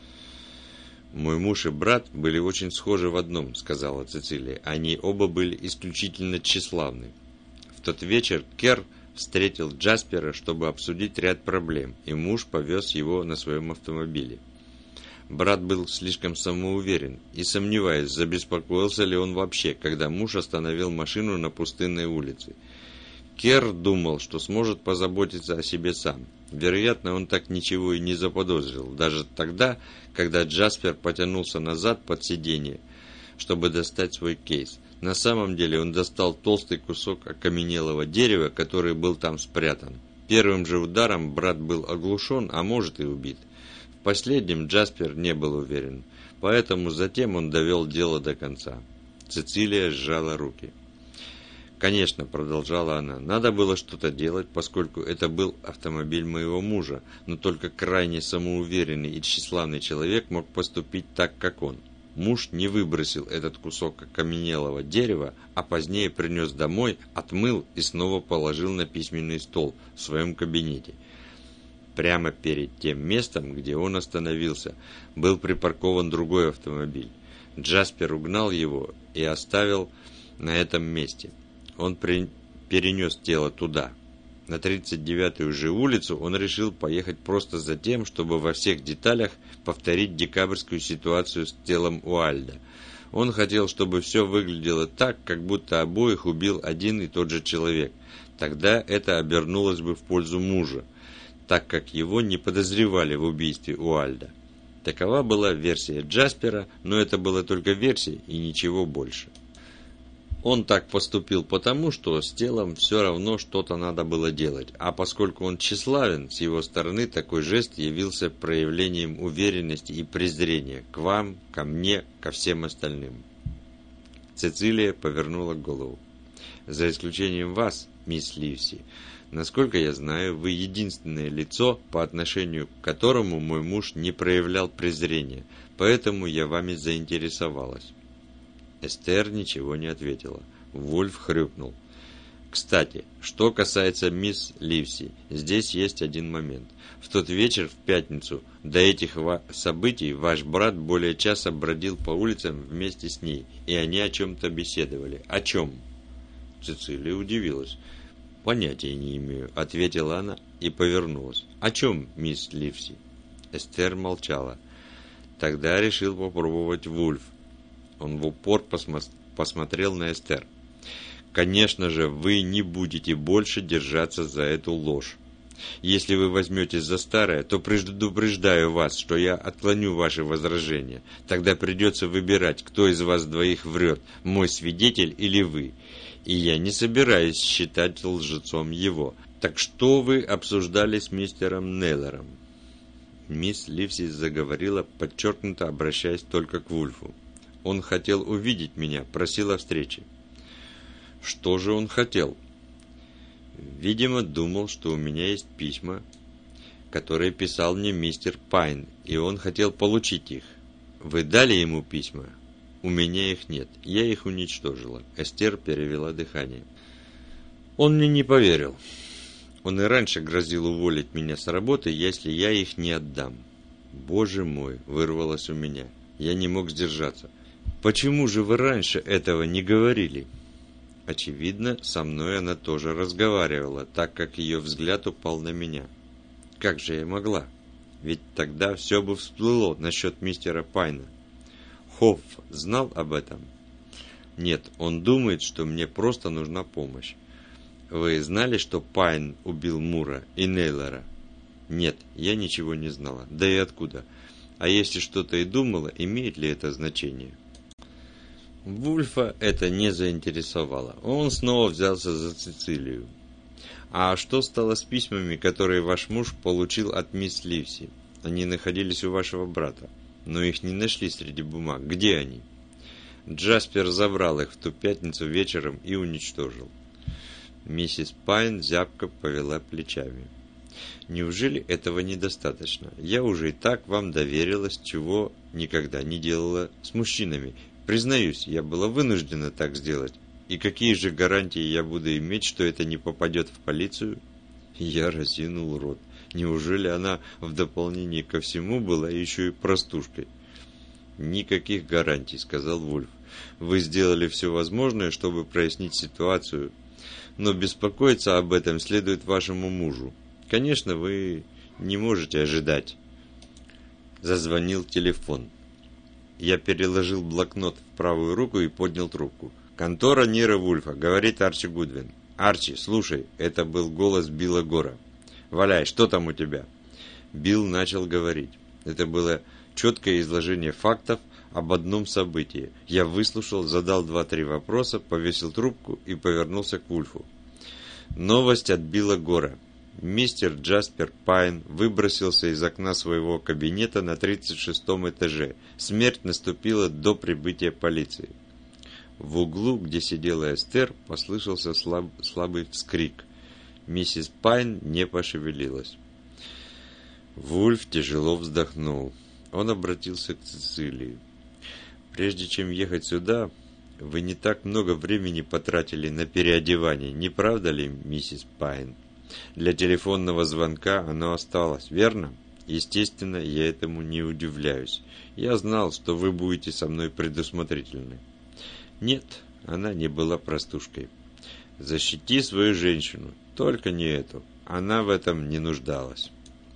S1: «Мой муж и брат были очень схожи в одном», — сказала Цицилия. «Они оба были исключительно тщеславны. В тот вечер Кер встретил Джаспера, чтобы обсудить ряд проблем, и муж повез его на своем автомобиле. Брат был слишком самоуверен и, сомневаясь, забеспокоился ли он вообще, когда муж остановил машину на пустынной улице. Керр думал, что сможет позаботиться о себе сам. Вероятно, он так ничего и не заподозрил, даже тогда, когда Джаспер потянулся назад под сиденье, чтобы достать свой кейс. На самом деле он достал толстый кусок окаменелого дерева, который был там спрятан. Первым же ударом брат был оглушен, а может и убит. В последнем Джаспер не был уверен, поэтому затем он довел дело до конца. Цицилия сжала руки. «Конечно», — продолжала она, — «надо было что-то делать, поскольку это был автомобиль моего мужа, но только крайне самоуверенный и тщеславный человек мог поступить так, как он. Муж не выбросил этот кусок окаменелого дерева, а позднее принес домой, отмыл и снова положил на письменный стол в своем кабинете. Прямо перед тем местом, где он остановился, был припаркован другой автомобиль. Джаспер угнал его и оставил на этом месте. Он при... перенес тело туда. На тридцать девятую же улицу он решил поехать просто за тем, чтобы во всех деталях повторить декабрьскую ситуацию с телом Уальда. Он хотел, чтобы все выглядело так, как будто обоих убил один и тот же человек. Тогда это обернулось бы в пользу мужа, так как его не подозревали в убийстве Уальда. Такова была версия Джаспера, но это была только версия и ничего больше. Он так поступил потому, что с телом все равно что-то надо было делать, а поскольку он тщеславен, с его стороны такой жест явился проявлением уверенности и презрения к вам, ко мне, ко всем остальным. Цицилия повернула голову. «За исключением вас, мисс Ливси, насколько я знаю, вы единственное лицо, по отношению к которому мой муж не проявлял презрения, поэтому я вами заинтересовалась». Эстер ничего не ответила. Вульф хрюкнул. «Кстати, что касается мисс Ливси, здесь есть один момент. В тот вечер, в пятницу, до этих событий ваш брат более часа бродил по улицам вместе с ней, и они о чем-то беседовали. О чем?» Цицилия удивилась. «Понятия не имею», — ответила она и повернулась. «О чем, мисс Ливси?» Эстер молчала. Тогда решил попробовать Вульф. Он в упор посмо- посмотрел на Эстер. «Конечно же, вы не будете больше держаться за эту ложь. Если вы возьметесь за старое, то предупреждаю вас, что я отклоню ваши возражения. Тогда придется выбирать, кто из вас двоих врет, мой свидетель или вы. И я не собираюсь считать лжецом его. Так что вы обсуждали с мистером Нейлором?» Мисс Ливси заговорила, подчеркнуто обращаясь только к Вульфу. «Он хотел увидеть меня, просил о встрече». «Что же он хотел?» «Видимо, думал, что у меня есть письма, которые писал мне мистер Пайн, и он хотел получить их. Вы дали ему письма?» «У меня их нет, я их уничтожила». Эстер перевела дыхание. «Он мне не поверил. Он и раньше грозил уволить меня с работы, если я их не отдам». «Боже мой!» — вырвалось у меня. Я не мог сдержаться. «Почему же вы раньше этого не говорили?» Очевидно, со мной она тоже разговаривала, так как ее взгляд упал на меня. Как же я могла? Ведь тогда все бы всплыло насчет мистера Пайна. Хофф знал об этом? Нет, он думает, что мне просто нужна помощь. Вы знали, что Пайн убил Мура и Нейлора? Нет, я ничего не знала. Да и откуда? А если что-то и думала, имеет ли это значение? Вульфа это не заинтересовало. Он снова взялся за Цицилию. «А что стало с письмами, которые ваш муж получил от мисс Ливси? Они находились у вашего брата, но их не нашли среди бумаг. Где они?» Джаспер забрал их в ту пятницу вечером и уничтожил. Миссис Пайн зябко повела плечами. «Неужели этого недостаточно? Я уже и так вам доверилась, чего никогда не делала с мужчинами. Признаюсь, я была вынуждена так сделать. И какие же гарантии я буду иметь, что это не попадет в полицию?» Я разинул рот. Неужели она в дополнение ко всему была еще и простушкой? «Никаких гарантий», — сказал Вульф. «Вы сделали все возможное, чтобы прояснить ситуацию, но беспокоиться об этом следует вашему мужу. Конечно, вы не можете ожидать». Зазвонил телефон. Я переложил блокнот в правую руку и поднял трубку. «Контора Ниро Вульфа», — говорит Арчи Гудвин. «Арчи, слушай», — это был голос Билла Гора. «Валяй, что там у тебя?» Билл начал говорить. Это было четкое изложение фактов об одном событии. Я выслушал, задал два-три вопроса, повесил трубку и повернулся к Вульфу. Новость от Билла Гора. Мистер Джаспер Пайн выбросился из окна своего кабинета на тридцать шестом этаже. Смерть наступила до прибытия полиции. В углу, где сидела Эстер, послышался слаб, слабый вскрик. Миссис Пайн не пошевелилась. Вульф тяжело вздохнул. Он обратился к Цицилии. «Прежде чем ехать сюда, вы не так много времени потратили на переодевание, не правда ли, миссис Пайн? Для телефонного звонка оно осталось, верно? Естественно, я этому не удивляюсь. Я знал, что вы будете со мной предусмотрительны». Нет, она не была простушкой. Защити свою женщину, только не эту. Она в этом не нуждалась.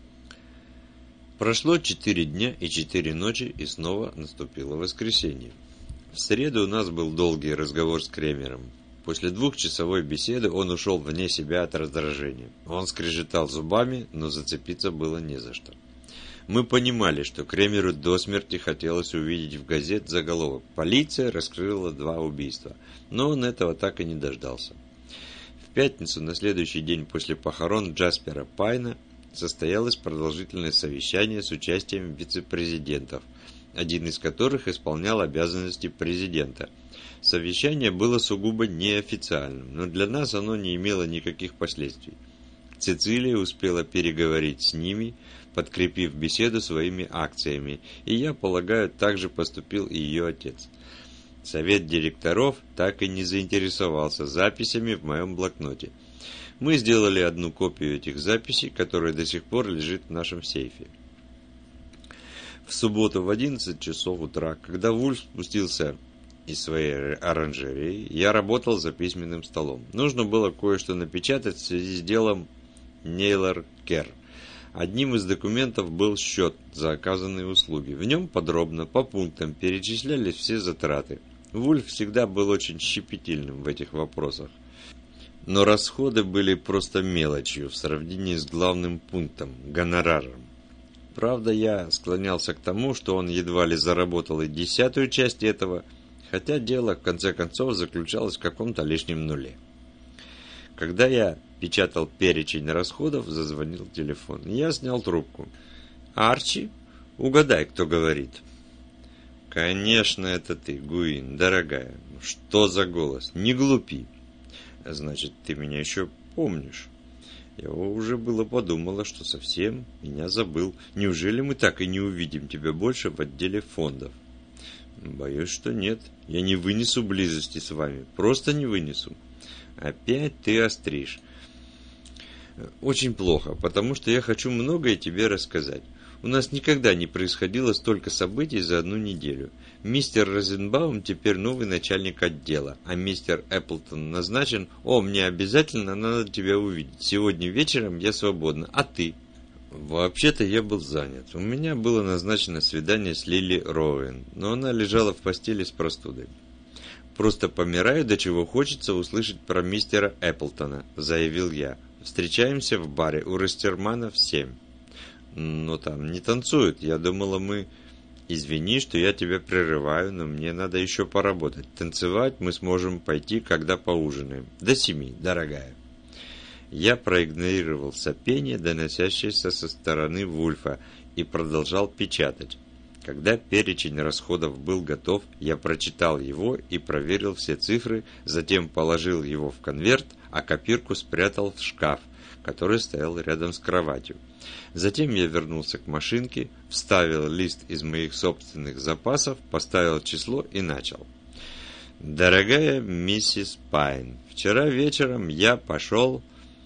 S1: Прошло четыре дня и четыре ночи, и снова наступило воскресенье. В среду у нас был долгий разговор с Кремером. После двухчасовой беседы он ушел вне себя от раздражения. Он скрежетал зубами, но зацепиться было не за что. Мы понимали, что Кремеру до смерти хотелось увидеть в газет заголовок «Полиция раскрыла два убийства», но он этого так и не дождался. В пятницу, на следующий день после похорон Джаспера Пайна, состоялось продолжительное совещание с участием вице-президентов, один из которых исполнял обязанности президента. Совещание было сугубо неофициальным, но для нас оно не имело никаких последствий. Цицилия успела переговорить с ними, подкрепив беседу своими акциями, и, я полагаю, так же поступил и ее отец. Совет директоров так и не заинтересовался записями в моем блокноте. Мы сделали одну копию этих записей, которая до сих пор лежит в нашем сейфе. В субботу в одиннадцать часов утра, когда Вульф спустился из своей оранжереи, я работал за письменным столом. Нужно было кое-что напечатать в связи с делом Нейлор Кер. Одним из документов был счет за оказанные услуги. В нем подробно, по пунктам, перечислялись все затраты. Вульф всегда был очень щепетильным в этих вопросах. Но расходы были просто мелочью в сравнении с главным пунктом – гонораром. Правда, я склонялся к тому, что он едва ли заработал и десятую часть этого, хотя дело, в конце концов, заключалось в каком-то лишнем нуле. Когда я печатал перечень расходов, зазвонил телефон. Я снял трубку. «Арчи? Угадай, кто говорит». «Конечно, это ты, Гуин, дорогая. Что за голос? Не глупи». «Значит, ты меня еще помнишь». Я уже было подумала, что совсем меня забыл. Неужели мы так и не увидим тебя больше в отделе фондов? Боюсь, что нет. Я не вынесу близости с вами. Просто не вынесу. Опять ты остришь. Очень плохо, потому что я хочу многое тебе рассказать. У нас никогда не происходило столько событий за одну неделю. Мистер Розенбаум теперь новый начальник отдела, а мистер Эпплтон назначен. О, мне обязательно надо тебя увидеть. Сегодня вечером я свободна, а ты? Вообще-то я был занят. У меня было назначено свидание с Лили Роуэн, но она лежала в постели с простудой. Просто помираю, до чего хочется услышать про мистера Эпплтона, заявил я. Встречаемся в баре у Растермана в семь. Но там не танцуют. Я думала, мы... Извини, что я тебя прерываю, но мне надо еще поработать. Танцевать мы сможем пойти, когда поужинаем. До семи, дорогая. Я проигнорировал сопение, доносящееся со стороны Вульфа, и продолжал печатать. Когда перечень расходов был готов, я прочитал его и проверил все цифры, затем положил его в конверт, а копирку спрятал в шкаф, который стоял рядом с кроватью. Затем я вернулся к машинке, вставил лист из моих собственных запасов, поставил число и начал. «Дорогая миссис Пайн, вчера вечером я пошел...»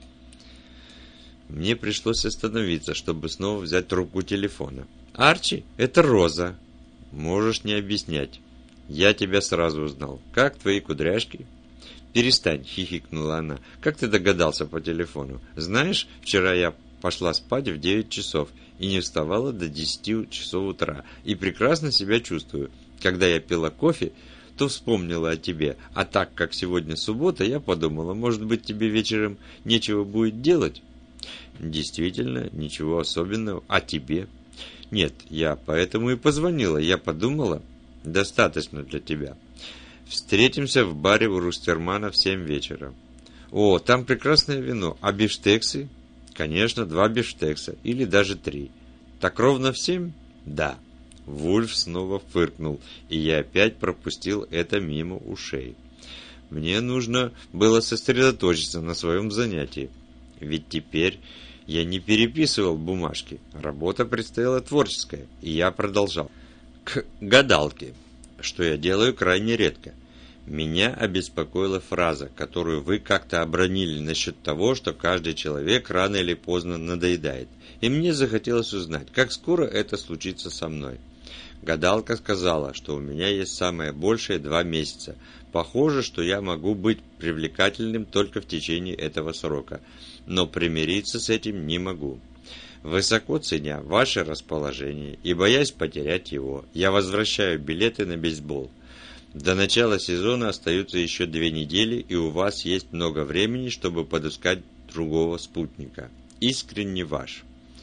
S1: Мне пришлось остановиться, чтобы снова взять трубку телефона. «Арчи, это Роза». «Можешь не объяснять. Я тебя сразу узнал. Как твои кудряшки?» «Перестань», — хихикнула она. «Как ты догадался по телефону? Знаешь, вчера я пошла спать в девять часов и не вставала до десяти часов утра. И прекрасно себя чувствую. Когда я пила кофе, то вспомнила о тебе. А так как сегодня суббота, я подумала, может быть, тебе вечером нечего будет делать? Действительно, ничего особенного. А тебе? Нет, я поэтому и позвонила. Я подумала, достаточно для тебя. Встретимся в баре у Рустермана в семь вечера. О, там прекрасное вино. А бифштексы? Конечно, два бифштекса. Или даже три. Так ровно в семь? Да. Вульф снова фыркнул, и я опять пропустил это мимо ушей. Мне нужно было сосредоточиться на своем занятии. Ведь теперь я не переписывал бумажки. Работа предстояла творческая, и я продолжал. К гадалке, что я делаю крайне редко. Меня обеспокоила фраза, которую вы как-то обронили насчет того, что каждый человек рано или поздно надоедает. И мне захотелось узнать, как скоро это случится со мной. Гадалка сказала, что у меня есть самое большее два месяца. Похоже, что я могу быть привлекательным только в течение этого срока, но примириться с этим не могу. Высоко ценя ваше расположение и боясь потерять его, я возвращаю билеты на бейсбол. До начала сезона остаются еще две недели, и у вас есть много времени, чтобы подыскать другого спутника. Искренне ваш.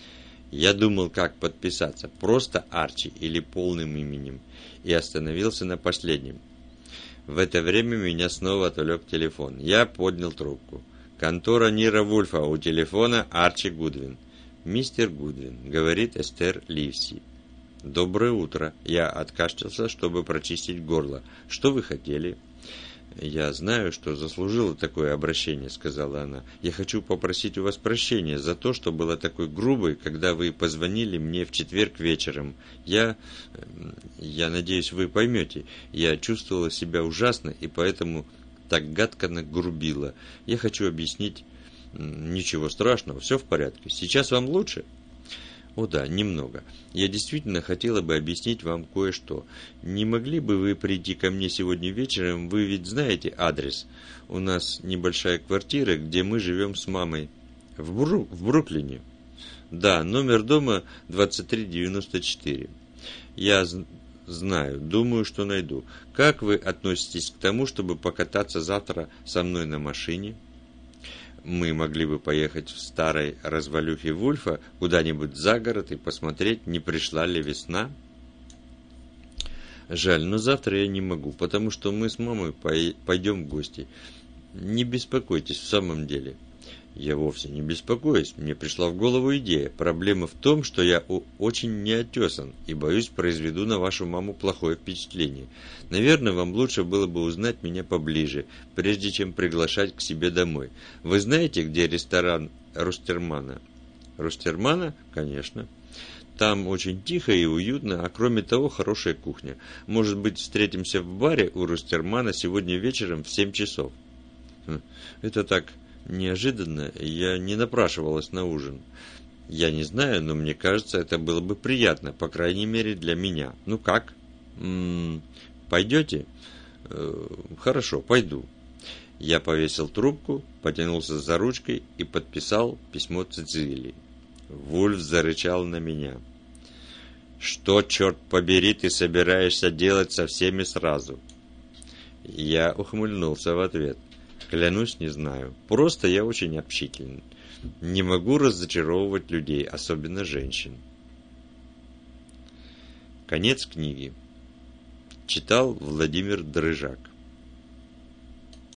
S1: Я думал, как подписаться, просто Арчи или полным именем, и остановился на последнем. В это время меня снова отвлек телефон. Я поднял трубку. Контора Нира Вульфа, у телефона Арчи Гудвин. «Мистер Гудвин», — говорит Эстер Ливси. «Доброе утро». Я откашлялся, чтобы прочистить горло. «Что вы хотели?» «Я знаю, что заслужила такое обращение», — сказала она. «Я хочу попросить у вас прощения за то, что была такой грубой, когда вы позвонили мне в четверг вечером. Я... я надеюсь, вы поймете. Я чувствовала себя ужасно, и поэтому так гадко нагрубила. Я хочу объяснить...» «Ничего страшного, все в порядке. Сейчас вам лучше?» «О да, немного. Я действительно хотела бы объяснить вам кое-что. Не могли бы вы прийти ко мне сегодня вечером? Вы ведь знаете адрес. У нас небольшая квартира, где мы живем с мамой. В, Бру... в Бруклине». «Да, номер дома двадцать три девяносто четыре. Я з... знаю, думаю, что найду. Как вы относитесь к тому, чтобы покататься завтра со мной на машине?» Мы могли бы поехать в старой развалюхе Вульфа куда-нибудь за город и посмотреть, не пришла ли весна. Жаль, но завтра я не могу, потому что мы с мамой пойдем в гости. Не беспокойтесь, в самом деле. Я вовсе не беспокоюсь, мне пришла в голову идея. Проблема в том, что я очень неотесан и, боюсь, произведу на вашу маму плохое впечатление. Наверное, вам лучше было бы узнать меня поближе, прежде чем приглашать к себе домой. Вы знаете, где ресторан Рустермана? Рустермана? Конечно. Там очень тихо и уютно, а кроме того, хорошая кухня. Может быть, встретимся в баре у Рустермана сегодня вечером в семь часов? Это так... Неожиданно я не напрашивалась на ужин. Я не знаю, но мне кажется, это было бы приятно, по крайней мере для меня. Ну как? М-м, пойдете? Э, хорошо, пойду. Я повесил трубку, потянулся за ручкой и подписал письмо Цицилии. Вульф зарычал на меня. «Что, черт побери, ты собираешься делать со всеми сразу?» Я ухмыльнулся в ответ. Клянусь, не знаю. Просто я очень общительный. Не могу разочаровывать людей, особенно женщин. Конец книги. Читал Владимир Дрыжак.